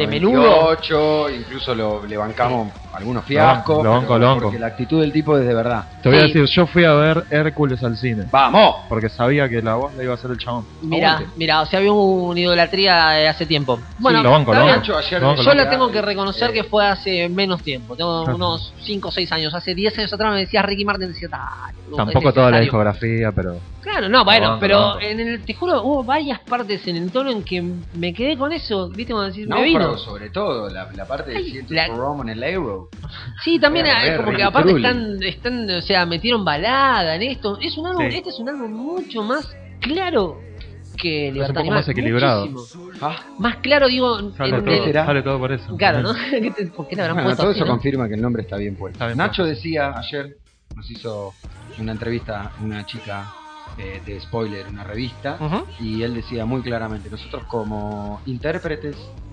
98, incluso le bancamos algunos fiascos. Lo banco, pero lo banco. Porque la actitud del tipo es de verdad. te voy a Sí. decir, yo fui a ver Hércules al cine. ¡Vamos! Porque sabía que la voz la iba a hacer el chabón. Mira, o sea, había una idolatría de hace tiempo. Bueno, lo banco, está lo bien. banco. Nacho ayer No, decía Yo la tengo que reconocer eh, que fue hace menos tiempo. Tengo Claro. unos 5 o 6 años. Hace 10 años atrás me decías Ricky Martin, decía, Tampoco toda la discografía, pero Claro, no, bueno, banco, pero lo banco. te juro, hubo varias partes en el tono en que me quedé con eso. ¿Viste? Cuando decís, me Náufrago, vino. sobre todo, la parte de Ay, Siento la- Rome en el Euro. Sí, también como que Ricky aparte Trulli. están, o sea, metieron balada en esto. Es un álbum, Sí. este es un álbum mucho más claro que es un Libertad poco Animal. más equilibrado. Muchísimo. Ah, Más claro, digo, Sale en todo, el- será? sale todo por eso. Claro, ¿no? ¿Por qué le habrán bueno, puesto todo así, eso no? confirma que el nombre está bien puesto. Está bien Nacho puesto. decía ayer, nos hizo una entrevista una chica de Spoiler, una revista, Ujú. y él decía muy claramente, nosotros como intérpretes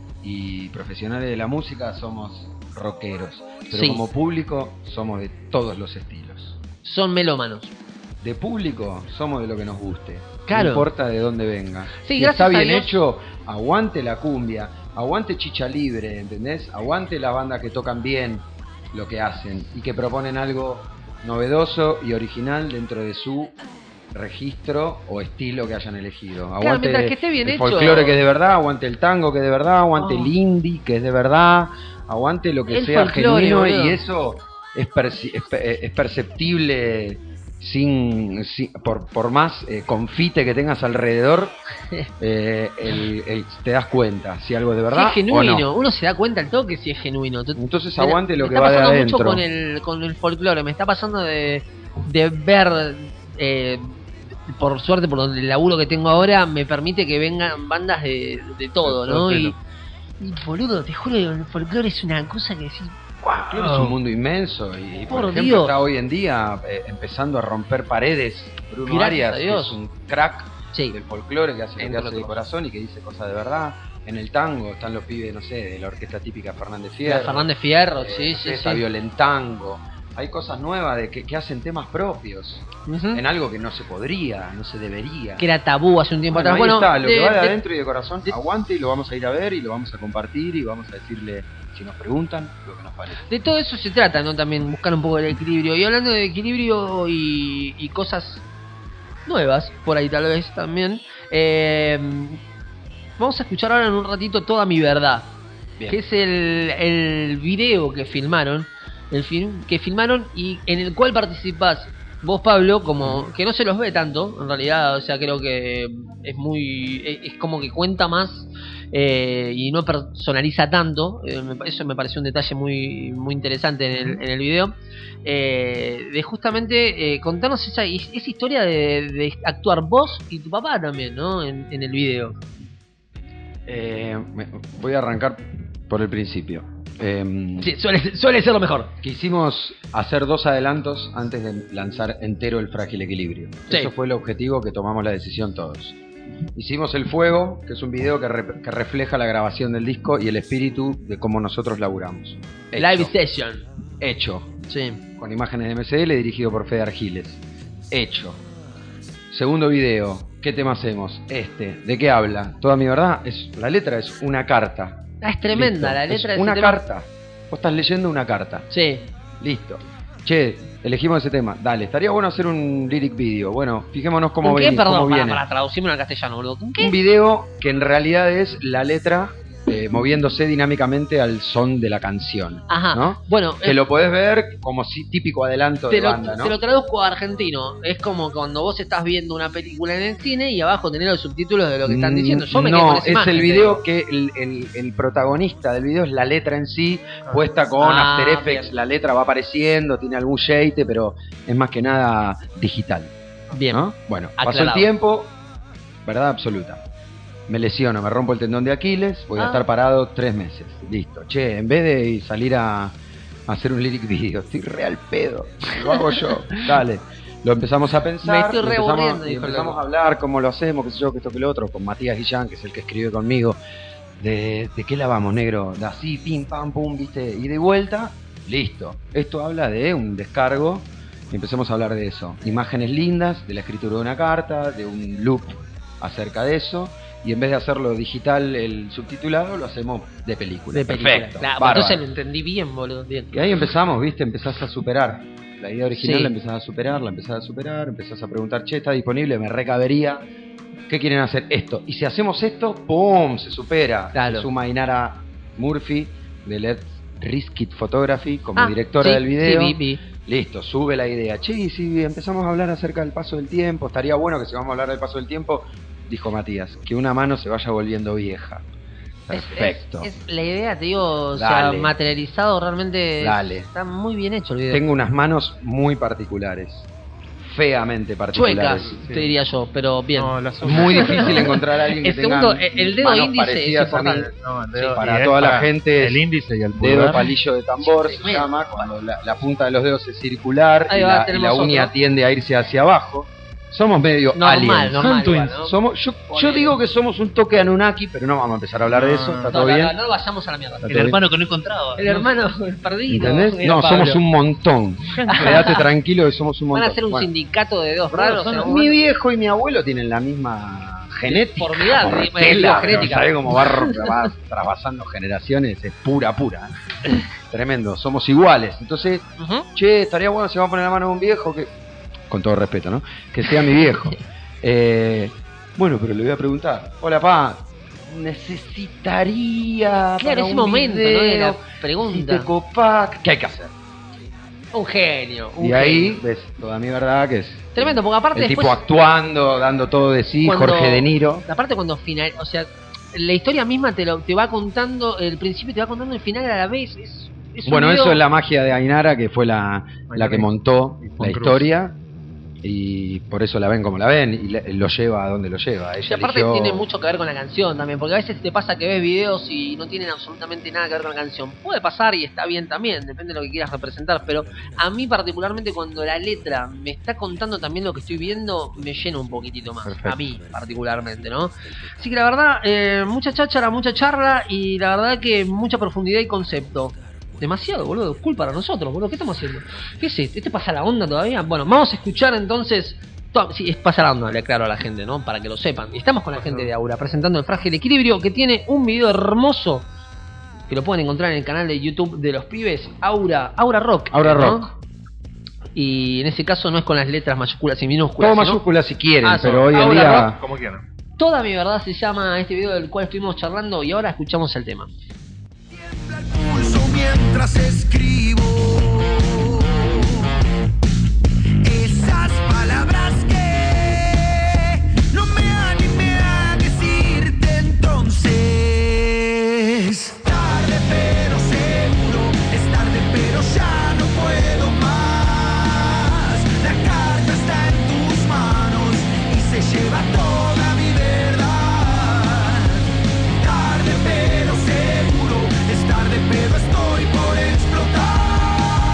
y profesionales de la música somos rockeros, pero Sí. como público somos de todos los estilos. Son melómanos. De público somos de lo que nos guste, Claro. no importa de dónde venga. Sí, Si gracias está a bien Dios. hecho, aguante la cumbia, aguante Chicha Libre, ¿entendés? Aguante las bandas que tocan bien lo que hacen y que proponen algo novedoso y original dentro de su registro o estilo que hayan elegido. Aguante mientras que esté bien el hecho. folclore que es de verdad, aguante el tango que es de verdad, aguante Oh. el indie que es de verdad, aguante lo que El sea folclore, genuino, boludo. y eso es perceptible por más confite que tengas alrededor, te das cuenta si algo es de Si verdad es genuino, o no. uno se da cuenta al toque si es genuino. Entonces Mira, aguante lo me que está va de pasando adentro. mucho con el folclore, me está pasando de ver, por suerte, por el laburo que tengo ahora, me permite que vengan bandas de todo, De ¿no? todo Y, estilo. y boludo, te juro que el folclore es una cosa que decís, Claro, es un mundo inmenso y por Por ejemplo Dios. está hoy en día empezando a romper paredes Bruno Gracias Arias, a que Dios. es un crack sí, del folclore que hace lo que Entre hace de otros. corazón y que dice cosas de verdad. En el tango están los pibes, no sé, de la orquesta típica Fernández la Fierro. Fernández Fierro, sí, no sí, sé, sí. Sabio Lentango. Hay cosas nuevas de que hacen temas propios Ujú. en algo que no se podría, no se debería. Que era tabú hace un tiempo Bueno, atrás. ahí Bueno, está, lo que va de de- adentro y de corazón, de- aguante y lo vamos a ir a ver y lo vamos a compartir y vamos a decirle, si nos preguntan, lo que nos parece. de todo eso se trata, ¿no? También buscar un poco el equilibrio. Y hablando de equilibrio y cosas nuevas, por ahí tal vez también, vamos a escuchar ahora en un ratito Toda mi verdad, Bien. que es el video que filmaron, el film que filmaron y en el cual participás vos, Pablo, como que no se los ve tanto, en realidad, o sea, creo que es como que cuenta más y no personaliza tanto. Eso me pareció un detalle muy interesante en el video, de justamente contarnos esa historia de actuar vos y tu papá también, ¿no? En el video. Voy a arrancar por el principio. Sí, suele ser lo mejor. Quisimos hacer 2 adelantos antes de lanzar entero el Frágil Equilibrio. Sí. Eso fue el objetivo que tomamos la decisión todos. Hicimos El Fuego, que es un video que refleja la grabación del disco y el espíritu de cómo nosotros laburamos. Hecho. Live session. Hecho. Sí. Con imágenes de MCL dirigido por Fede Argiles. Hecho. Segundo video. ¿Qué tema hacemos? ¿De qué habla? Toda mi verdad, la letra es una carta. Ah, es tremenda Listo. la letra es de una ese tema. carta. Vos estás leyendo una carta. Sí. Listo. Che, elegimos ese tema. Dale, estaría bueno hacer un lyric video. Bueno, fijémonos cómo ¿Qué? Perdón, cómo viene. para traducirme al castellano, boludo. ¿Qué? Un video que en realidad es la letra moviéndose dinámicamente al son de la canción. Ajá. ¿no? Bueno, que lo podés ver como si típico adelanto de banda, ¿no? Te lo traduzco a argentino. Es como cuando vos estás viendo una película en el cine y abajo tenés los subtítulos de lo que están diciendo. Yo me quedo con esa imagen, el video que el protagonista del video es la letra en sí, puesta con After Effects. Bien. La letra va apareciendo, tiene algún shade, pero es más que nada digital. Bien. ¿no? Bueno, aclarado. Pasó el tiempo, verdad absoluta. Me lesiono, me rompo el tendón de Aquiles, voy a estar parado 3 meses. Listo. Che, en vez de salir a hacer un lyric video, estoy real pedo. Lo hago yo. Dale. Lo empezamos a pensar. Me estoy reaburriendo. Empezamos a hablar cómo lo hacemos, qué sé yo, que esto, que lo otro, con Matías Guillán, que es el que escribe conmigo. ¿De qué la vamos, negro? De así, pim, pam, pum, viste, y de vuelta. Listo. Esto habla de un descargo. Y empecemos a hablar de eso. Imágenes lindas, de la escritura de una carta, de un loop acerca de eso. Y en vez de hacerlo digital, el subtitulado, lo hacemos de película. De película. Perfecto. Claro, entonces lo entendí bien, boludo. Bien. Y ahí empezamos, ¿viste? Empezás a superar. La idea original Sí. la empezás a superar, empezás a preguntar, che, ¿está disponible? Me recabería. ¿Qué quieren hacer? Esto. Y si hacemos esto, ¡pum! Se supera. Claro. Se suma Inara Murphy, de Let's Risk It Photography, como directora sí, del video. Sí, vi. Listo, sube la idea. Che, y si empezamos a hablar acerca del paso del tiempo, estaría bueno que si vamos a hablar del paso del tiempo, dijo Matías, que una mano se vaya volviendo vieja. Perfecto. Es la idea, te digo, o Dale. sea, materializado realmente. Dale. Está muy bien hecho el video. Tengo unas manos muy particulares. Feamente particulares. Chuecas, te diría yo, pero bien. No, las Es muy difícil encontrar a alguien que El segundo, tenga el dedo manos índice es parecidas a mí. importante. No, el dedo- Para y es toda la para gente es el índice y el dedo pulgar. palillo de tambor se Tremendo. llama, cuando la punta de los dedos es circular Ahí y va, la tenemos uña otro. tiende a irse hacia abajo. Somos medio aliens. Normal, igual, ¿no? Yo digo que somos un toque Anunnaki, pero no vamos a empezar a hablar de eso, está todo bien. No vayamos a la mierda. Está El todo hermano que no encontraba. El hermano perdido. ¿Entendés? Era No, Pablo. somos un montón. Quédate tranquilo que somos un Van montón. a hacer un Bueno, sindicato de dedos raros. en algún mi momento. viejo y mi abuelo tienen la misma genética. Formidable, Tela, genética. ¿sabés cómo va trabajando generaciones? Es pura. Tremendo, somos iguales. Entonces, Ujú. che, estaría bueno si vamos a poner la mano a un viejo que, con todo respeto, ¿no? Que sea mi viejo. Bueno, pero le voy a preguntar. Hola, pa. Necesitaría. Claro, para ese un momento, ¿no? video, De la Si pregunta. te copás, ¿qué hay que hacer? Un genio. Y ahí ves toda mi verdad, que es Tremendo, porque aparte el después. tipo actuando, dando todo de sí, Cuando- Jorge De Niro. Aparte cuando final, o sea, la historia misma te va contando, el principio te va contando el final a la vez. Es un Bueno, video- eso es la magia de Ainara, que fue la que montó Y la Juan Cruz. historia. Y por eso la ven como la ven. Y lo lleva a donde lo lleva. Y Ella aparte eligió- tiene mucho que ver con la canción también, porque a veces te pasa que ves videos y no tienen absolutamente nada que ver con la canción. Puede pasar y está bien también, depende de lo que quieras representar, pero a mí particularmente cuando la letra me está contando también lo que estoy viendo, me llena un poquitito más. Perfecto. A mí particularmente, ¿no? Así que la verdad, mucha cháchara, mucha charla y la verdad que mucha profundidad y concepto. Demasiado, boludo, cool para nosotros, boludo. ¿Qué estamos haciendo? ¿Qué es esto? ¿Este pasa la onda todavía? Bueno, vamos a escuchar entonces. Sí, es pasa la onda, le aclaro a la gente, ¿no? Para que lo sepan. Y estamos con la gente de Aura presentando el Frágil Equilibrio, que tiene un video hermoso que lo pueden encontrar en el canal de YouTube de los pibes. Aura Rock. Aura ¿no? Rock. Y en ese caso no es con las letras mayúsculas y minúsculas. Todo sino- mayúsculas si quieren, Ah, pero hoy en Aura día. Rock. Como quieran. Toda mi verdad se llama este video del cual estuvimos charlando y ahora escuchamos el tema. Pulso mientras escribo esas palabras que no me animé a decirte entonces. Tarde pero seguro, es tarde pero ya no puedo más. La carta está en tus manos y se lleva toda mi verdad. Tarde pero seguro, es tarde pero estoy por explotar.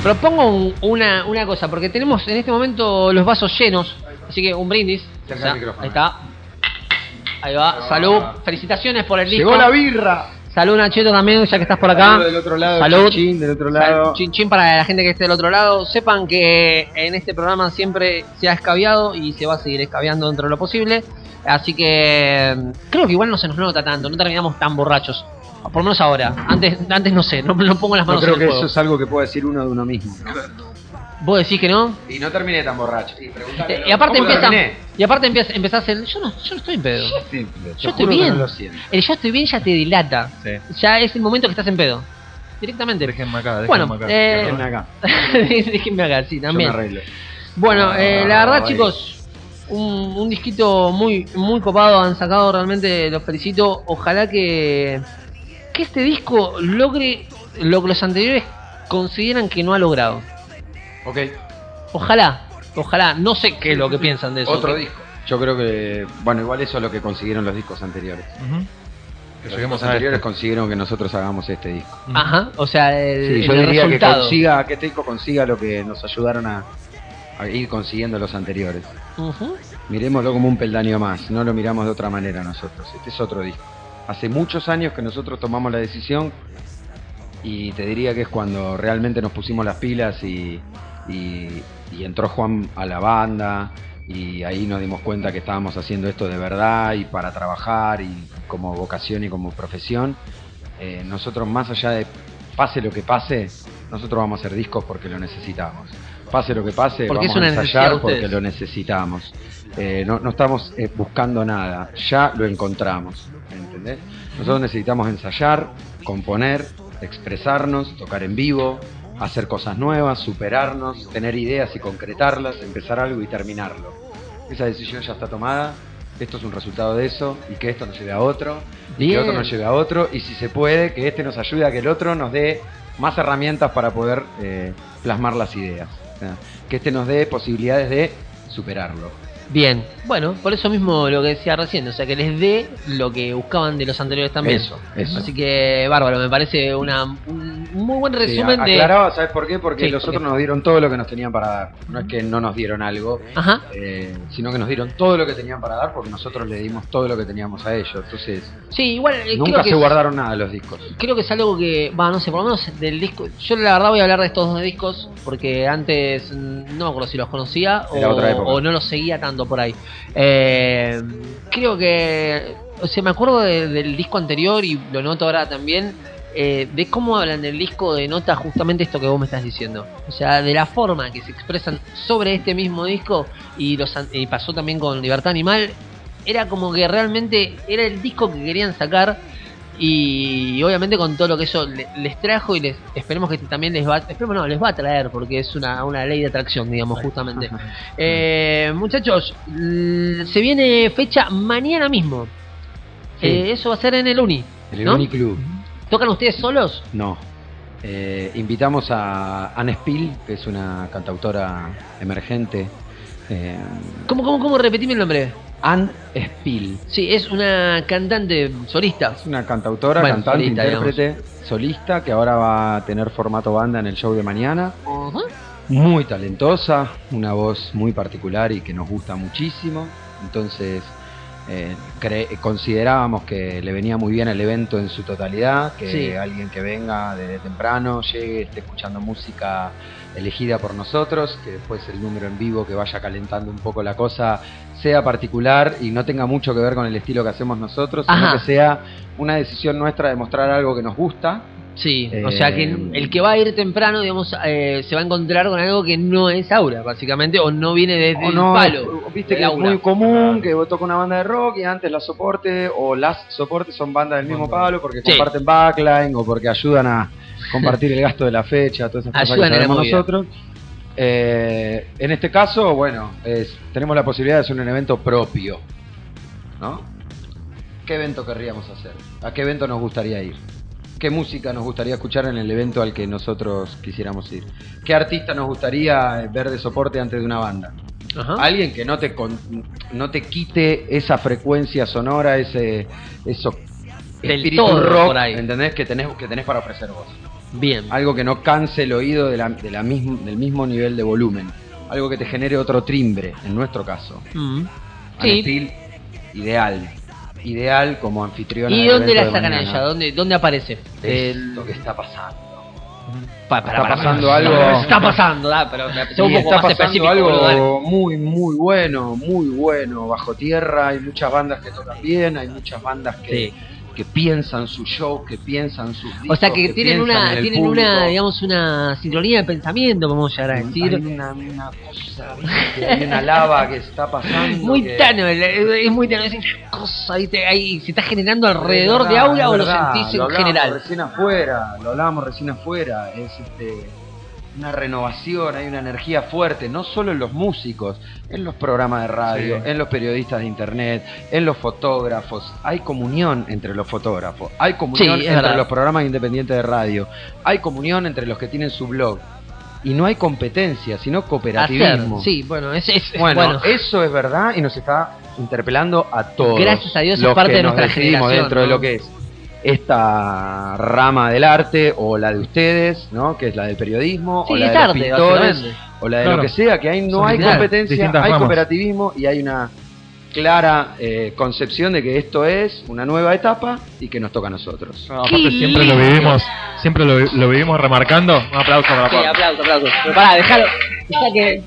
Propongo una cosa, porque tenemos en este momento los vasos llenos, así que un brindis. Cerca el micrófono. Ahí está. Ahí va, salud. Felicitaciones por el disco. ¡Llegó la birra! Salud, Nachito, también, ya que estás por acá. Salud del otro lado, salud. Chin del otro lado. Chin chin para la gente que esté del otro lado. Sepan que en este programa siempre se ha escabiado y se va a seguir escabeando dentro de lo posible. Así que creo que igual no se nos nota tanto, no terminamos tan borrachos. Por lo menos ahora. Antes no sé, no pongo las manos Yo creo en el que fuego. eso es algo que puede decir uno de uno mismo. ¿Vos decís que no? Y no terminé tan borracho. Y aparte ¿Cómo terminé? empezás el yo no estoy en pedo. Sí, Yo estoy bien. No lo siento. El yo estoy bien ya te dilata. Sí. Ya es el momento que estás en pedo. Directamente. Déjenme acá, Bueno, acá. Déjenme acá. déjenme acá, sí, Yo me también. arreglo. Bueno, la verdad, Ay. chicos, un disquito muy copado han sacado, realmente los felicito. Ojalá que este disco logre lo que los anteriores consideran que no ha logrado. Ok. Ojalá, no sé qué es lo que piensan de eso. Otro disco. Yo creo que, bueno, igual eso es lo que consiguieron los discos anteriores. Ujú. Que Los lleguemos discos a anteriores este. consiguieron que nosotros hagamos este disco. Ajá, o sea, Sí, yo el diría resultado. que este disco consiga lo que nos ayudaron a ir consiguiendo los anteriores. Ujú. Miremoslo como un peldaño más, no lo miramos de otra manera nosotros. Este es otro disco. Hace muchos años que nosotros tomamos la decisión y te diría que es cuando realmente nos pusimos las pilas y entró Juan a la banda y ahí nos dimos cuenta que estábamos haciendo esto de verdad y para trabajar y como vocación y como profesión. Nosotros, más allá de pase lo que pase, nosotros vamos a hacer discos porque lo necesitamos. Pase lo que pase, Porque vamos es una a necesidad ensayar de ustedes. porque lo necesitamos. No estamos buscando nada, ya lo encontramos, ¿entendés? Nosotros necesitamos ensayar, componer, expresarnos, tocar en vivo, hacer cosas nuevas, superarnos, tener ideas y concretarlas, empezar algo y terminarlo. Esa decisión ya está tomada, esto es un resultado de eso, y que esto nos lleve a otro, y que Bien. otro nos lleve a otro, y si se puede, que este nos ayude a que el otro nos dé más herramientas para poder plasmar las ideas. O sea, que este nos dé posibilidades de superarlo. Bien, bueno, por eso mismo lo que decía recién, o sea, que les dé lo que buscaban de los anteriores también. Eso. Así que, bárbaro, me parece un muy buen resumen Sí, de... aclaraba, ¿sabes por qué? Porque Sí, los ¿por qué? otros nos dieron todo lo que nos tenían para dar. No es que no nos dieron algo, Ajá. sino que nos dieron todo lo que tenían para dar porque nosotros le dimos todo lo que teníamos a ellos. Entonces, Sí, igual nunca creo que se guardaron nada los discos. creo que es algo que, no sé, por lo menos del disco. Yo la verdad voy a hablar de estos dos discos porque antes no me acuerdo si los conocía Era otra época. o no los seguía tanto por ahí. Creo que, o sea, me acuerdo del disco anterior y lo noto ahora también. De cómo hablan del disco, denota justamente esto que vos me estás diciendo. O sea, de la forma que se expresan sobre este mismo disco y pasó también con Libertad Animal. Era como que realmente era el disco que querían sacar y obviamente con todo lo que eso les trajo y esperemos que también les va a traer porque es una ley de atracción, digamos, justamente. Muchachos, se viene fecha mañana mismo. Sí. Eso va a ser en el Uni. En el ¿no? Uniclub. ¿Tocan ustedes solos? No. Invitamos a Anne Spill, que es una cantautora emergente. ¿Cómo? Repetime el nombre. Anne Spill. Sí, es una cantante solista. Es una cantautora, Bueno, cantante, solista, intérprete, solista, que ahora va a tener formato banda en el show de mañana. Ajá. Muy talentosa, una voz muy particular y que nos gusta muchísimo. Entonces considerábamos que le venía muy bien el evento en su totalidad, que Sí. alguien que venga desde temprano, llegue, esté escuchando música elegida por nosotros, que después el número en vivo que vaya calentando un poco la cosa sea particular y no tenga mucho que ver con el estilo que hacemos nosotros, sino Ajá. que sea una decisión nuestra de mostrar algo que nos gusta. Sí, o sea que el que va a ir temprano, digamos, se va a encontrar con algo que no es Aura, básicamente, o no viene desde O no, el palo. viste del que es Aura. muy común que vos toca una banda de rock y antes la soporte o las soportes son bandas del mismo palo porque Sí. comparten backline o porque ayudan a compartir el gasto de la fecha, todas esas cosas que Ayudan en la sabemos movida. nosotros. En este caso, bueno, tenemos la posibilidad de hacer un evento propio, ¿no? ¿Qué evento querríamos hacer? ¿A qué evento nos gustaría ir? ¿Qué música nos gustaría escuchar en el evento al que nosotros quisiéramos ir? ¿Qué artista nos gustaría ver de soporte antes de una banda? Ajá. Alguien que no te quite esa frecuencia sonora, eso Del espíritu todo rock, por ahí. ¿entendés? Que tenés para ofrecer vos. Bien. Algo que no canse el oído del mismo nivel de volumen. Algo que te genere otro timbre, en nuestro caso. Sí. Steel, ideal como anfitriona. ¿Y del dónde evento la de sacan a mañana. ella? ¿Dónde aparece? Esto que está pasando. Está pasando algo. Está pasando, pero me Sí, un poco está más pasando específico. algo boludo, dale. muy bueno. Bajo tierra hay muchas bandas que tocan bien, hay muchas bandas que piensan su show, que piensan sus discos, O sea que tienen piensan en el tienen público. digamos, una sincronía de pensamiento, podemos llegar a decir. Hay una cosa, ¿viste? Hay una lava que está pasando. Muy que... tano, es muy tano, es una cosa, ¿viste? Ahí se está generando alrededor Es de verdad, Aura es o lo verdad, sentís lo en hablábamos general. Lo hablábamos recién afuera, es una renovación, hay una energía fuerte, no solo en los músicos, en los programas de radio, en los periodistas de internet, en los fotógrafos, hay comunión entre los fotógrafos, hay comunión Sí, es entre verdad. los programas independientes de radio, hay comunión entre los que tienen su blog, y no hay competencia, sino cooperativismo. Sí, bueno, Bueno, eso es verdad y nos está interpelando a todos. Gracias a Dios es los parte que de nos nuestra decidimos generación, dentro de ¿no? lo que es esta rama del arte o la de ustedes, ¿no? Que es la del periodismo Sí, o la es de los arte, pintores básicamente. o la de Claro. lo que sea, que ahí no Son hay distintas competencia, hay ramas. cooperativismo y hay una clara concepción de que esto es una nueva etapa y que nos toca a nosotros. No, aparte siempre lo vivimos remarcando. Un aplauso para Sí, Pablo. aplauso. Pero pará, dejalo. Deja que...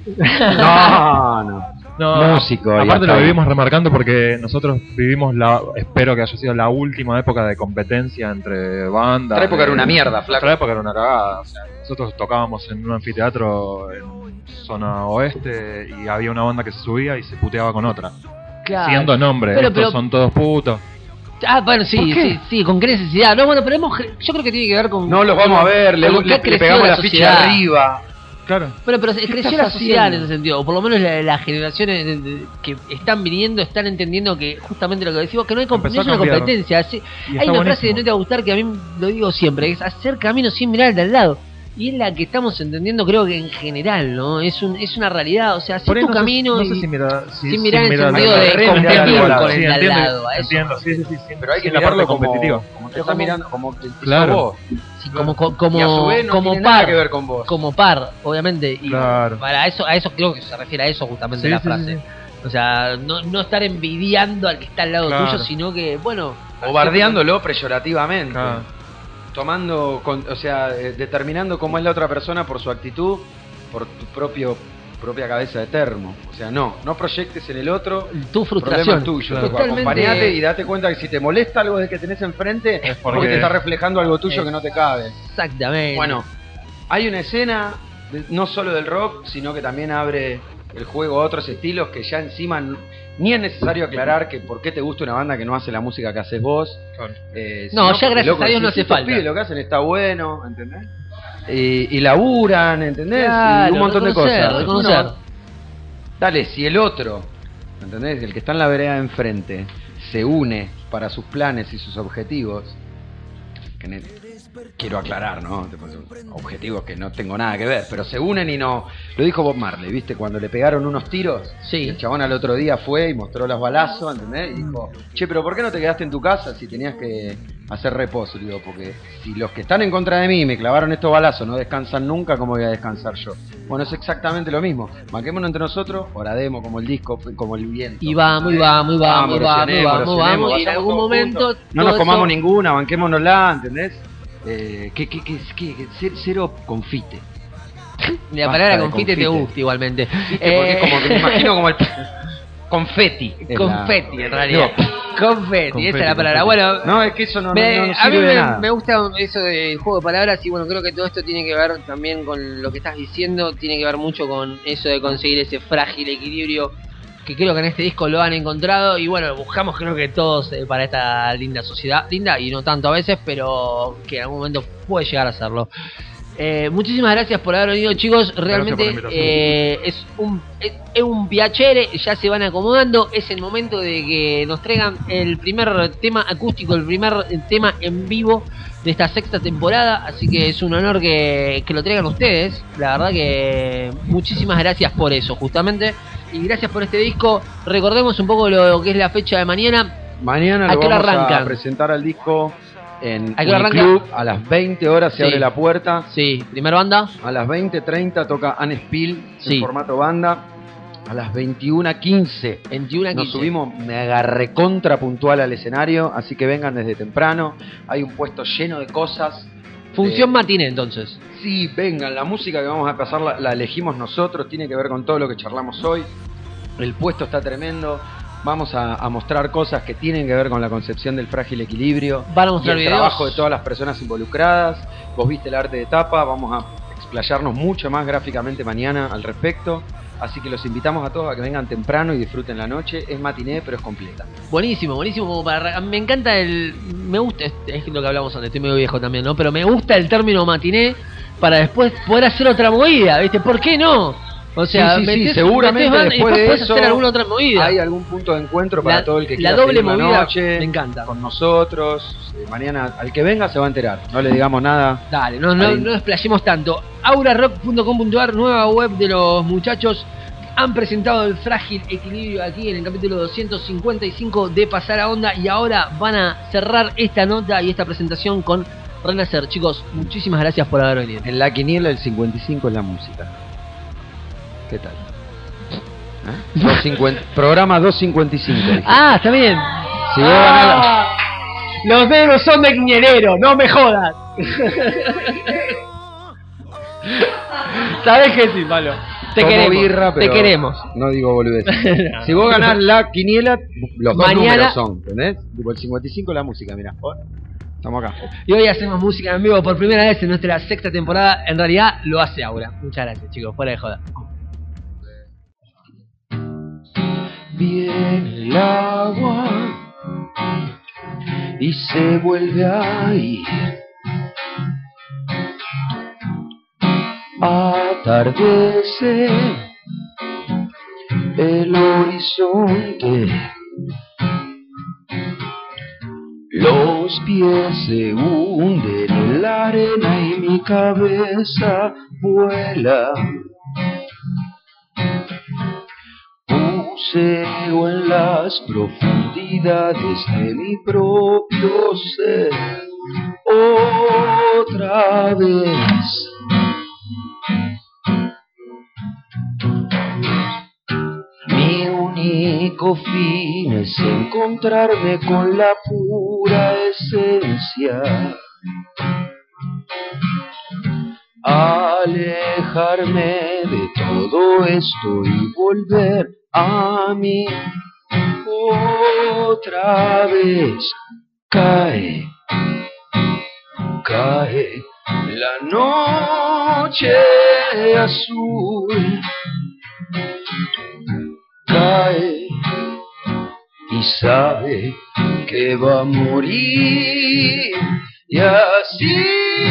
No, músico. y Aparte hasta lo ahí. vivimos remarcando porque nosotros vivimos espero que haya sido la última época de competencia entre bandas. Otra época era una mierda, flaco. Otra época era una cagada. O sea, nosotros tocábamos en un anfiteatro en zona oeste y había una banda que se subía y se puteaba con otra. Claro. Siendo nombre, Pero- estos son todos putos. Bueno, sí, con qué necesidad. No, bueno, pero yo creo que tiene que ver con... No los vamos a ver, le, con lo que le- ha le crecido pegamos la sociedad. ficha arriba. Claro. Bueno, pero creció estás la sociedad en haciendo? ese sentido, o por lo menos las generaciones que están viniendo están entendiendo que justamente lo que decimos, que no, no Empezó es a una cambiar. competencia. Y Hay está una frase de buenísimo. no te va a gustar que a mí lo digo siempre, que es hacer camino sin mirar al de al lado. Y es la que estamos entendiendo, creo que en general, ¿no? Es una realidad, o sea, hacer Por ahí tu camino no sé y si mirar, sin mirar en el al sentido lado. de competir con el de al entiendo, lado. A eso. entiendo, sí, Pero hay que la parte mirarlo competitiva. como te está mirando, como que Claro. sos vos. Sí, como Y a su vez no como tiene nada par, que ver con vos. como par, obviamente. Y Claro. para eso, a eso creo que se refiere a eso justamente Sí, la sí, frase. sí. O sea, no estar envidiando al que está al lado Claro. tuyo, sino que, bueno, O bardeándolo peyorativamente. Claro. Determinando cómo es la otra persona por su actitud, por tu propia cabeza de termo. O sea, no proyectes en el otro. tu Problema frustración. es tuyo. Claro. Acompañate y date cuenta que si te molesta algo de que tenés enfrente es porque te está reflejando algo tuyo que no te cabe. Exactamente. Bueno, hay una escena no solo del rock, sino que también abre el juego a otros estilos que ya encima ni es necesario aclarar que por qué te gusta una banda que no hace la música que haces vos. No, ya porque, gracias loco, a Dios no si hace estos falta. pibes lo que hacen está bueno, ¿entendés? Y laburan, ¿entendés? Claro, Y un montón de reconocer, cosas. reconocer. Bueno, dale, si el otro, ¿entendés? El que está en la vereda de enfrente se une para sus planes y sus objetivos, quiero aclarar, ¿no? Objetivos que no tengo nada que ver, pero se unen y no. Lo dijo Bob Marley, ¿viste? Cuando le pegaron unos tiros, Sí. el chabón al otro día fue y mostró los balazos, ¿entendés? Y dijo, che, pero ¿por qué no te quedaste en tu casa si tenías que hacer reposo? Digo, porque si los que están en contra de mí me clavaron estos balazos, no descansan nunca, ¿cómo voy a descansar yo? Bueno, es exactamente lo mismo. Banquémonos entre nosotros, orademos como el disco, como el viento. Y vamos, erosionemos, vamos. Y en vayamos algún todos momento. juntos. No todo nos comamos eso- ninguna, banquémonosla, ¿entendés? Cero confite. La Basta palabra de confite te confite. gusta igualmente. Porque es como que me imagino como el confeti. es Confeti, la- en realidad. Confeti, esa es la palabra. confeti. Bueno, No, es que eso no a sirve mí de nada. me gusta eso del juego de palabras y bueno, creo que todo esto tiene que ver también con lo que estás diciendo, tiene que ver mucho con eso de conseguir ese frágil equilibrio que creo que en este disco lo han encontrado y bueno, buscamos creo que todos para esta linda sociedad, linda y no tanto a veces, pero que en algún momento puede llegar a serlo. Muchísimas gracias por haber venido, chicos. Realmente por la es un piacere. Ya se van acomodando. Es el momento de que nos traigan el primer tema acústico, el primer tema en vivo de esta sexta temporada. Así que es un honor que lo traigan ustedes. La verdad que muchísimas gracias por eso, justamente. Y gracias por este disco. Recordemos un poco lo que es la fecha de mañana. Mañana ¿A lo qué hora vamos a arrancan? presentar al disco en ¿A qué hora Uniclub. arranca? A las 20 horas se Sí. abre la puerta. Sí, primera banda. A las 20:30 toca Anne Spill Sí. en formato banda. A las 21:15 21 nos subimos mega recontra puntual al escenario, así que vengan desde temprano. Hay un puesto lleno de cosas. Función matiné, entonces. Sí, vengan, la música que vamos a pasar la elegimos nosotros, tiene que ver con todo lo que charlamos hoy. El puesto está tremendo. Vamos a mostrar cosas que tienen que ver con la concepción del frágil equilibrio. Van a mostrar y el videos. trabajo de todas las personas involucradas. Vos viste el arte de tapa, vamos a explayarnos mucho más gráficamente mañana al respecto. Así que los invitamos a todos a que vengan temprano y disfruten la noche. Es matiné, pero es completa. Buenísimo, buenísimo. Como me encanta me gusta, es lo que hablamos antes, estoy medio viejo también, ¿no? Pero me gusta el término matiné para después poder hacer otra movida, ¿viste? ¿Por qué no? O sea, seguramente después de puedes eso hacer alguna otra movida. hay algún punto de encuentro para todo el que la quiera doble seguir la movida noche me encanta. con nosotros. Mañana al que venga se va a enterar. No le digamos nada. Dale, no desplayemos tanto. aurarock.com.ar, nueva web de los muchachos. Han presentado el frágil equilibrio aquí en el capítulo 255 de Pasar a Onda. Y ahora van a cerrar esta nota y esta presentación con Renacer. Chicos, muchísimas gracias por haber venido. En la quiniela el 55 es la música. ¿Qué tal? 250, programa 255. dije. Ah, está bien. Si vos ganás Los dedos son de quiñerero, no me jodas. ¿Sabes qué sí, Pablo? Te tomo queremos, birra, pero te queremos. No digo boludez. Si vos ganás la quiniela, los dos Mañana- números son, ¿entendés? Tipo el 55 es la música, mirá. Estamos acá. Y hoy hacemos música en vivo por primera vez en nuestra sexta temporada. En realidad lo hace Aura. Muchas gracias, chicos, fuera de joda. Viene el agua y se vuelve a ir. Atardece el horizonte. Los pies se hunden en la arena y mi cabeza vuela. Buceo en las profundidades de mi propio ser. Otra vez. Mi único fin es encontrarme con la pura esencia. Alejarme de todo esto y volver a mí. Otra vez cae la noche azul. Cae y sabe que va a morir, y así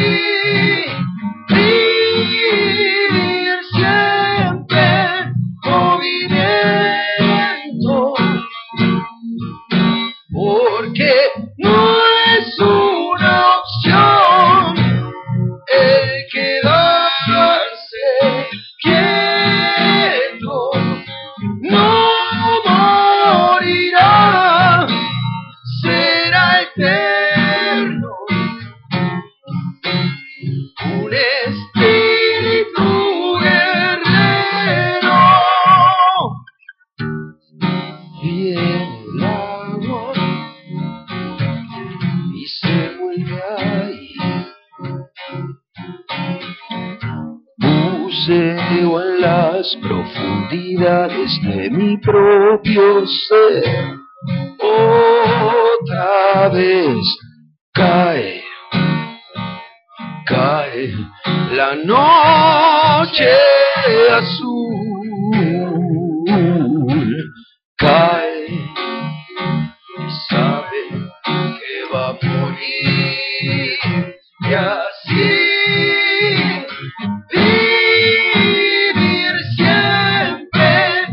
vivir siempre en movimiento, porque no es una opción el quedarse quieto. No morirá, será eterno, un espíritu guerrero. Viene el agua y se vuelve a ir. Buceo en las profundidades de mi propio ser. Otra vez cae la noche azul. Cae y sabe que va a morir, y así vivir siempre en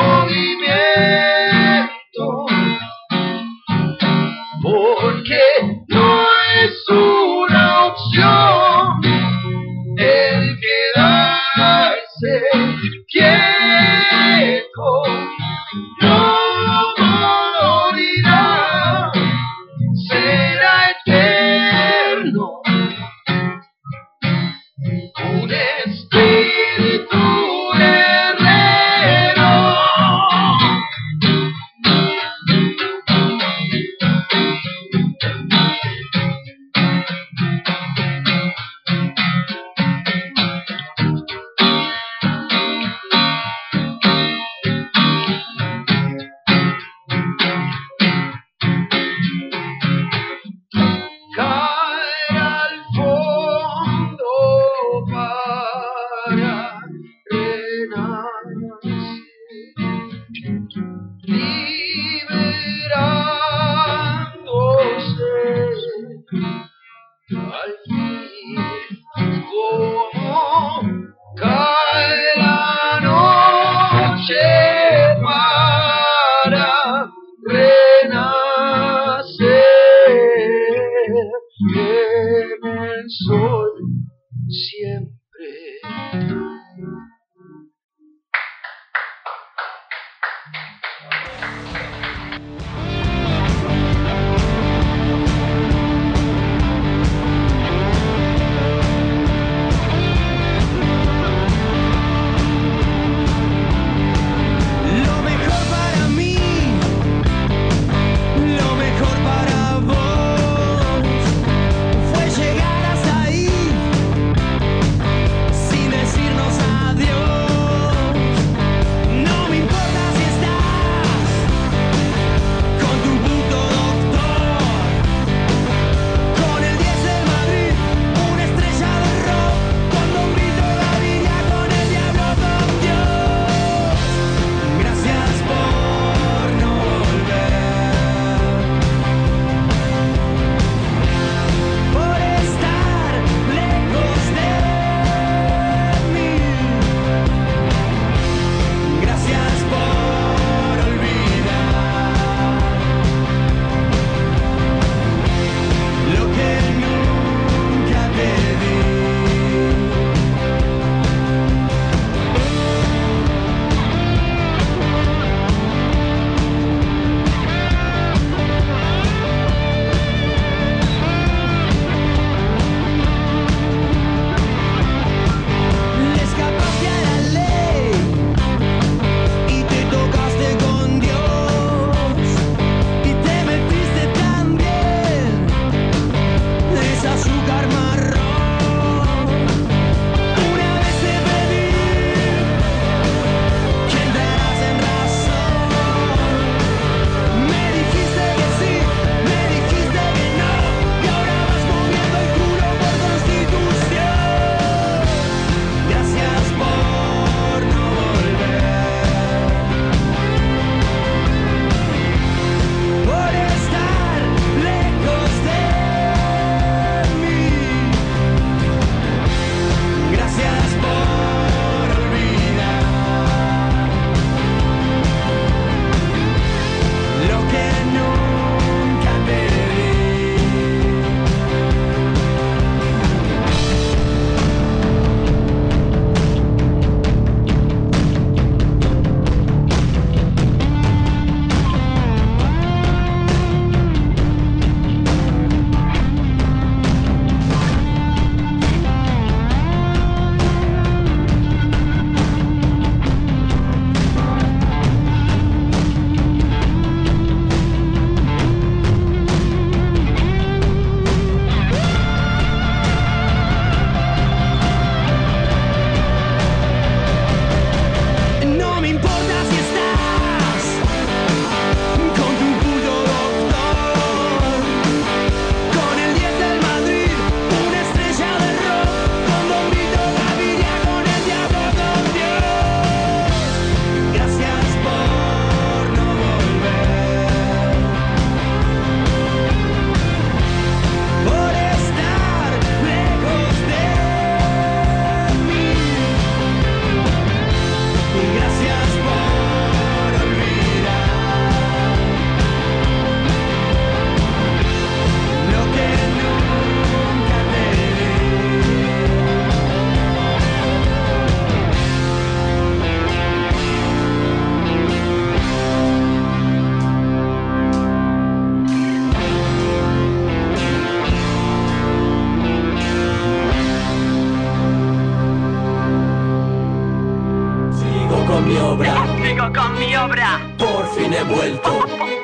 movimiento, porque no es una opción el quedarse quieto. No morirá, será eterno. en el sol siempre. con mi obra. Por fin he vuelto.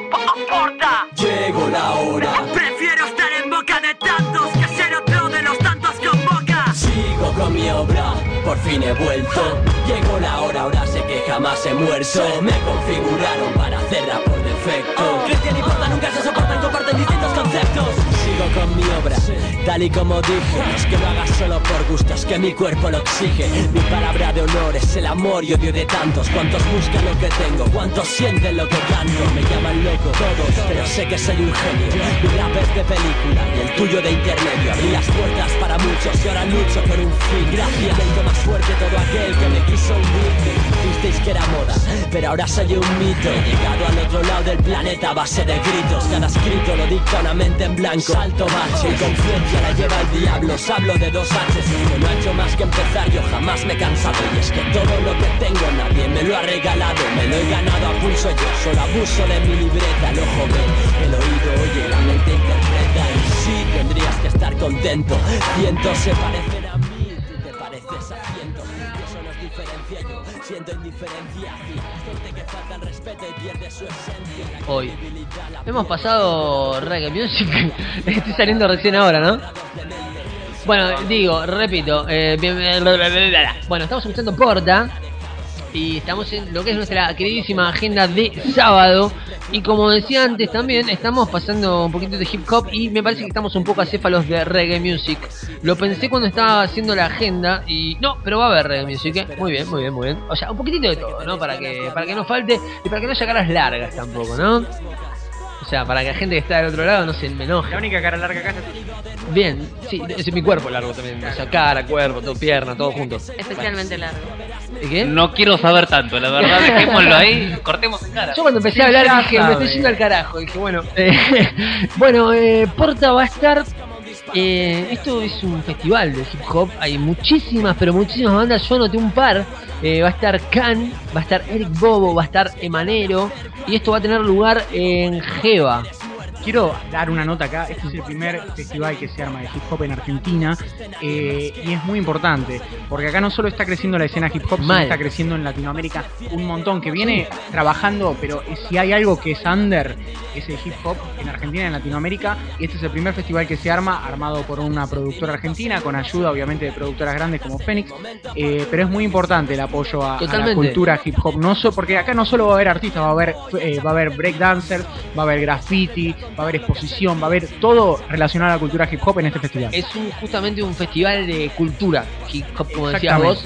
Porta. Llegó la hora. Prefiero estar en boca de tantos que ser otro de los tantos con boca. Sigo con mi obra. Por fin he vuelto. Llegó la hora, ahora sé que jamás he muerto. Me configuraron para hacerla por defecto. Cristian y Porta nunca se soportan, comparten distintos conceptos. Sigo con mi obra, tal y como dije. No es que lo haga solo por gusto, es que mi cuerpo lo exige. Mi palabra de honor es el amor y odio de tantos. Cuántos buscan lo que tengo, cuántos sienten lo que canto. Me llaman loco todos, pero sé que soy un genio. Mi rap es de película y el tuyo de intermedio. Abrí las puertas para muchos y ahora lucho por un fin. Gracias, lento más fuerte todo aquel que me quiso hundir. Visteis que era moda, pero ahora soy un mito. He llegado al otro lado del planeta a base de gritos. Cada escrito lo dicta una mente en blanco. tanto bache. Y conciencia la lleva el diablo, os hablo de 2 H's. Que no ha hecho más que empezar, yo jamás me he cansado. Y es que todo lo que tengo nadie me lo ha regalado. Me lo he ganado a pulso yo, solo abuso de mi libreta. El ojo ve, el oído oye, la mente interpreta. Y sí, tendrías que estar contento. Cientos se parecen a mí, tú te pareces a cientos. Y eso nos diferencia, yo siento indiferencia. Y gente que falta el respeto y pierde su esencia. Hoy hemos pasado reggae music. Estoy saliendo recién ahora, ¿no? Bueno, repito, bueno, estamos escuchando Porta y estamos en lo que es nuestra queridísima agenda de sábado. Y como decía antes también, estamos pasando un poquito de hip hop y me parece que estamos un poco acéfalos de reggae music. Lo pensé cuando estaba haciendo la agenda y no, pero va a haber reggae music, ¿eh? Muy bien, muy bien, muy bien. O sea, un poquitito de todo, ¿no? Para que no falte y para que no haya caras largas tampoco, ¿no? O sea, para que la gente que está del otro lado no se me enoje. La única cara larga acá es tuya. Bien, sí, es mi cuerpo largo también. O sea, cara, cuerpo, todo, pierna, todo junto. Especialmente largo. ¿Qué? No quiero saber tanto, la verdad, dejémoslo ahí, cortemos en cara. Yo cuando empecé a hablar dije, me estoy yendo al carajo. Dije, bueno, Porta va a estar... esto es un festival de hip hop. Hay muchísimas, pero muchísimas bandas. Yo anoté un par. Va a estar Can, va a estar Eric Bobo, va a estar Emanero. Y esto va a tener lugar en Jeva. Quiero dar una nota acá. Este es el primer festival que se arma de hip hop en Argentina, y es muy importante porque acá no solo está creciendo la escena hip hop, sino está creciendo en Latinoamérica un montón, que viene trabajando, pero si hay algo que es under, es el hip hop en Argentina y en Latinoamérica. Y este es el primer festival que se arma, armado por una productora argentina, con ayuda obviamente de productoras grandes como Fénix, pero es muy importante el apoyo a la cultura hip hop, no porque acá no solo va a haber artistas, va a haber breakdancers, va a haber graffiti, va a haber exposición, va a haber todo relacionado a la cultura hip hop en este festival. Es justamente un festival de cultura hip hop, como decías vos,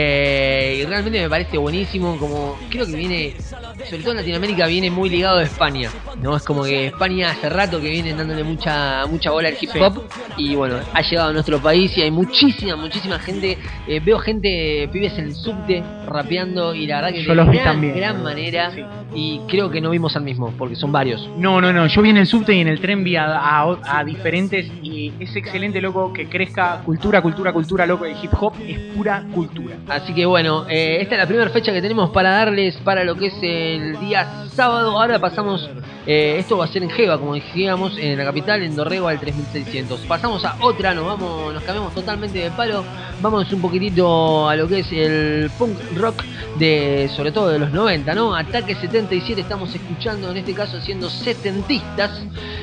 y realmente me parece buenísimo. Como creo que viene, sobre todo en Latinoamérica, viene muy ligado a España, ¿no? Es como que España hace rato que viene dándole mucha bola al hip hop, y bueno, ha llegado a nuestro país y hay muchísima gente. Veo gente, pibes en el subte rapeando, y la verdad que yo los vi también, gran manera, y creo que no vimos al mismo, porque son varios. No, yo vi en el subte y en el tren vi a diferentes, y es excelente, loco, que crezca cultura, loco, el hip hop es pura cultura. Así que bueno, esta es la primera fecha que tenemos para darles para lo que es el día sábado. Ahora pasamos, esto va a ser en Jeva, como dijimos, en la capital, en Dorrego al 3600. Pasamos a otra, nos cambiamos totalmente de palo, vamos un poquitito a lo que es el punk rock sobre todo de los 90, ¿no? Ataque 77 estamos escuchando, en este caso siendo setentistas,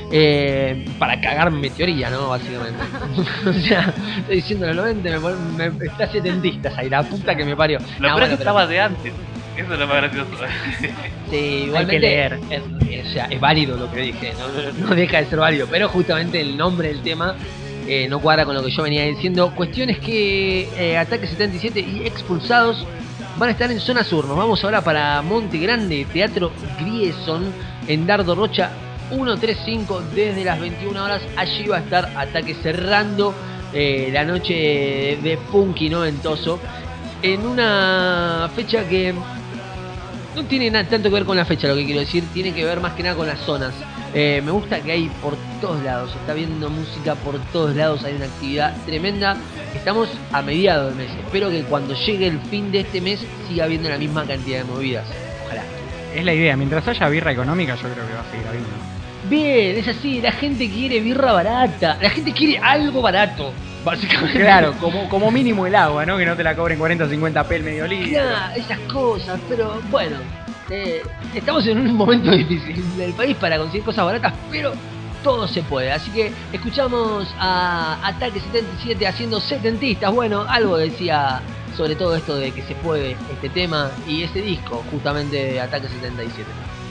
para cagarme teoría, ¿no? Básicamente. O sea, estoy diciendo los 90, está setentistas ahí, la puta que me parió. Lo peor es que estaba de antes. Eso es lo más gracioso. Sí, igualmente hay que leer. O sea, es válido lo que dije, no deja de ser válido, pero justamente el nombre del tema no cuadra con lo que yo venía diciendo. Cuestiones que Ataque 77 y Expulsados van a estar en zona sur. Nos vamos ahora para Monte Grande, Teatro Grieson, en Dardo Rocha 135, desde las 21 horas. Allí va a estar Ataque cerrando la noche de punky noventoso, en una fecha que no tiene tanto que ver con la fecha, lo que quiero decir, tiene que ver más que nada con las zonas. Me gusta que hay por todos lados, se está viendo música por todos lados, hay una actividad tremenda. Estamos a mediados del mes, espero que cuando llegue el fin de este mes siga habiendo la misma cantidad de movidas. Ojalá. Es la idea, mientras haya birra económica yo creo que va a seguir habiendo. Bien, es así, la gente quiere birra barata, la gente quiere algo barato, básicamente. Claro, como mínimo el agua, ¿no? Que no te la cobren 40 o 50 p el medio litro. Claro, esas cosas, pero bueno, estamos en un momento difícil del país para conseguir cosas baratas, pero todo se puede. Así que escuchamos a Ataque 77 haciendo setentistas. Bueno, algo decía sobre todo esto de que se puede este tema y este disco, justamente de Ataque 77.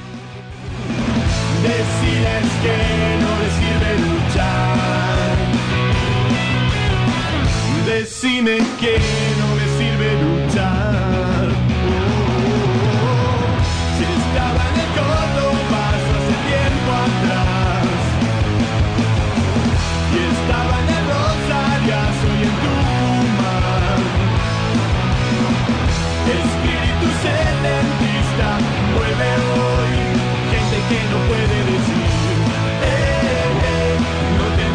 Deciles que no les sirve luchar. Decime que no les sirve luchar. Si estaba en el Córdoba hace tiempo atrás, y estaba en el Rosarias hoy en Tucumán. Espíritu setentista vuelve hoy. Gente que no puede decir, no te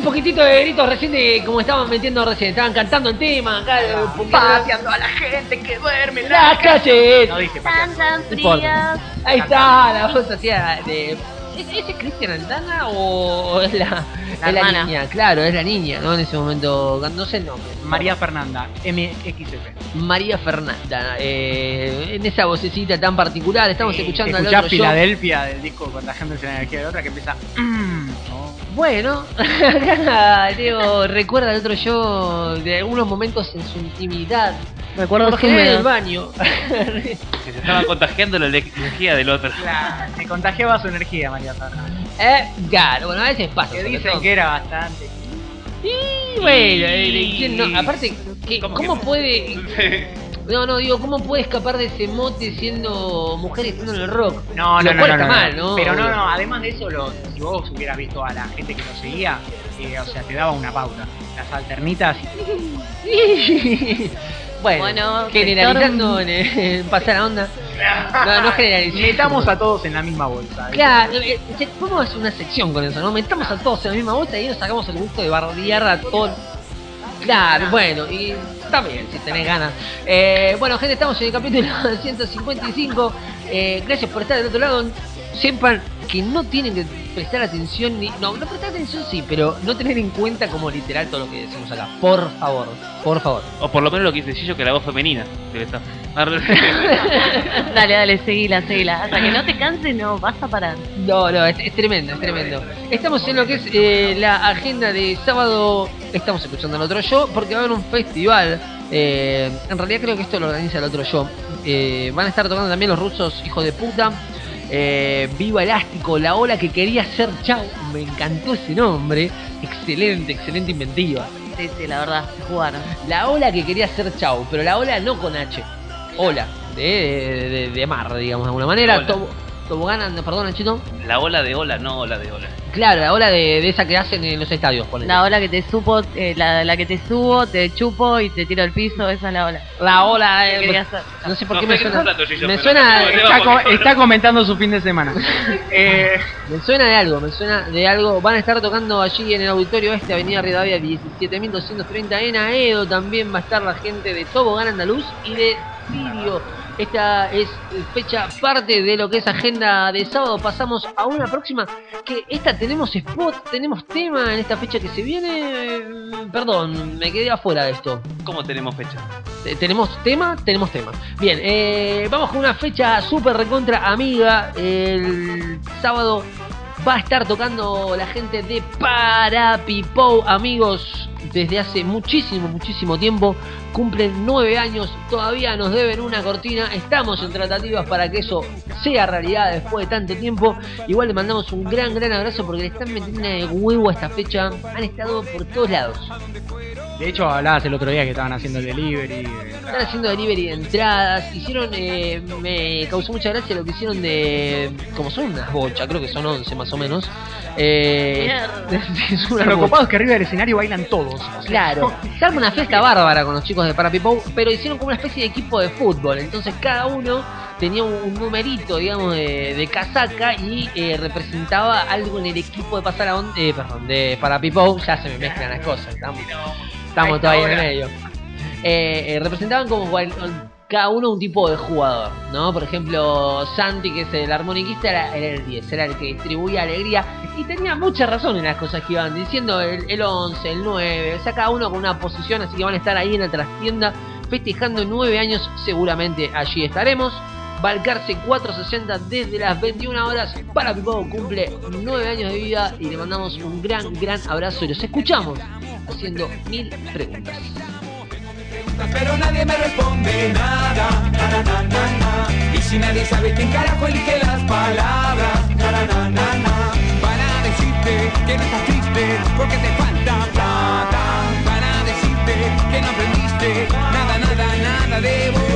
poquitito de gritos recién de como estaban metiendo recién. Estaban cantando el tema acá. Paseando a la gente que duerme en la calle. No dije Tan paseando. frías. Ahí está, la voz hacía de... ¿Ese es Cristian Aldana o es la hermana? Niña? Claro, es la niña, ¿no? En ese momento, no sé el nombre. María Fernanda, MXF. María Fernanda, en esa vocecita tan particular, estamos escuchando al escuchás otro Filadelfia del disco Cuando la gente se la energía de otra que empieza. ¿No? Bueno, Diego recuerda el otro yo de algunos momentos en su intimidad. Recuerdo que en el baño. Que se estaba contagiando la energía del otro. Claro, se contagiaba su energía, María Fernanda. Claro, bueno, a veces pasa. Que dicen que era bastante. Y bueno, ¿quién no? Aparte, ¿cómo puede? No, digo, ¿cómo puede escapar de ese mote siendo mujer y estando en el rock? No, está mal, ¿no? Pero no, además de eso, si vos hubieras visto a la gente que lo seguía, o sea, te daba una pauta. Las alternitas. Bueno, generalizando en pasar la onda. No generalicemos. Metamos a todos en la misma bolsa. Claro, podemos hacer una sección con eso, ¿no? Metamos a todos en la misma bolsa y nos sacamos el gusto de bardear a todos. Claro, bueno, y está bien si tenés ganas. Bueno, gente, estamos en el capítulo 155. Gracias por estar del otro lado. Sepan que no tienen que prestar atención no prestar atención sí, pero no tener en cuenta como literal todo lo que decimos acá. Por favor. O por lo menos lo que dice Gillo, que la voz femenina. Dale, seguila. Hasta que no te canses, no vas a parar. No, es tremendo. Estamos en lo que es la agenda de sábado. Estamos escuchando el otro show porque va a haber un festival. En realidad creo que esto lo organiza el otro show. Van a estar tocando también los rusos, hijos de puta. Viva Elástico, la ola que quería ser Chau. Me encantó ese nombre. Excelente inventiva. Sí, la verdad, se jugaron. La ola que quería ser Chau, pero la ola no con H. Ola, de mar, digamos de alguna manera. Tobogán, perdón, Nachito. La ola de ola, no ola de ola. Claro, la ola de esa que hacen en los estadios. Ponele. La ola que te supo, la que te subo, te chupo y te tiro al piso, esa es la ola. La ola no sé por qué me suena. Está comentando su fin de semana. Me suena de algo. Van a estar tocando allí en el auditorio Avenida Rivadavia 17.230 en Aedo. También va a estar la gente de Tobogán Andaluz y de Sirio. Esta es fecha parte de lo que es agenda de sábado. Pasamos a una próxima. Que tenemos spot, tenemos tema en esta fecha que se viene. Perdón, me quedé afuera de esto. ¿Cómo tenemos fecha? ¿Tenemos tema? Tenemos tema. Bien, vamos con una fecha súper recontra amiga. El sábado va a estar tocando la gente de Parapipou, amigos. Desde hace muchísimo tiempo. Cumplen 9 años. Todavía nos deben una cortina. Estamos en tratativas para que eso sea realidad después de tanto tiempo. Igual le mandamos un gran abrazo porque le están metiendo de huevo a esta fecha. Han estado por todos lados. De hecho, hablabas el otro día que estaban haciendo el delivery. Están haciendo delivery de entradas. Hicieron, me causó mucha gracia lo que hicieron de... Como son unas bochas, creo que son 11 más o menos. Lo copado es que arriba del escenario bailan todos. Claro, se arma una fiesta bárbara con los chicos de Parapipou, pero hicieron como una especie de equipo de fútbol. Entonces cada uno tenía un numerito, digamos, de casaca y representaba algo en el equipo de pasar a de Parapipou. Ya se me mezclan las cosas, estamos todavía en el medio. Representaban como cada uno un tipo de jugador, ¿no? Por ejemplo, Santi, que es el armoniquista, era el 10, era el que distribuía alegría. Y tenía mucha razón en las cosas que iban diciendo, el 11, el 9, o sea, cada uno con una posición, así que van a estar ahí en la trastienda festejando 9 años, seguramente allí estaremos. Balcarce 460 desde las 21 horas. Parapipou cumple 9 años de vida y le mandamos un gran abrazo y los escuchamos haciendo 1000 preguntas. Pero nadie me responde nada, y si nadie sabe quién carajo elige las palabras, para decirte que no estás triste porque te falta plata, para decirte que no aprendiste nada de vos.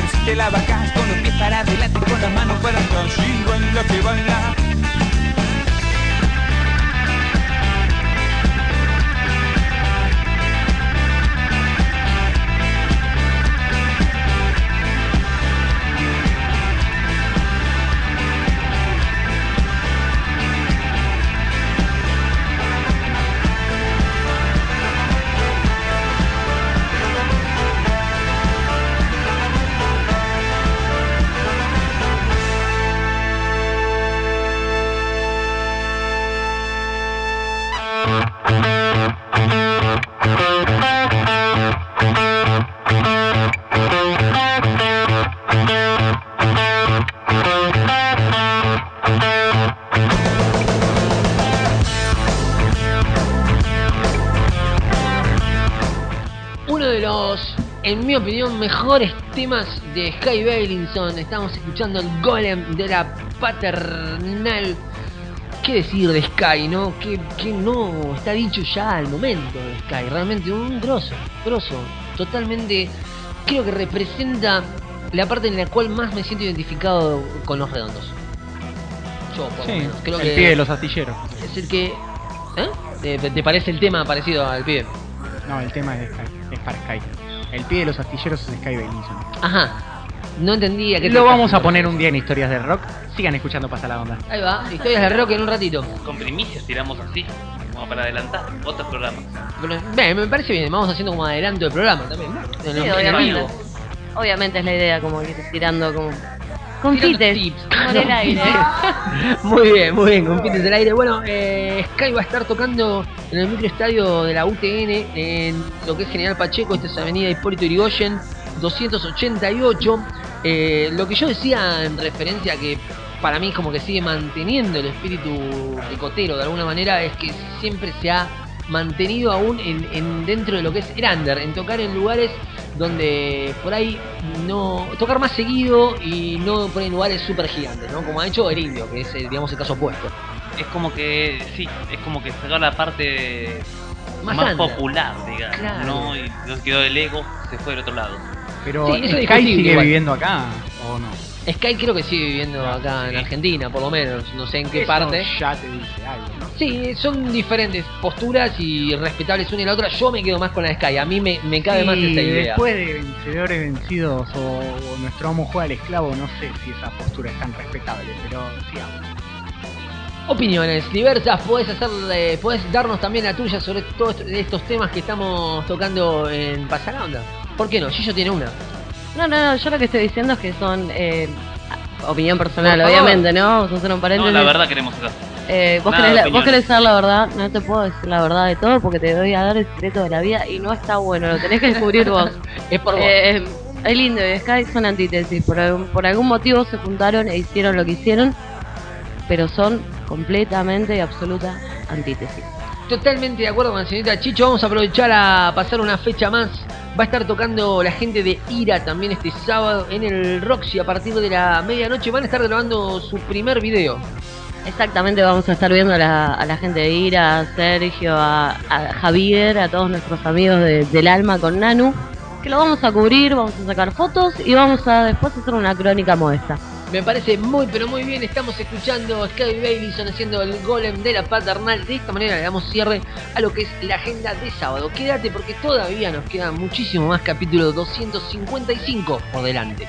si te la bajás con los pies para adelante, con las manos para atrás, y baila que baila. En mi opinión, mejores temas de Sky Bailinson. Estamos escuchando el Golem de la Paternal. ¿Qué decir de Sky, no? Que no está dicho ya al momento de Sky. Realmente un grosso. Totalmente, creo que representa la parte en la cual más me siento identificado con Los Redondos. Yo, por lo menos. Creo el que pibe de los astilleros. Es el que... ¿Te parece el tema parecido al pibe? No, el tema es de Sky. Es para Sky. El pie de los astilleros es Sky Bailinson. Ajá. No entendía que... Lo vamos a poner un día en Historias del Rock. Sigan escuchando Pasa la Onda. Ahí va, Historias del Rock en un ratito. Con primicias tiramos así, como para adelantar otros programas. Me parece bien, vamos haciendo como adelanto del programa también, ¿no? Sí, obviamente. Obviamente es la idea, como ir tirando como... Confites por el aire. Muy bien, confites del aire. Bueno, Sky va a estar tocando en el microestadio de la UTN, en lo que es General Pacheco. Esta es avenida Hipólito Yrigoyen 288. Lo que yo decía en referencia a que para mí como que sigue manteniendo el espíritu picotero de alguna manera, es que siempre se ha mantenido aún en dentro de lo que es el under, en tocar en lugares donde por ahí no tocar más seguido y no por ahí en lugares súper gigantes, ¿no? Como ha hecho el Indio, que es digamos el caso opuesto. Es como que sí, es como que sacó la parte más popular, digamos, claro. ¿no? Y no quedó el ego, se fue del otro lado. Pero sí, Sky sigue viviendo acá o no. Sky creo que sigue viviendo acá en Argentina, por lo menos, no sé en qué eso parte. Ya te dice algo, ¿no? Sí, son diferentes posturas y respetables una y la otra. Yo me quedo más con la de Sky, a mí me cabe más esa idea. Después de Vencedores Vencidos o Nuestro Amo Juega al Esclavo, no sé si esa postura es tan respetable, pero sigamos. Opiniones diversas, podés darnos también la tuya sobre todos estos temas que estamos tocando en Pasa la Onda. ¿Por qué no? Gillo tiene una. No, yo lo que estoy diciendo es que son opinión personal, obviamente, ¿no? Vamos a hacer un paréntesis. No, la verdad queremos saber. Vos querés saber la verdad, no te puedo decir la verdad de todo porque te voy a dar el secreto de la vida y no está bueno, lo tenés que descubrir vos. Es por vos. El Indio y Sky son antítesis, por algún motivo se juntaron e hicieron lo que hicieron, pero son completamente y absoluta antítesis. Totalmente de acuerdo con la señorita Chicho. Vamos a aprovechar a pasar una fecha más. Va a estar tocando la gente de Ira también este sábado en el Roxy a partir de la medianoche. Van a estar grabando su primer video. Exactamente, vamos a estar viendo a la gente de Ira, a Sergio, a Javier, a todos nuestros amigos del alma con Nanu, que lo vamos a cubrir, vamos a sacar fotos y vamos a después hacer una crónica modesta. Me parece muy pero muy bien. Estamos escuchando a Sky Bailinson haciendo el Golem de la Paternal. De esta manera le damos cierre a lo que es la agenda de sábado. Quédate porque todavía nos queda muchísimo más, capítulo 255 por delante.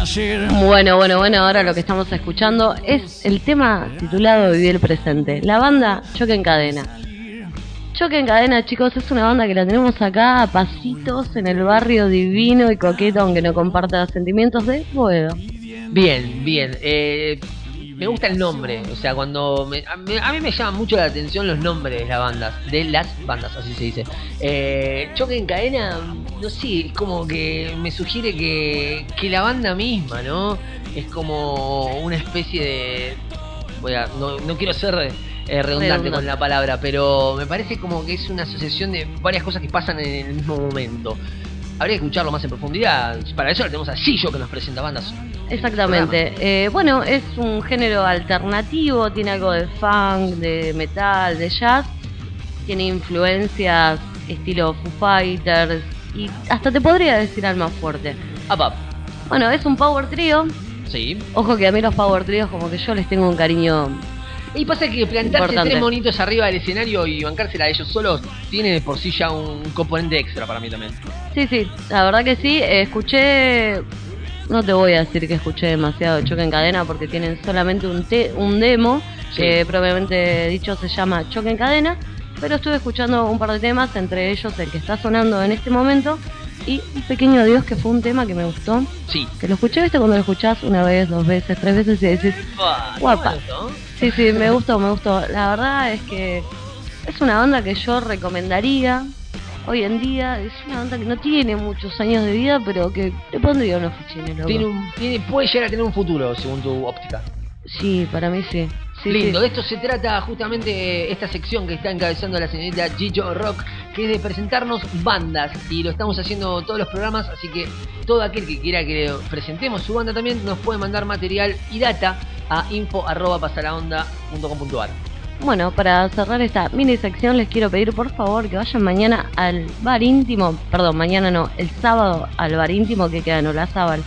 Bueno, ahora lo que estamos escuchando es el tema titulado Vivir el Presente. La banda Choque en Cadena. Choque en Cadena, chicos, es una banda que la tenemos acá a pasitos en el barrio divino y coqueto, aunque no comparta sentimientos de Boedo. Bien. Me gusta el nombre, o sea, cuando a mí me llaman mucho la atención los nombres de las bandas, así se dice. Choque en Cadena, no sé, es como que me sugiere que la banda misma, ¿no? Es como una especie de... no quiero ser redundante con la palabra, pero me parece como que es una asociación de varias cosas que pasan en el mismo momento. Habría que escucharlo más en profundidad. Para eso lo tenemos a Gillo, que nos presenta bandas. Exactamente. Bueno, es un género alternativo, tiene algo de funk, de metal, de jazz. Tiene influencias estilo Foo Fighters y hasta te podría decir Alma Fuerte. Bueno, es un power trio. Sí. Ojo que a mí los power trios como que yo les tengo un cariño. Y pasa que plantarse importante. 3 monitos arriba del escenario y bancársela a ellos solos tiene de por sí ya un componente extra para mí también. Sí, la verdad que sí. Escuché, no te voy a decir que escuché demasiado Choque en Cadena porque tienen solamente un demo, que propiamente dicho se llama Choque en Cadena, pero estuve escuchando un par de temas, entre ellos el que está sonando en este momento y Un Pequeño Adiós, que fue un tema que me gustó. Sí. Que lo escuché, ¿viste? Cuando lo escuchás una vez, 2 veces, 3 veces y decís, guapa. Sí, me gustó. La verdad es que es una banda que yo recomendaría hoy en día. Es una banda que no tiene muchos años de vida, pero que le pondría unos fichines, loco. Puede llegar a tener un futuro, según tu óptica. Sí, para mí sí. Lindo, de esto se trata justamente esta sección que está encabezando la señorita Gillo Rock, que es de presentarnos bandas, y lo estamos haciendo todos los programas, así que todo aquel que quiera que le presentemos su banda también nos puede mandar material y data a info@pasalaonda.com.ar. Bueno, para cerrar esta mini sección les quiero pedir por favor que vayan mañana al bar íntimo, mañana no, el sábado al bar íntimo que queda en Olazábal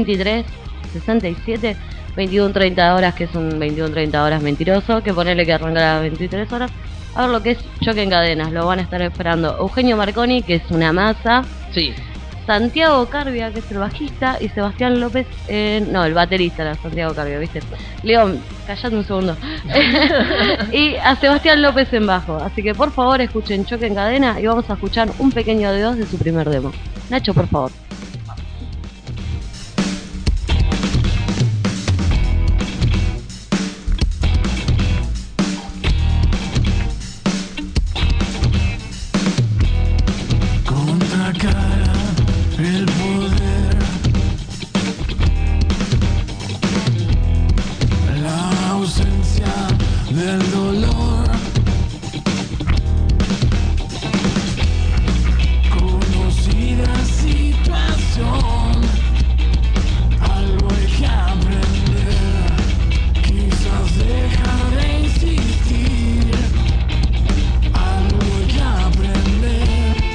2367, 21:30 horas, que es un 21:30 horas mentiroso, que ponerle que arranca a las 23 horas, a ver lo que es Choque en Cadenas. Lo van a estar esperando Eugenio Marconi, que es una masa. Sí. Santiago Carbia, que es el bajista, y Sebastián López, no, el baterista era Santiago Carbia, ¿viste? León, callate un segundo. Y a Sebastián López en bajo. Así que por favor escuchen Choque en Cadena y vamos a escuchar Un Pequeño Adiós de su primer demo. Nacho, por favor. El poder, la ausencia del dolor, conocida situación, algo hay que aprender, quizás dejar de insistir, algo hay que aprender.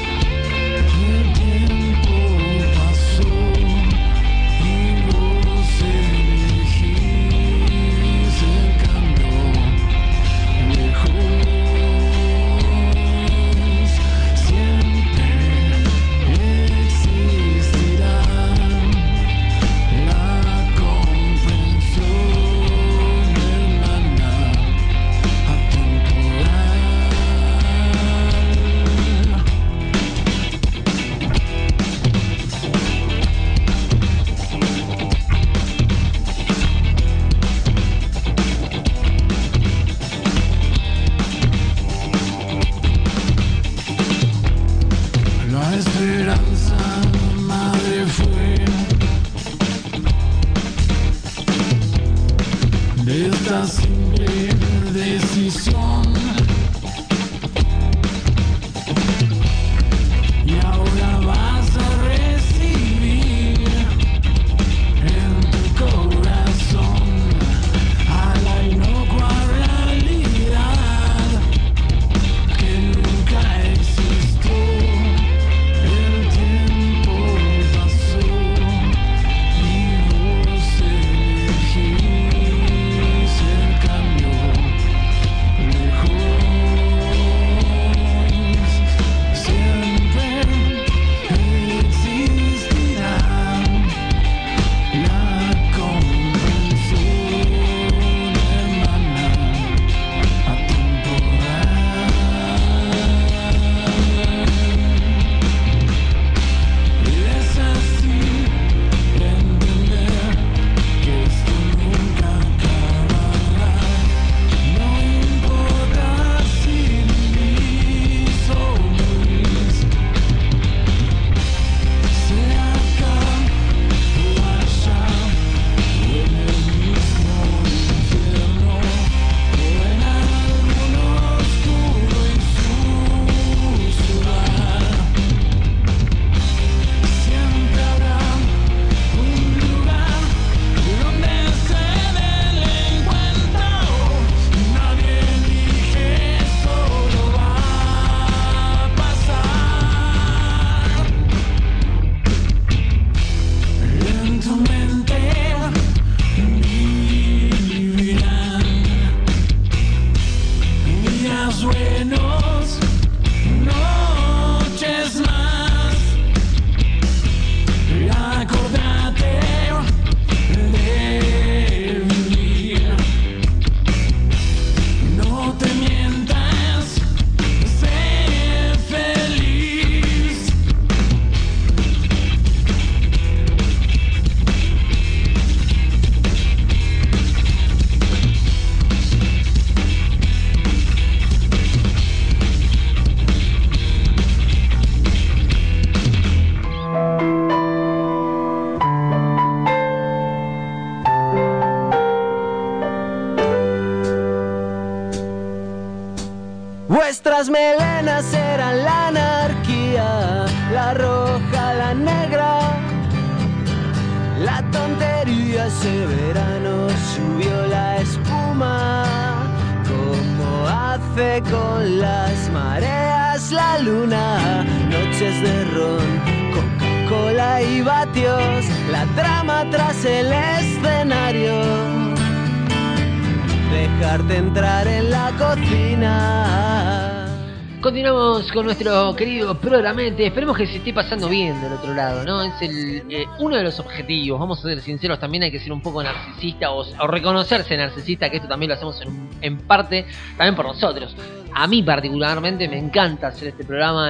Esta simple decisión, y ahora vas a recibir en tu corazón a la inocua realidad que nunca existió. El tiempo pasó y vos elegís el cambio, lejos sueños, noches más. Acordate de vivir. No te mientas, sé feliz. Vuestras melenas eran la anarquía, la roja, la negra. La tontería ese verano subió la espuma, como hace con las mareas la luna. Noches de ron, Coca-Cola y vatios, la trama tras el escenario. Dejarte entrar en la cocina. Continuamos con nuestro querido Programete. Esperemos que se esté pasando bien del otro lado, ¿no? Es uno de los objetivos. Vamos a ser sinceros, también hay que ser un poco narcisista o reconocerse narcisista, que esto también lo hacemos en parte también por nosotros. A mí particularmente me encanta hacer este programa.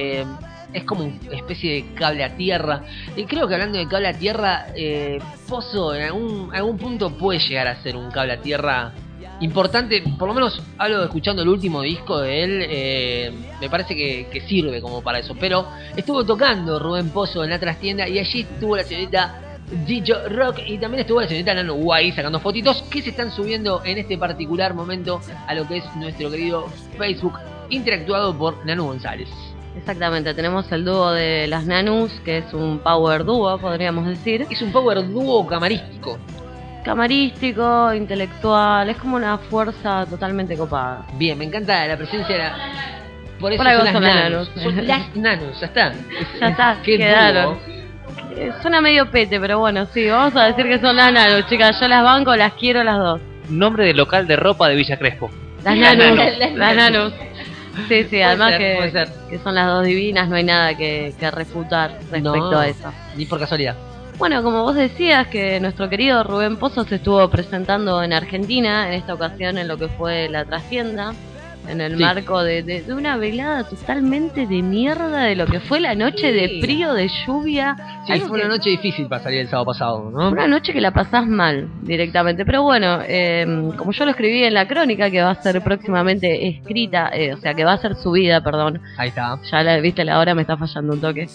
Es como una especie de cable a tierra. Y creo que hablando de cable a tierra, Pozo en algún punto puede llegar a ser un cable a tierra importante. Por lo menos hablo escuchando el último disco de él, me parece que sirve como para eso. Pero estuvo tocando Rubén Pozo en la trastienda y allí estuvo la señorita DJ Rock y también estuvo la señorita Nano Guay sacando fotitos que se están subiendo en este particular momento a lo que es nuestro querido Facebook, interactuado por Nanu González. Exactamente, tenemos el dúo de las Nanus, que es un power dúo, podríamos decir. Es un power dúo camarístico. Camarístico, intelectual, es como una fuerza totalmente copada. Bien, me encanta la presencia de la... Por eso Por son las Nanus. Son las Nanus, ya está. Ya está, quedaron. Suena medio pete, pero bueno, sí, vamos a decir que son las Nanus, chicas. Yo las banco, las quiero las dos. Nombre del local de ropa de Villa Crespo. Las Nanus, las Nanus. Sí, sí, además puede ser. Que son las dos divinas, no hay nada que refutar respecto a eso. Ni por casualidad. Bueno, como vos decías, que nuestro querido Rubén Pozo se estuvo presentando en Argentina, en esta ocasión en lo que fue la trastienda, en el marco de una velada totalmente de mierda de lo que fue la noche de frío, de lluvia. Sí, fue una noche difícil para salir el sábado pasado, ¿no? Una noche que la pasás mal directamente, pero bueno, como yo lo escribí en la crónica que va a ser próximamente escrita, o sea, que va a ser subida, perdón. Ahí está. Ya viste, la hora me está fallando un toque.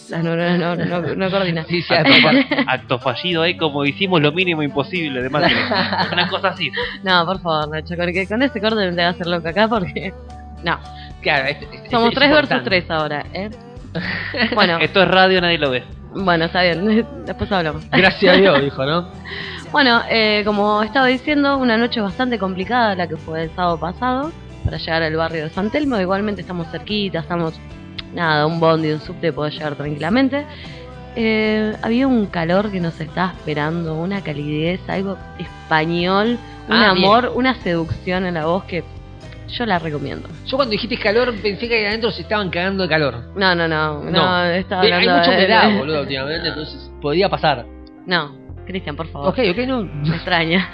No coordina. Sí, acto fallido, como hicimos lo mínimo imposible de máquina. Una cosa así. No, por favor, Nacho, con ese corte me te va a hacer loco acá porque... No. Claro, somos 3 versus 3 ahora, Bueno. Esto es radio, nadie lo ve. Bueno, está bien, después hablamos. Gracias a Dios, dijo, ¿no? Bueno, como estaba diciendo, una noche bastante complicada la que fue el sábado pasado para llegar al barrio de San Telmo. Igualmente estamos cerquita, un bondi, un subte puede llegar tranquilamente. Había un calor que nos estaba esperando, una calidez, algo español, un amor, bien. Una seducción en la voz que yo la recomiendo. Yo cuando dijiste calor pensé que ahí adentro se estaban cagando de calor. No, estaba hablando hay mucha humedad, boludo, últimamente, entonces podría pasar. No, Cristian, por favor. Ok, no. Me extraña.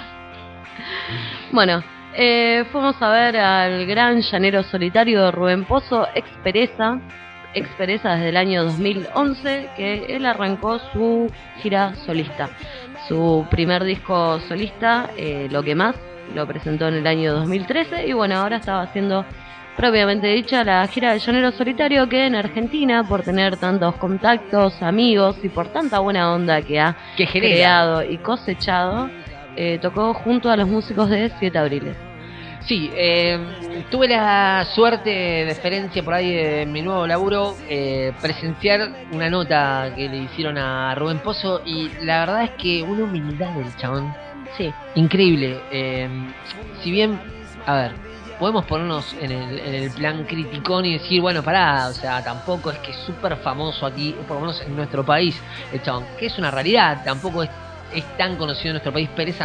Bueno, fuimos a ver al gran llanero solitario de Rubén Pozo, Expereza desde el año 2011, que él arrancó su gira solista. Su primer disco solista, Lo que más, lo presentó en el año 2013 y bueno, ahora estaba haciendo propiamente dicha la gira del llanero solitario, que en Argentina, por tener tantos contactos, amigos y por tanta buena onda que ha creado y cosechado, tocó junto a los músicos de 7 Abriles. Sí, tuve la suerte de experiencia por ahí de mi nuevo laburo, presenciar una nota que le hicieron a Rubén Pozo y la verdad es que una humildad del chabón. Sí. Increíble. Si bien, a ver, podemos ponernos en el plan criticón y decir, bueno, pará, o sea, tampoco es que es súper famoso aquí, por lo menos en nuestro país, el chabón, que es una realidad, tampoco es tan conocido en nuestro país. Pereza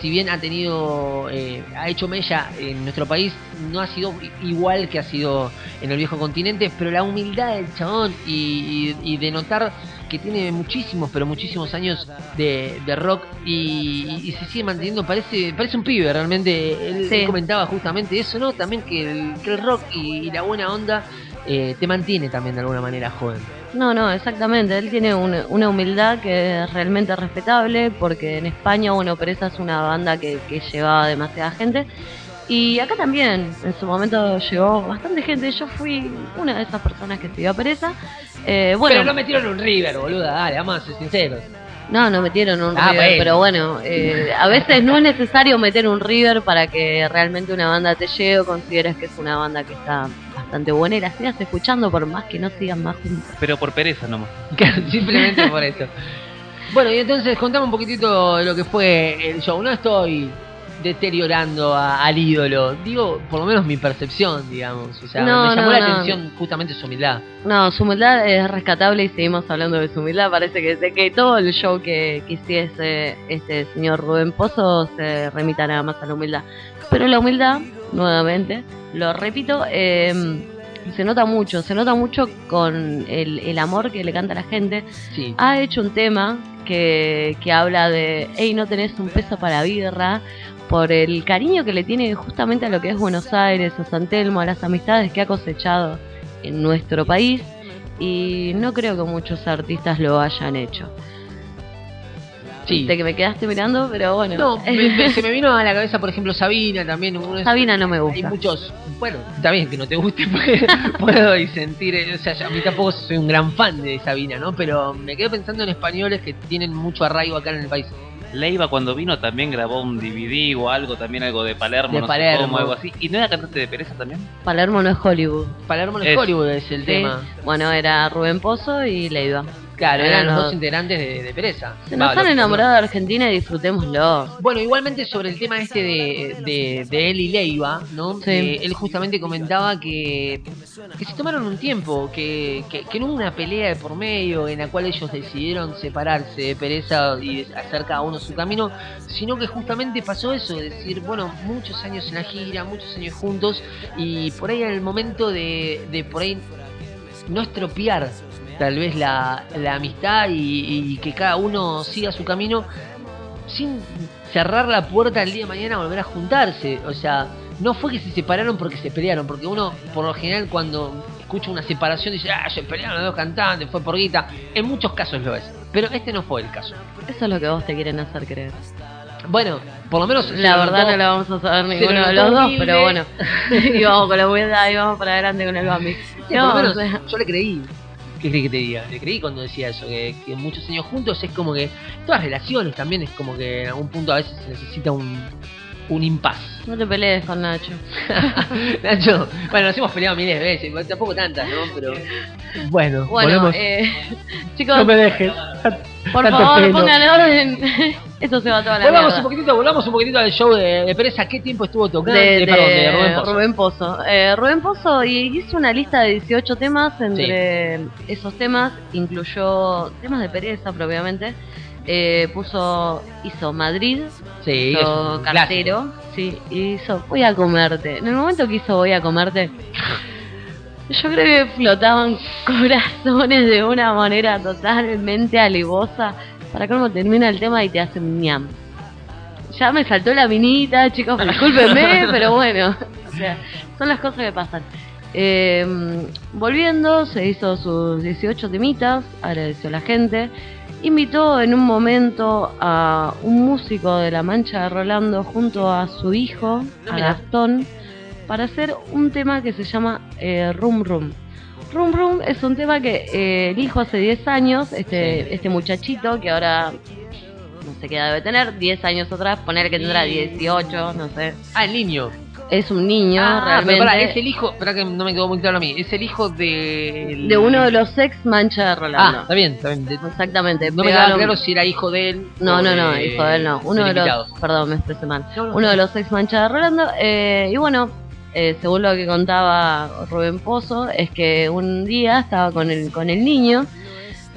si bien ha hecho mella en nuestro país, no ha sido igual que ha sido en el viejo continente, pero la humildad del chabón y de notar que tiene muchísimos, pero muchísimos años de rock y se sigue manteniendo, parece un pibe realmente. Él comentaba justamente eso, ¿no? También que el rock y la buena onda te mantiene también de alguna manera joven. No, exactamente. Él tiene una humildad que es realmente respetable, porque en España, bueno, Pereza es una banda que llevaba demasiada gente. Y acá también, en su momento llegó bastante gente. Yo fui una de esas personas que siguió a Pereza. Bueno, pero no metieron un River, boluda, dale, vamos a ser sinceros. No metieron un River, pero bueno, a veces no es necesario meter un River para que realmente una banda te llegue o consideres que es una banda que está bastante buena y la sigas escuchando por más que no sigan más juntos. Pero por pereza nomás. Simplemente por eso. Bueno, y entonces contame un poquitito de lo que fue el show. No estoy deteriorando al ídolo, digo, por lo menos mi percepción, digamos. O sea, me llamó la atención justamente su humildad. No, su humildad es rescatable y seguimos hablando de su humildad. Parece que todo el show que hiciese este señor Rubén Pozo se remita nada más a la humildad. Pero la humildad, nuevamente, lo repito, se nota mucho con el amor que le canta a la gente. Sí. Ha hecho un tema que habla de, hey, no tenés un peso para birra, por el cariño que le tiene justamente a lo que es Buenos Aires, a San Telmo, a las amistades que ha cosechado en nuestro país, y no creo que muchos artistas lo hayan hecho. Sí. De que me quedaste mirando, pero bueno. No, se me vino a la cabeza, por ejemplo, Sabina también. Sabina no me gusta. Hay muchos, bueno, está bien que no te guste, puedo sentir, o sea, a mí tampoco soy un gran fan de Sabina, ¿no? Pero me quedo pensando en españoles que tienen mucho arraigo acá en el país. Leiva cuando vino también grabó un DVD o algo, también algo de Palermo, de Palermo. Sé cómo, algo así. ¿Y no era cantante de Pereza también? Palermo no es Hollywood. Palermo no es Hollywood, es el tema. Bueno, era Rubén Pozo y Leiva. Claro, eran los dos integrantes de Pereza. Se nos han enamorado de Argentina y disfrutémoslo. Bueno, igualmente sobre el tema este de él y Leiva, ¿no? Sí. Él justamente comentaba que se tomaron un tiempo, que no hubo una pelea de por medio en la cual ellos decidieron separarse de Pereza y hacer cada uno su camino, sino que justamente pasó eso, de decir, bueno, muchos años en la gira, muchos años juntos, y por ahí en el momento de por ahí no estropear tal vez la amistad y que cada uno siga su camino sin cerrar la puerta el día de mañana a volver a juntarse. O sea, no fue que se separaron porque se pelearon, porque uno por lo general cuando escucha una separación dice, se pelearon los dos cantantes, fue por guita. En muchos casos lo es, pero este no fue el caso. Eso es lo que vos te quieren hacer creer. Bueno, por lo menos la verdad no la vamos a saber ninguno de los dos, pero bueno, íbamos con la humildad, íbamos para adelante con el Bambi. Sí, no, por lo menos yo le creí. ¿Qué creí que te diga? Le creí cuando decía eso, que muchos años juntos es como que todas relaciones también es como que en algún punto a veces se necesita un impas. No te pelees con Nacho. Nacho, bueno, nos hemos peleado miles de veces, tampoco tantas, ¿no? Pero bueno, chicos, no me dejes. Por favor, pónganle orden. Esto se va toda la volvamos un poquitito al show de Pereza. ¿Qué tiempo estuvo tocando? De Rubén Pozo. Rubén Pozo hizo una lista de 18 temas. Entre esos temas incluyó temas de Pereza propiamente. Hizo Madrid, hizo Cartero, hizo Voy a comerte. En el momento que hizo Voy a comerte, yo creo que flotaban corazones de una manera totalmente alevosa. Para cómo termina el tema y te hacen ñam. Ya me saltó la minita, chicos, discúlpenme, pero bueno, o sea, son las cosas que pasan. Volviendo, se hizo sus 18 temitas, agradeció a la gente. Invitó en un momento a un músico de La Mancha de Rolando junto a su hijo, a Gastón, para hacer un tema que se llama Rum Rum. Rum Rum es un tema que el hijo hace 10 años, este muchachito que ahora no sé qué edad debe tener, 10 años atrás, poner que tendrá 18, no sé. El niño. Es un niño, realmente. Pero es el hijo, espera que no me quedó muy claro a mí, es el hijo de uno de los ex Mancha de Rolando. Está bien. Exactamente. No me quedaba claro si era hijo de él. No, hijo de él no. Uno de los, perdón, me expresé mal. Uno de los ex Mancha de Rolando. Y bueno, según lo que contaba Rubén Pozo, es que un día estaba con el niño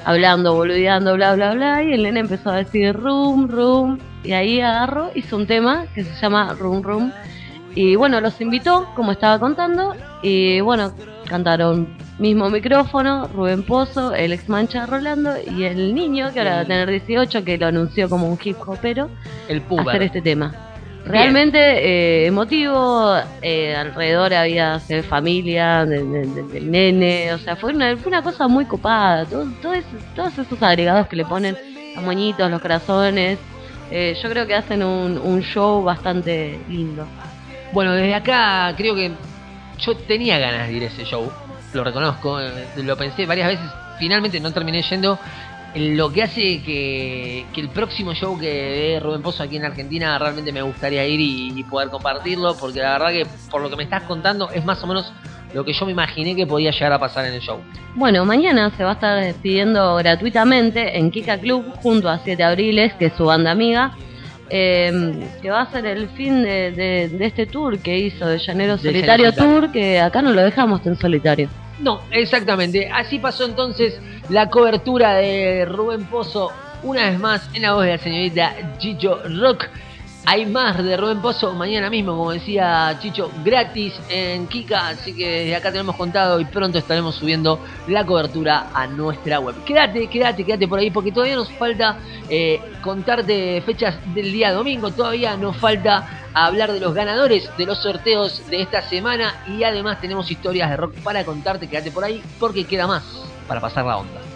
hablando, boludeando, bla, bla, bla, y el nene empezó a decir room, room, y ahí agarró, hizo un tema que se llama Room, Room, y bueno, los invitó, como estaba contando, y bueno, cantaron mismo micrófono, Rubén Pozo, el ex Mancha Rolando, y el niño, que ahora va a tener 18, que lo anunció como un hip hopero, el puber, hacer este tema. Realmente emotivo, alrededor había familia del nene, o sea, fue una cosa muy copada, todos esos agregados que le ponen, los moñitos, los corazones, yo creo que hacen un show bastante lindo. Bueno, desde acá creo que yo tenía ganas de ir a ese show, lo reconozco, lo pensé varias veces, finalmente no terminé yendo. Lo que hace que el próximo show que dé Rubén Pozo aquí en Argentina realmente me gustaría ir y poder compartirlo, porque la verdad que por lo que me estás contando es más o menos lo que yo me imaginé que podía llegar a pasar en el show. Bueno, mañana se va a estar despidiendo gratuitamente en Kika Club junto a 7 Abriles, que es su banda amiga, que va a ser el fin de este tour que hizo, de Llanero Solitario Tour, que acá no lo dejamos en solitario. No, exactamente. Así pasó entonces la cobertura de Rubén Pozo, una vez más en la voz de la señorita Chicho Rock. Hay más de Rubén Pozo mañana mismo, como decía Chicho, gratis en Kika, así que desde acá tenemos contado y pronto estaremos subiendo la cobertura a nuestra web. Quédate por ahí, porque todavía nos falta contarte fechas del día domingo, todavía nos falta hablar de los ganadores de los sorteos de esta semana y además tenemos historias de rock para contarte. Quédate por ahí porque queda más para pasar la onda.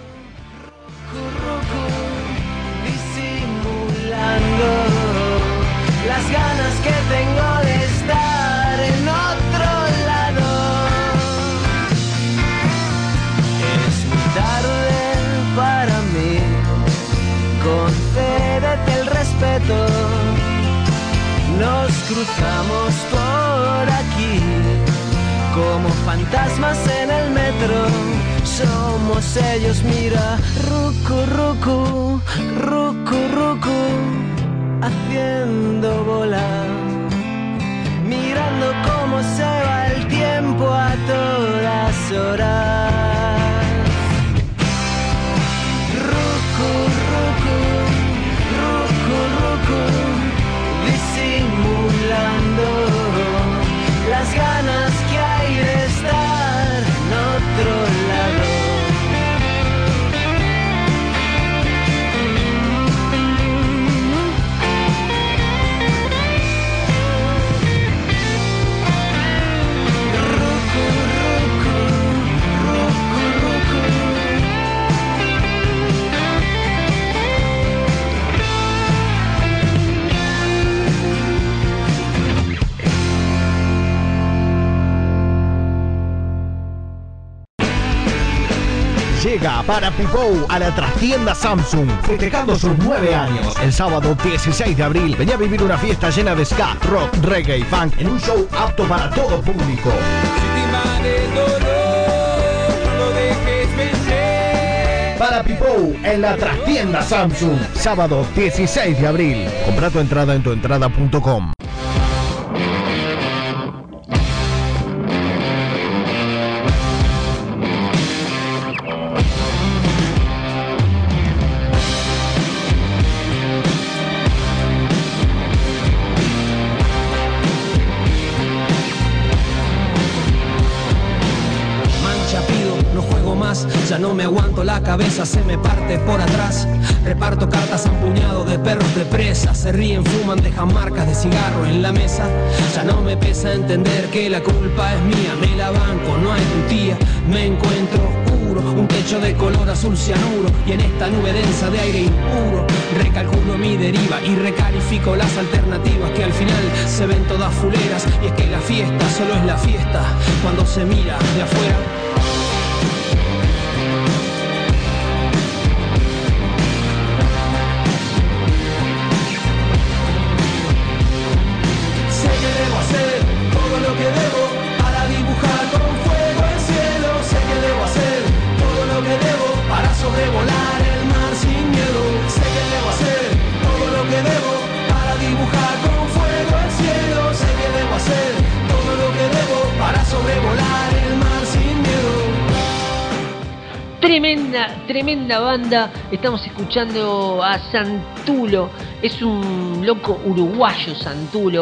Disimulando las ganas que tengo de estar en otro lado. Es muy tarde para mí, concédete el respeto. Nos cruzamos por aquí como fantasmas en el metro. Somos ellos, mira, rucu, rucu, rucu, rucu, haciendo volar, mirando cómo se va el tiempo a todas horas. Rucu, rucu, rucu, rucu, disimulando las ganas que hay de estar en otro lado. Llega para Pipou a la trastienda Samsung, festejando sus 9 años. El sábado 16 de abril, venía a vivir una fiesta llena de ska, rock, reggae y funk en un show apto para todo público. Para Pipou en la trastienda Samsung, sábado 16 de abril. Compra tu entrada en tuentrada.com. Ya no me aguanto, la cabeza se me parte por atrás. Reparto cartas a un puñado de perros de presa. Se ríen, fuman, dejan marcas de cigarro en la mesa. Ya no me pesa entender que la culpa es mía. Me la banco, no hay tu tía. Me encuentro oscuro, un techo de color azul cianuro. Y en esta nube densa de aire impuro recalculo mi deriva y recalifico las alternativas que al final se ven todas fuleras. Y es que la fiesta solo es la fiesta cuando se mira de afuera. Sobrevolar el mar sin miedo. Sé que debo hacer todo lo que debo para dibujar con fuego el cielo. Sé que debo hacer todo lo que debo para sobrevolar el mar sin miedo. Tremenda banda. Estamos escuchando a Santulo. Es un loco uruguayo, Santulo,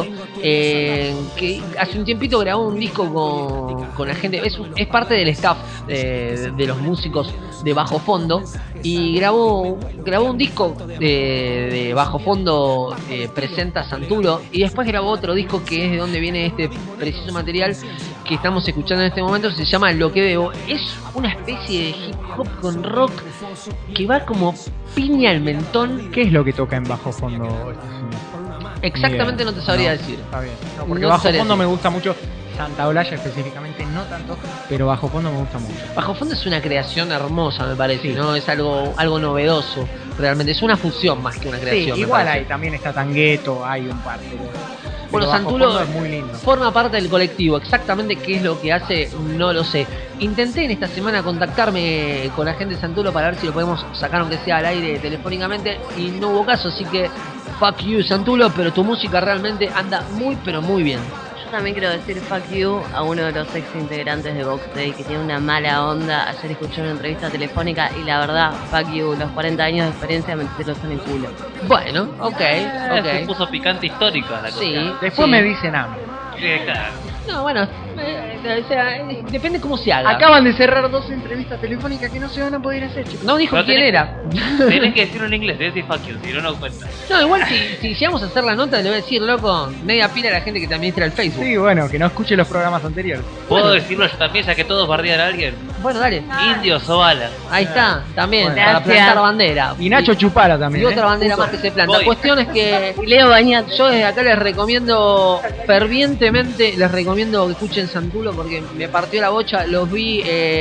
que hace un tiempito grabó un disco con la gente. Es parte del staff de los músicos de Bajo Fondo. Y grabó un disco de Bajo Fondo, presenta Santulo. Y después grabó otro disco que es de donde viene este preciso material que estamos escuchando en este momento. Se llama Lo que Veo. Es una especie de hip hop con rock que va como piña al mentón. ¿Qué es lo que toca en Bajo Fondo? Exactamente no te sabría decir. Está bien. No, porque No Bajo sabría Fondo decir. me gusta mucho. Santa Olalla específicamente no tanto, pero Bajo Fondo me gusta mucho. Bajo Fondo es una creación hermosa, me parece, ¿no? Es algo novedoso, realmente. Es una fusión más que una creación. Sí, me igual parece. hay, también está Tangueto, hay un par. Bueno, Bajo Santulo Fondo es muy lindo. forma parte del colectivo. Exactamente qué es lo que hace, no lo sé. Intenté en esta semana contactarme con la gente de Santulo para ver si lo podemos sacar aunque sea al aire telefónicamente y no hubo caso, así que fuck you, Santulo, pero tu música realmente anda muy pero muy bien. Yo también quiero decir fuck you a uno de los ex integrantes de Box Day que tiene una mala onda. Ayer escuché una entrevista telefónica y la verdad, fuck you, los 40 años de experiencia me los en el culo. Bueno, ok. Se puso picante histórica la cosa. Sí. Después me dicen a mí. Sí, claro. No, bueno, o sea, depende cómo se haga. Acaban de cerrar 2 entrevistas telefónicas que no se van a poder hacer, chicos. No dijo Pero quién tenés- era. Tenés que decirlo en inglés, tenés que decir fuck you, si no cuenta. No, igual si llegamos a hacer la nota, le voy a decir, loco, media pila a la gente que te administra el Facebook. Sí, bueno, que no escuche los programas anteriores. ¿Puedo decirlo yo también, ya que todos bardean a alguien? Bueno, dale. Indios o balas. Ahí está, también, Bueno, para gracias. plantar bandera. Y Nacho Chupara Y también. otra bandera más que se planta. Voy. Cuestión es que Leo Bañat. yo desde acá les recomiendo fervientemente, les recomiendo que escuchen Santulo porque me partió la bocha. Los vi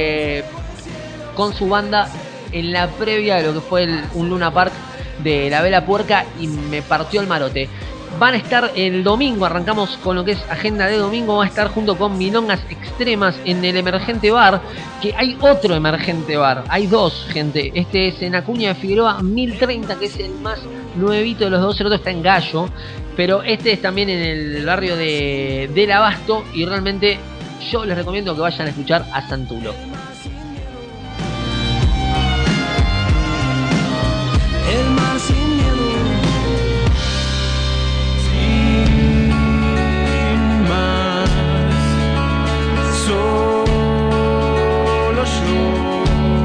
con su banda en la previa de lo que fue un Luna Park de la Vela Puerca y me partió el marote. Van a estar el domingo, arrancamos con lo que es agenda de domingo, va a estar junto con Milongas Extremas en el Emergente Bar, que hay otro Emergente Bar, hay dos, gente. Este es en Acuña de Figueroa 1030, que es el más nuevito de los dos, el otro está en Gallo, pero este es también en el barrio del Abasto y realmente yo les recomiendo que vayan a escuchar a Santulo. El mar sin miedo, sin más, solo yo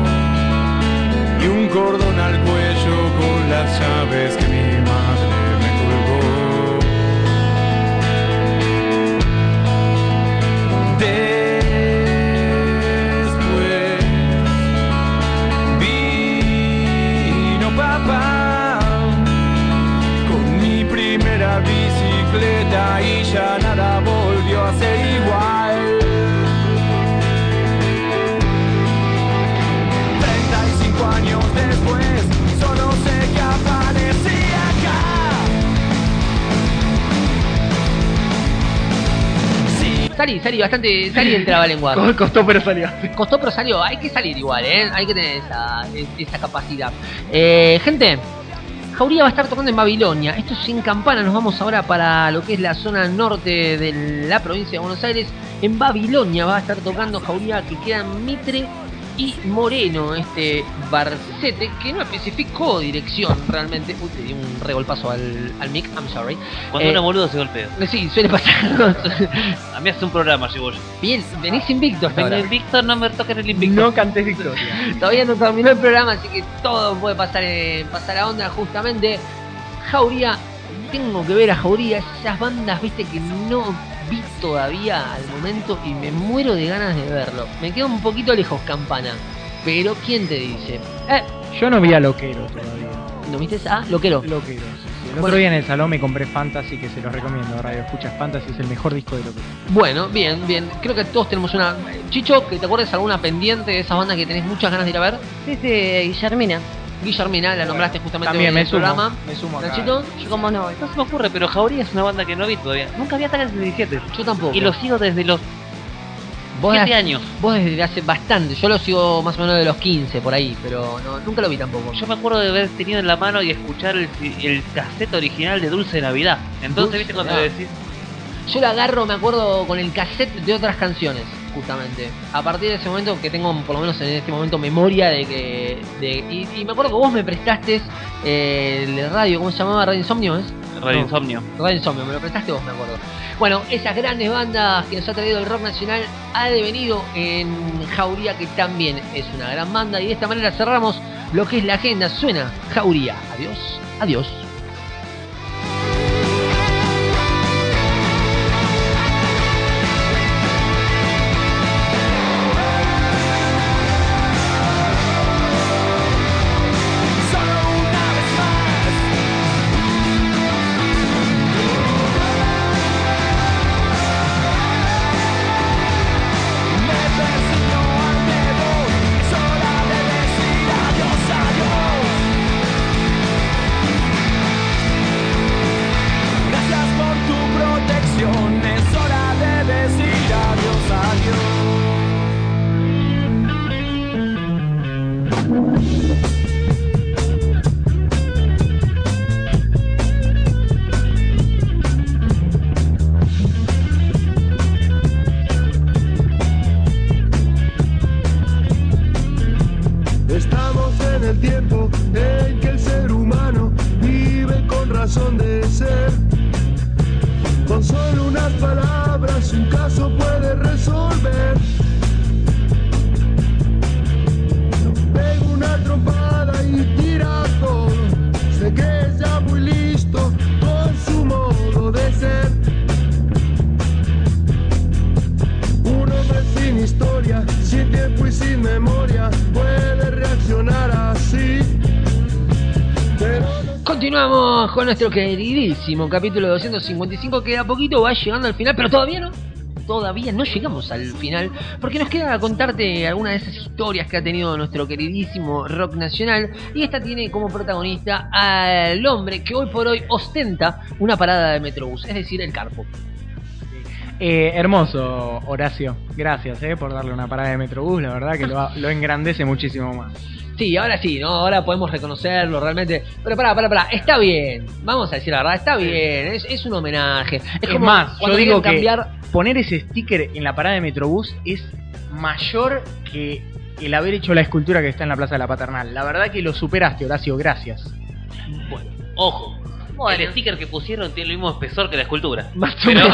y un cordón al cuello con las llaves que mi madre me colgó. Después vino papá con mi primera bicicleta y ya nada volvió a ser igual. 35 años después, solo sé que aparecí acá. Salí bastante, salí del trabalenguas. Costó, pero salió. Costó, pero salió. Hay que salir igual, hay que tener esa capacidad. Gente, Jauría va a estar tocando en Babilonia. Esto es en Campana. Nos vamos ahora para lo que es la zona norte de la provincia de Buenos Aires. En Babilonia va a estar tocando Jauría, que queda en Mitre y Moreno, este barcete que no especificó dirección realmente. Uy, te di un regolpazo al mic, I'm sorry. Cuando uno boludo se golpea. Sí, suele pasar. A mí hace un programa, llevo yo. Bien, venís invicto hasta Vengo ahora. invicto, no me toquen el invicto. No cantes victoria. Todavía no terminó el programa, así que todo puede pasar a onda. Justamente, Jauría, tengo que ver a Jauría, esas bandas, viste, que no vi todavía al momento y me muero de ganas de verlo. Me quedo un poquito lejos, Campana, pero ¿quién te dice? Yo no vi a Loquero todavía. ¿No viste esa? Loquero. Loquero, sí, sí. El Bueno. otro día en el salón me compré Fantasy, que se los recomiendo. Radio Escuchas Fantasy, es el mejor disco de Loquero. Bueno, bien. Creo que todos tenemos una... Chicho, que te acuerdes alguna pendiente de esas bandas que tenés muchas ganas de ir a ver. Sí, Guillermina. Guillermina, la nombraste justamente También en me el sumo, programa. me sumo acá. Nachito, Yo como no. No se me ocurre, pero Jauría es una banda que no vi todavía. Nunca vi Ataque 17. yo tampoco. Y lo sigo desde los Vos 7 hace- años. Vos desde hace bastante, yo lo sigo más o menos de los 15 por ahí, pero no, nunca lo vi tampoco. Yo me acuerdo de haber tenido en la mano y escuchar el cassette original de Dulce Navidad. Entonces, Dulce viste cuando Navidad. le decís, Yo lo agarro, me acuerdo, con el cassette de otras canciones. justamente. A partir de ese momento que tengo, por lo menos en este momento, memoria de que... Y me acuerdo que vos me prestaste el radio, ¿cómo se llamaba? ¿Radio Insomnio es? Radio Insomnio. Radio Insomnio, me lo prestaste vos, me acuerdo. Bueno, esas grandes bandas que nos ha traído el rock nacional ha devenido en Jauría, que también es una gran banda. Y de esta manera cerramos lo que es la agenda. Suena Jauría. Adiós, adiós. Continuamos con nuestro queridísimo capítulo 255, que de a poquito va llegando al final, pero todavía no llegamos al final, porque nos queda contarte algunas de esas historias que ha tenido nuestro queridísimo rock nacional, y esta tiene como protagonista al hombre que hoy por hoy ostenta una parada de Metrobús, es decir, el Carpo. Hermoso, Horacio, gracias por darle una parada de Metrobús, la verdad que lo engrandece muchísimo más. Sí, ahora sí, ¿no? Ahora podemos reconocerlo realmente. Pero pará, está bien. Vamos a decir la verdad, está bien. Es un homenaje. Es como más, yo digo que cambiar... poner ese sticker en la parada de Metrobús es mayor que el haber hecho la escultura que está en la Plaza de la Paternal. La verdad que lo superaste, Horacio, gracias. Bueno, ojo. El sticker que pusieron tiene el mismo espesor que la escultura. Más o menos.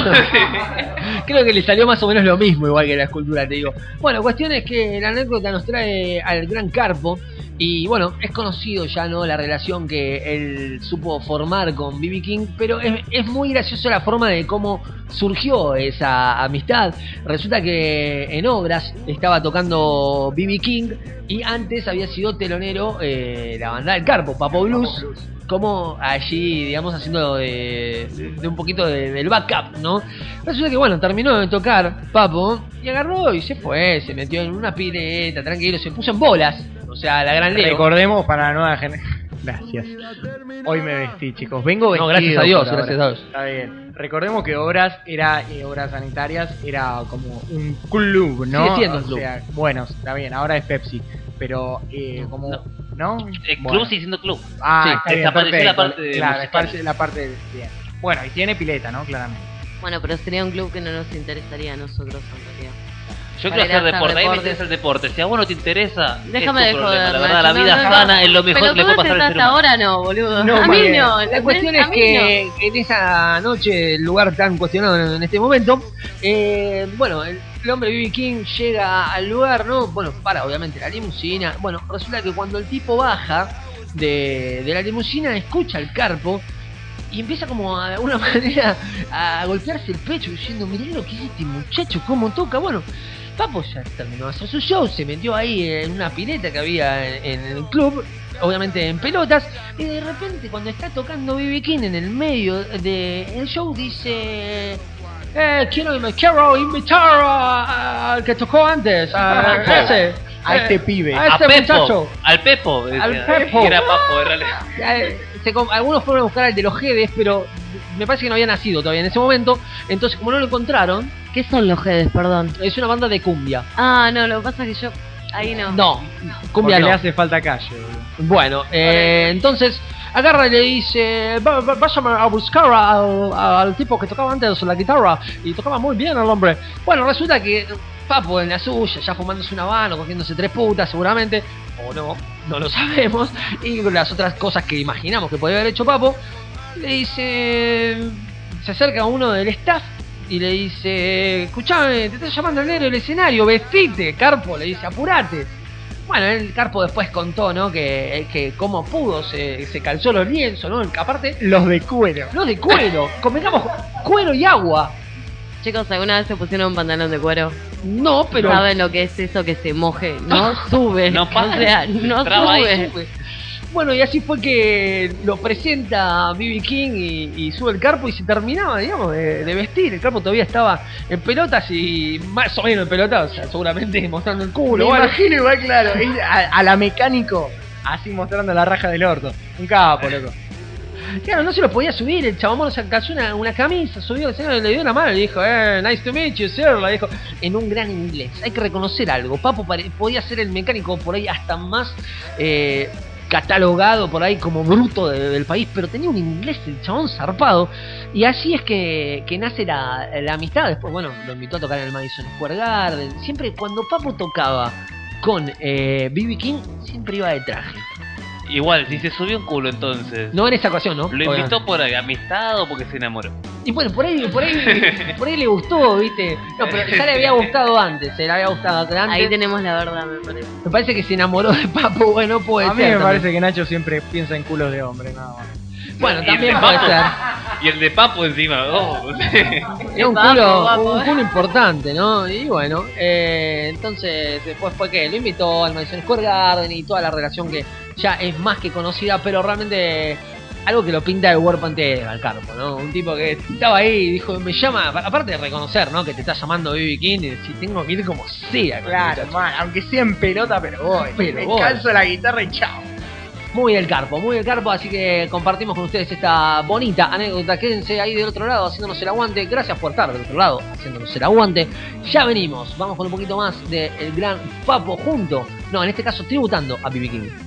Creo que le salió más o menos lo mismo, igual que la escultura, te digo. Bueno, cuestión es que la anécdota nos trae al gran Carpo. Y bueno, es conocido ya, ¿no? La relación que él supo formar con B.B. King. Pero es muy gracioso la forma de cómo surgió esa amistad. Resulta que en Obras estaba tocando B.B. King. Y antes había sido telonero la banda del Carpo, Papo Blues. Como allí, digamos, haciendo de un poquito del backup, ¿no? Resulta que, bueno, terminó de tocar Papo y agarró y se fue, se metió en una pileta, tranquilo, se puso en bolas, o sea, la gran Leo. Recordemos para la nueva generación. Gracias. Hoy me vestí, chicos. Vengo vestido. No, gracias a Dios, gracias a Dios. Está bien. Recordemos que Obras Obras Sanitarias era como un club, ¿no? Sigue siendo un club. O sea, bueno, está bien, ahora es Pepsi, pero como... ¿No? El bueno. club sigue siendo club. Ah, sí, desapareció la parte de claro, la parte de... Bien. Bueno, y tiene pileta, ¿no? Claramente. Bueno, pero sería un club que no nos interesaría a nosotros en realidad. Yo quiero hacer deporte, a mí me interesa el deporte. Si a vos no te interesa, déjame de joder. La verdad, la vida sana es lo mejor que le puede pasar al ser humano. Ahora no, boludo. No, a mí no. La cuestión es que en esa noche, el lugar tan cuestionado en este momento, bueno, el hombre B.B. King llega al lugar, ¿no? Bueno, para obviamente la limusina. Bueno, resulta que cuando el tipo baja de la limusina, escucha al Carpo y empieza como de alguna manera a golpearse el pecho diciendo, mirá lo que es este muchacho, cómo toca. Bueno, Papo ya terminó de hacer su show, se metió ahí en una pileta que había en el club, obviamente en pelotas, y de repente cuando está tocando B.B. King en el medio del show dice... quiero invitar al que tocó antes, a este pibe, a este Pepo, muchacho, al Pepo, era Papo en realidad. Algunos fueron a buscar al de los Jedes, pero me parece que no había nacido todavía en ese momento. Entonces, como no lo encontraron... ¿Qué son los Jedes, perdón? Es una banda de cumbia. Ah, no, lo que pasa es que yo... Ahí no. No, cumbia porque no. le hace falta calle. Bueno, entonces agarra y le dice, váyame a buscar al tipo que tocaba antes la guitarra, y tocaba muy bien el hombre. Bueno, resulta que Papo en la suya, ya fumándose un habano, cogiéndose 3 putas seguramente, o no lo sabemos, y las otras cosas que imaginamos que podía haber hecho Papo, le dice, se acerca a uno del staff y le dice, escuchame, te está llamando el negro del escenario, vestite. Carpo le dice, apurate. Bueno, el Carpo después contó, ¿no? Que como pudo se calzó los lienzos, ¿no? Aparte, los de cuero. Convengamos, cuero y agua. Chicos, ¿alguna vez se pusieron un pantalón de cuero? No, pero... ¿Saben lo que es eso que se moje? No sube. No pasa. O sea, no sube. Bueno, y así fue que lo presenta B.B. King y sube el Carpo y se terminaba, digamos, de vestir. El Carpo todavía estaba en pelotas y más o menos en pelotas, o sea, seguramente mostrando el culo. Me imagino igual, claro, ir a la mecánico, así mostrando la raja del orto. Un capo, loco. Claro, no se lo podía subir, el chabón se calzó una camisa, subió al escenario, le dio la mano y le dijo, nice to meet you, sir, le dijo, en un gran inglés. Hay que reconocer algo, Papo podía ser el mecánico por ahí hasta más catalogado por ahí como bruto del país, pero tenía un inglés el chabón zarpado, y así es que nace la amistad. Después, bueno, lo invitó a tocar en el Madison Square Garden. Siempre cuando Papo tocaba con B.B. King, siempre iba de traje. Igual, si se subió un culo entonces. No en esa ocasión, ¿no? ¿Lo invitó por amistad o porque se enamoró? Y bueno, por ahí le gustó, ¿viste? No, pero ya le había gustado antes, Ahí tenemos la verdad, me parece. Me parece que se enamoró de Papo, bueno, puede ser. A mí me parece que Nacho siempre piensa en culos de hombre, nada más. Bueno, también puede ser. Y el de Papo encima, Es un culo importante, ¿no? Y bueno, entonces después fue que lo invitó al Madison Square Garden y toda la relación que ya es más que conocida, pero realmente algo que lo pinta de cuerpo entero al Carpo, ¿no? Un tipo que estaba ahí y dijo, me llama, aparte de reconocer, ¿no? Que te está llamando B.B. King y decir, tengo que ir como sea. Claro, man, aunque sea en pelota, pero voy. Me calzo la guitarra y chao. Muy del Carpo, así que compartimos con ustedes esta bonita anécdota. Quédense ahí del otro lado haciéndonos el aguante. Gracias por estar del otro lado haciéndonos el aguante. Ya venimos, vamos con un poquito más del gran Papo junto, no, en este caso tributando a B.B. King.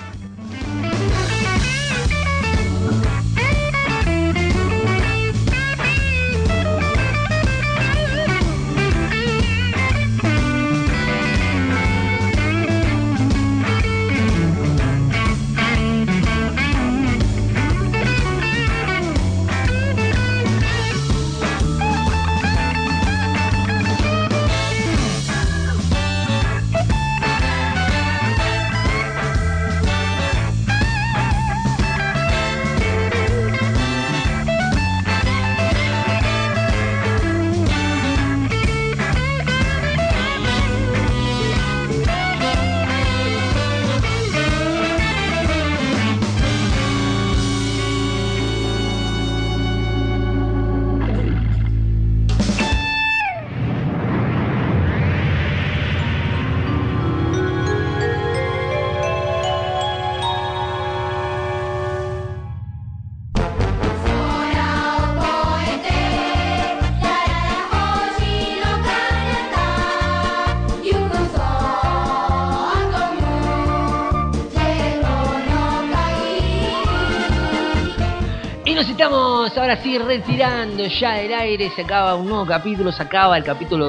Estamos ahora sí retirando ya del aire, se acaba un nuevo capítulo, se acaba el capítulo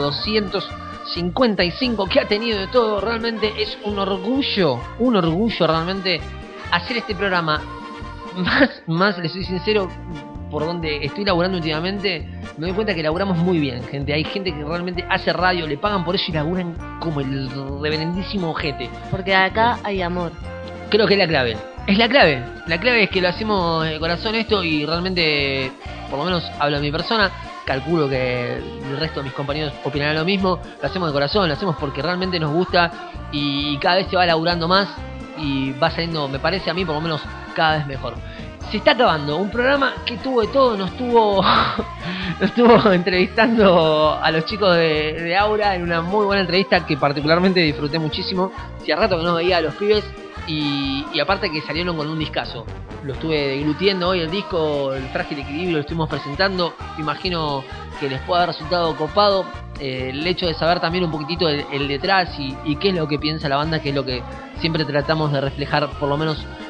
255 que ha tenido de todo. Realmente es un orgullo realmente hacer este programa. Más les soy sincero, por donde estoy laburando últimamente, me doy cuenta que laburamos muy bien, gente. Hay gente que realmente hace radio, le pagan por eso y laburan como el reverendísimo ojete. Porque acá hay amor. Creo que es la clave. Es la clave. La clave es que lo hacemos de corazón esto y realmente, por lo menos hablo de mi persona, calculo que el resto de mis compañeros opinarán lo mismo. Lo hacemos de corazón, lo hacemos porque realmente nos gusta y cada vez se va laburando más y va saliendo, me parece a mí por lo menos, cada vez mejor. Se está acabando un programa que tuvo de todo, nos estuvo entrevistando a los chicos de Aura en una muy buena entrevista que particularmente disfruté muchísimo. Hacía rato que no veía a los pibes. Y aparte que salieron con un discazo. Lo estuve deglutiendo hoy el disco, el Frágil Equilibrio, lo estuvimos presentando. Me imagino que les puede haber resultado copado. El hecho de saber también un poquitito el detrás y qué es lo que piensa la banda, que es lo que siempre tratamos de reflejar, por lo menos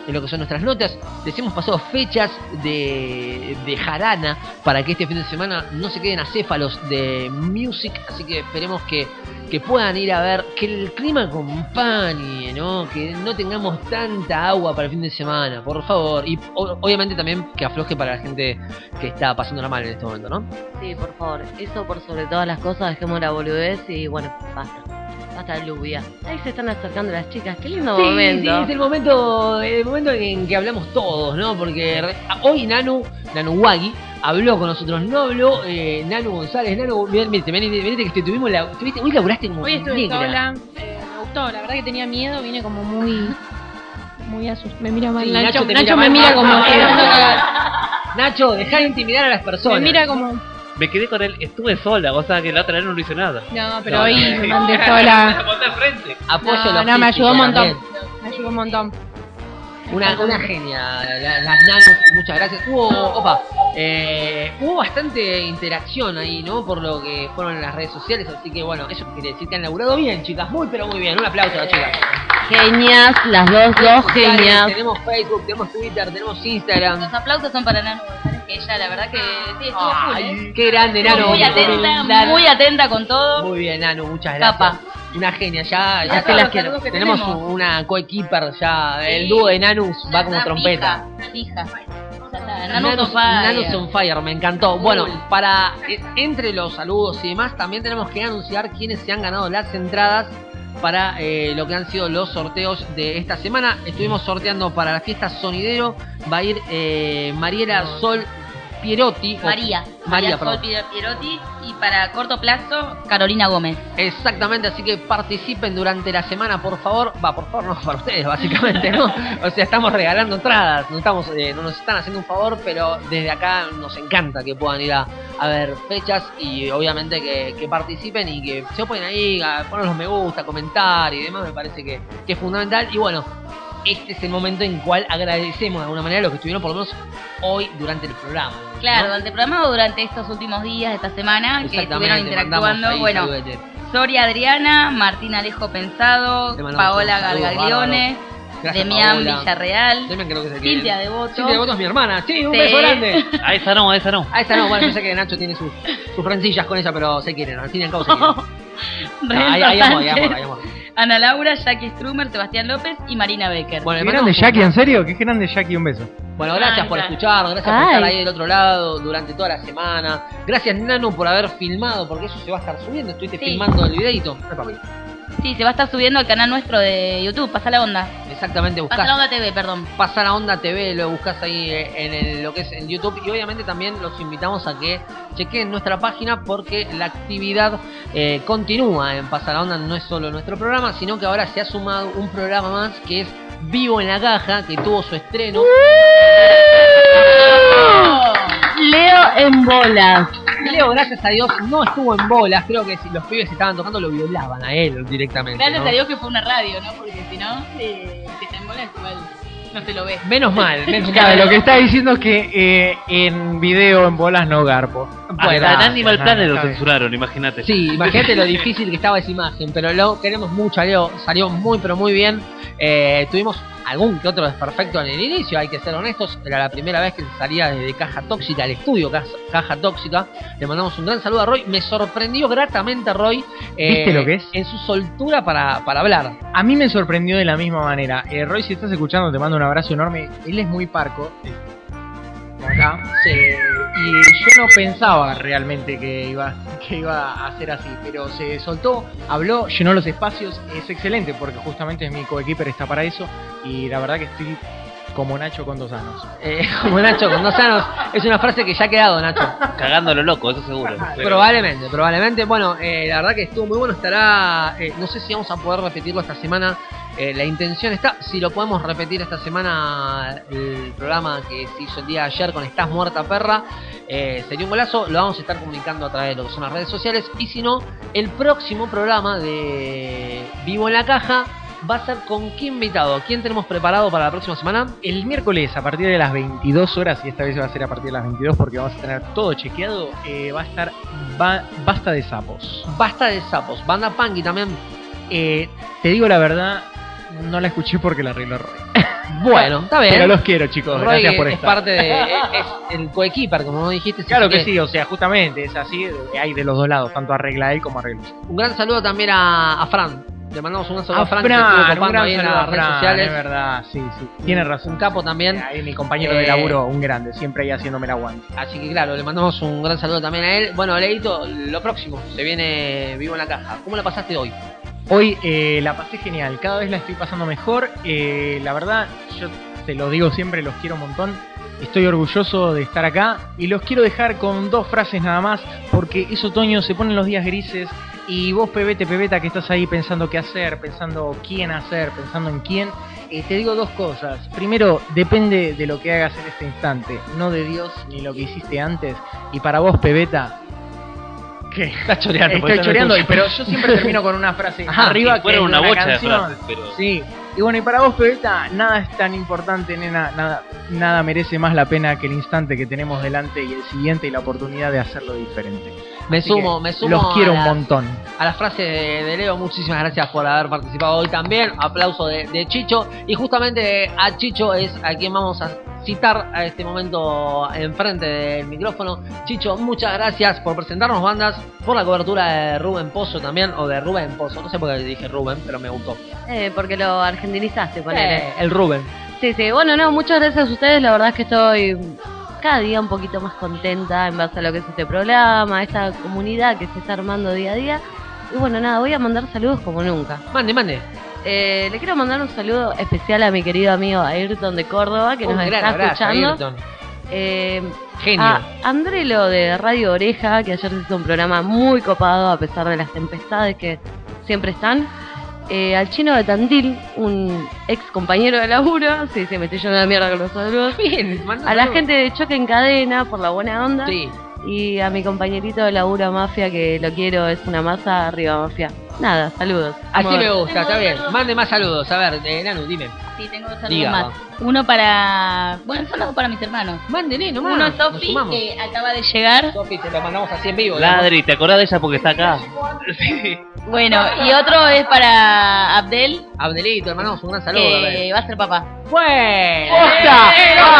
en lo que son nuestras notas. Les hemos pasado fechas de jarana para que este fin de semana no se queden acéfalos de music, así que esperemos que puedan ir a ver, que el clima acompañe, ¿no? Que no tengamos tanta agua para el fin de semana, por favor. Y obviamente también que afloje para la gente que está pasándola mal en este momento, ¿no? Sí, por favor. Eso por sobre todas las cosas, dejemos la boludez y bueno, basta. Basta de lluvia. Ahí se están acercando las chicas, qué lindo momento. Sí, es el momento en que hablamos todos, ¿no? Porque hoy Nanu Wagi habló con nosotros, no habló Nanu González. Nanu, venite que tuvimos hoy laburaste como hoy estuve negra. sola, me gustó, la verdad que tenía miedo, vine como muy asustada. Me mira mal, Sí, Nacho te me mira como que Nacho, dejá de intimidar a las personas. me mira como... Me quedé con él, estuve sola, o sea que la otra vez no lo hice nada. No, pero hoy me mandé sola. Apoyo No, me ayudó un montón. también. Me ayudó un montón. Una genia, las nanos, muchas gracias. Hubo bastante interacción ahí, ¿no? Por lo que fueron en las redes sociales, así que bueno, eso quiere decir que han laburado bien, chicas, muy pero muy bien. Un aplauso a las chicas. Genias, las dos genias. Tenemos Facebook, tenemos Twitter, tenemos Instagram. Los aplausos son para Nano González, que ella la verdad que sí, estuvo full, ¿eh? Qué grande, Nano. Muy atenta con todo. Muy bien, Nano, muchas gracias. Capa. Una genia, ya te las quiero. Tenemos una coequiper ya, el dúo de Nanus va como trompeta. Fija. Nanus on fire, me encantó. Bueno, para entre los saludos y demás, también tenemos que anunciar quiénes se han ganado las entradas para lo que han sido los sorteos de esta semana. Estuvimos sorteando para la fiesta Sonidero, va a ir Mariela Sol Pierotti. María Sol Pierotti, y para corto plazo Carolina Gómez. Exactamente, así que participen durante la semana, por favor. Por favor, no, para ustedes, básicamente, ¿no? O sea, estamos regalando entradas, no nos están haciendo un favor, pero desde acá nos encanta que puedan ir a ver fechas y obviamente que participen y que se oponen ahí, a poner los me gusta, comentar y demás, me parece que es fundamental. Y bueno, este es el momento en el cual agradecemos de alguna manera lo que estuvieron por lo menos hoy durante el programa. Claro, ¿no? durante el programa o durante estos últimos días de esta semana que estuvieron interactuando. Bueno, Soria Adriana, Martín Alejo Pensado, Paola Gargaglione, Demián Villarreal, Cintia Devoto. Cintia Devoto es mi hermana, sí, un beso grande. A esa no. Bueno, yo sé que Nacho tiene sus rencillas con ella, pero se quieren, al fin y al cabo se quieren. Hay amor. Ana Laura, Jackie Strumer, Sebastián López y Marina Becker. Bueno, qué grande Jackie, ¿en serio? Qué grande Jackie, un beso. Bueno, gracias por escuchar, gracias por estar ahí del otro lado durante toda la semana. Gracias, Nano, por haber filmado, porque eso se va a estar subiendo. Estuviste filmando el videito. Sí, se va a estar subiendo al canal nuestro de YouTube, Pasa la Onda. Exactamente, buscás. Pasa la Onda TV, perdón. Pasa la Onda TV, lo buscás ahí lo que es en YouTube. Y obviamente también los invitamos a que chequen nuestra página porque la actividad continúa en Pasa la Onda. No es solo nuestro programa, sino que ahora se ha sumado un programa más que es Vivo en la Caja, que tuvo su estreno. Leo en bolas. Leo, gracias a Dios, no estuvo en bolas. Creo que si los pibes estaban tocando lo violaban a él directamente. Gracias a Dios que fue una radio, ¿no? Porque si no, si está en bolas igual no se lo ve. Menos mal. Claro, lo que está diciendo es que en video en bolas no garpo. Bueno, en Animal Planet lo censuraron, imagínate. Sí, imagínate lo difícil que estaba esa imagen, pero lo queremos mucho a Leo, salió muy pero muy bien. Tuvimos algún que otro desperfecto en el inicio, hay que ser honestos, era la primera vez que se salía desde Caja Tóxica al estudio Caja Tóxica. Le mandamos un gran saludo a Roy, me sorprendió gratamente Roy. ¿Viste lo que es? En su soltura para hablar. A mí me sorprendió de la misma manera. Roy, si estás escuchando, te mando un abrazo enorme. Él es muy parco. Acá. Y yo no pensaba realmente que iba a ser así, pero se soltó, habló, llenó los espacios, es excelente porque justamente mi coequiper está para eso y la verdad que estoy como Nacho con 2 años. Como Nacho con 2 años, es una frase que ya ha quedado, Nacho. Cagándolo loco, eso seguro. Probablemente. Bueno, la verdad que estuvo muy bueno, estará, no sé si vamos a poder repetirlo esta semana. La intención está, si lo podemos repetir esta semana, el programa que se hizo el día de ayer con Estás Muerta Perra, sería un golazo, lo vamos a estar comunicando a través de lo que son las redes sociales, y si no, el próximo programa de Vivo en la Caja va a ser con qué invitado. ¿Quién tenemos preparado para la próxima semana? El miércoles a partir de las 22 horas, y esta vez va a ser a partir de las 22 porque vamos a tener todo chequeado, va a estar Basta de Sapos. Basta de Sapos, banda punky también. Te digo la verdad, no la escuché porque la arregló Roy. Bueno, está bien. Pero los quiero, chicos. Roy gracias por es estar. parte de... es el coequiper, como vos dijiste. Claro que sí, o sea, justamente es así. Hay de los dos lados, tanto arregla él como arregla. Un gran saludo también a Fran. Le mandamos un gran saludo a Fran, Fran, que estuvo un copando gran ahí en saludo las a redes Fran, sociales. es verdad, sí. Tiene razón. Un capo también. Ahí mi compañero de laburo, un grande, siempre ahí haciéndome el aguante. Así que claro, le mandamos un gran saludo también a él. Bueno, Leito, lo próximo, se viene Vivo en la Caja. ¿Cómo la pasaste hoy? Hoy la pasé genial, cada vez la estoy pasando mejor. La verdad, yo te lo digo siempre, los quiero un montón. Estoy orgulloso de estar acá y los quiero dejar con 2 frases nada más, porque es otoño, se ponen los días grises y vos, pebeta, que estás ahí pensando qué hacer, pensando quién hacer, pensando en quién, te digo 2 cosas. Primero, depende de lo que hagas en este instante, no de Dios ni lo que hiciste antes. Y para vos, pebeta... ¿Qué? Estás choreando. Estoy choreando, pero yo siempre termino con una frase arriba que fuera es una bocha canción. de frases, pero... Sí. Y bueno, y para vos, pebeta, nada es tan importante, nena, nada merece más la pena que el instante que tenemos delante y el siguiente y la oportunidad de hacerlo diferente. Me sumo. Los quiero un montón. A la frase de Leo, muchísimas gracias por haber participado hoy también. Aplauso de Chicho. Y justamente a Chicho es a quien vamos a citar a este momento enfrente del micrófono. Chicho, muchas gracias por presentarnos bandas, por la cobertura de Rubén Pozo también, o de Rubén Pozo, no sé por qué dije Rubén, pero me gustó. Porque lo argentinizaste, ponele. El Rubén. Sí, bueno, no, muchas gracias a ustedes, la verdad es que estoy cada día un poquito más contenta en base a lo que es este programa, esta comunidad que se está armando día a día. Y bueno, nada, voy a mandar saludos como nunca. Mande. Le quiero mandar un saludo especial a mi querido amigo Ayrton de Córdoba, que nos está escuchando. Genio. A Andrelo de Radio Oreja, que ayer se hizo un programa muy copado a pesar de las tempestades que siempre están. Al Chino de Tandil, un ex compañero de laburo. Sí, me estoy yendo a la mierda con los saludos. Bien, a la gente de Choque en Cadena por la buena onda. Sí. Y a mi compañerito de laburo Mafia, que lo quiero, es una masa. Arriba, Mafia. Nada, saludos. Así me gusta, está bien. Mande más saludos. A ver, Nanu, dime. Sí, tengo 2 saludos más. Uno para... Bueno, saludos para mis hermanos. Mándenle nomás. Uno Sofi, que acaba de llegar. Sofi, te lo mandamos así en vivo. Ladri, ¿te acordás de ella porque está acá? Sí. Bueno, y otro es para Abdel. Abdelito, hermanos, un gran saludo. Que va a ser papá. ¡Bueno! ¡Posta!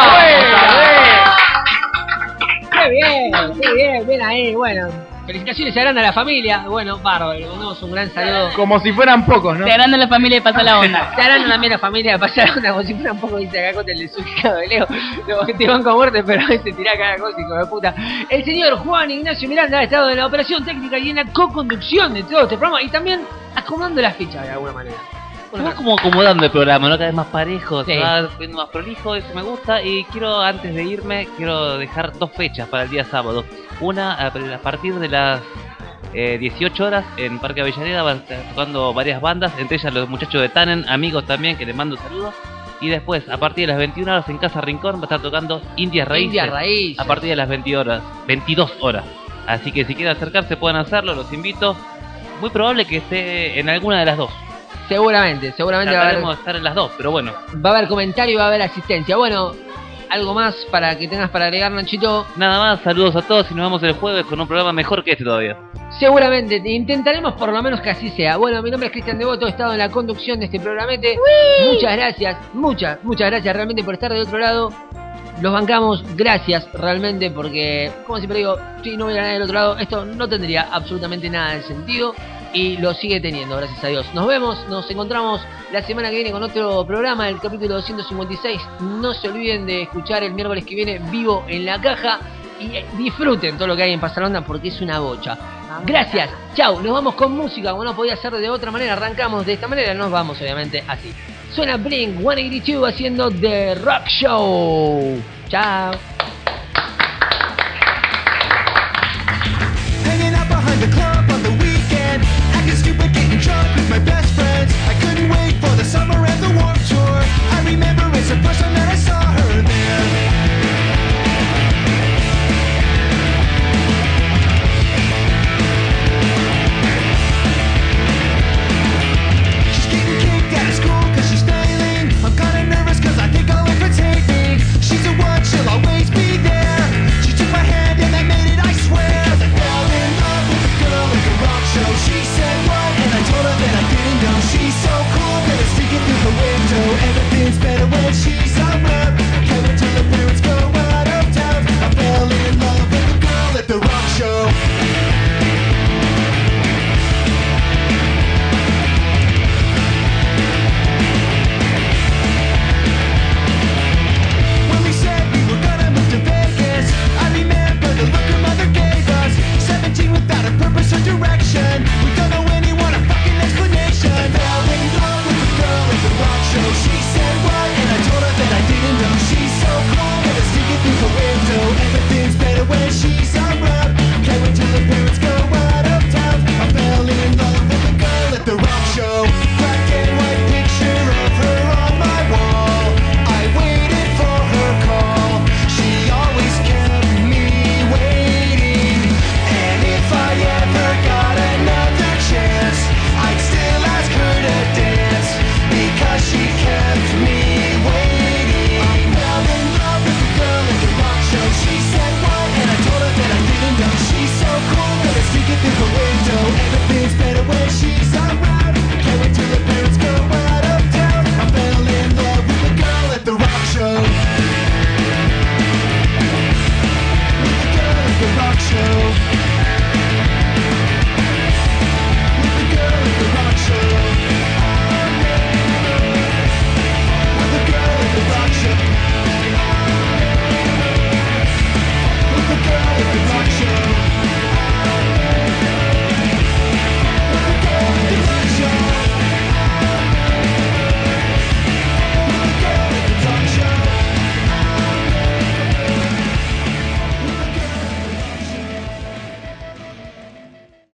¡Qué bien ahí! Bueno, felicitaciones, se agranda la familia. Bueno, bárbaro, le mandamos un gran saludo. Como si fueran pocos, ¿no? Se agranda la familia y pasa la onda. Se agranda también la familia de pasar la onda, como si fueran pocos, dice acá con el desubicado de Leo. Te van con muerte, pero a veces tirá cada cosa, hijo de puta. El señor Juan Ignacio Miranda ha estado en la operación técnica y en la co-conducción de todo este programa y también acomodando las fichas de alguna manera. Bueno, como acomodando el programa, ¿no? Cada vez más parejo, sí. Se va viendo más prolijo, eso me gusta. Y quiero, antes de irme, quiero dejar 2 fechas para el día sábado. Una, a partir de las 18 horas en Parque Avellaneda van a estar tocando varias bandas, entre ellas los muchachos de Tannen, amigos también, que les mando saludos. Y después, a partir de las 21 horas en Casa Rincón, va a estar tocando Indias Raíces. A partir de las 22 horas. Así que si quieren acercarse pueden hacerlo, los invito. Muy probable que esté en alguna de las 2. Seguramente va a haber... estar en las 2, pero bueno. Va a haber comentario y va a haber asistencia. Bueno, algo más para que tengas para agregar, Nachito. Nada más, saludos a todos y nos vemos el jueves con un programa mejor que este todavía. Seguramente, intentaremos por lo menos que así sea. Bueno, mi nombre es Cristian Devoto, he estado en la conducción de este programete. Muchas gracias, muchas gracias realmente por estar del otro lado. Los bancamos, gracias realmente porque, como siempre digo, si no hubiera nadie del otro lado, esto no tendría absolutamente nada de sentido. Y lo sigue teniendo, gracias a Dios. Nos vemos, nos encontramos la semana que viene con otro programa, el capítulo 256. No se olviden de escuchar el miércoles que viene Vivo en la Caja. Y disfruten todo lo que hay en Pasarondá porque es una bocha. Gracias, chau, nos vamos con música, como no podía ser de otra manera. Arrancamos de esta manera, nos vamos obviamente así. Suena Blink 182 haciendo The Rock Show. Chao.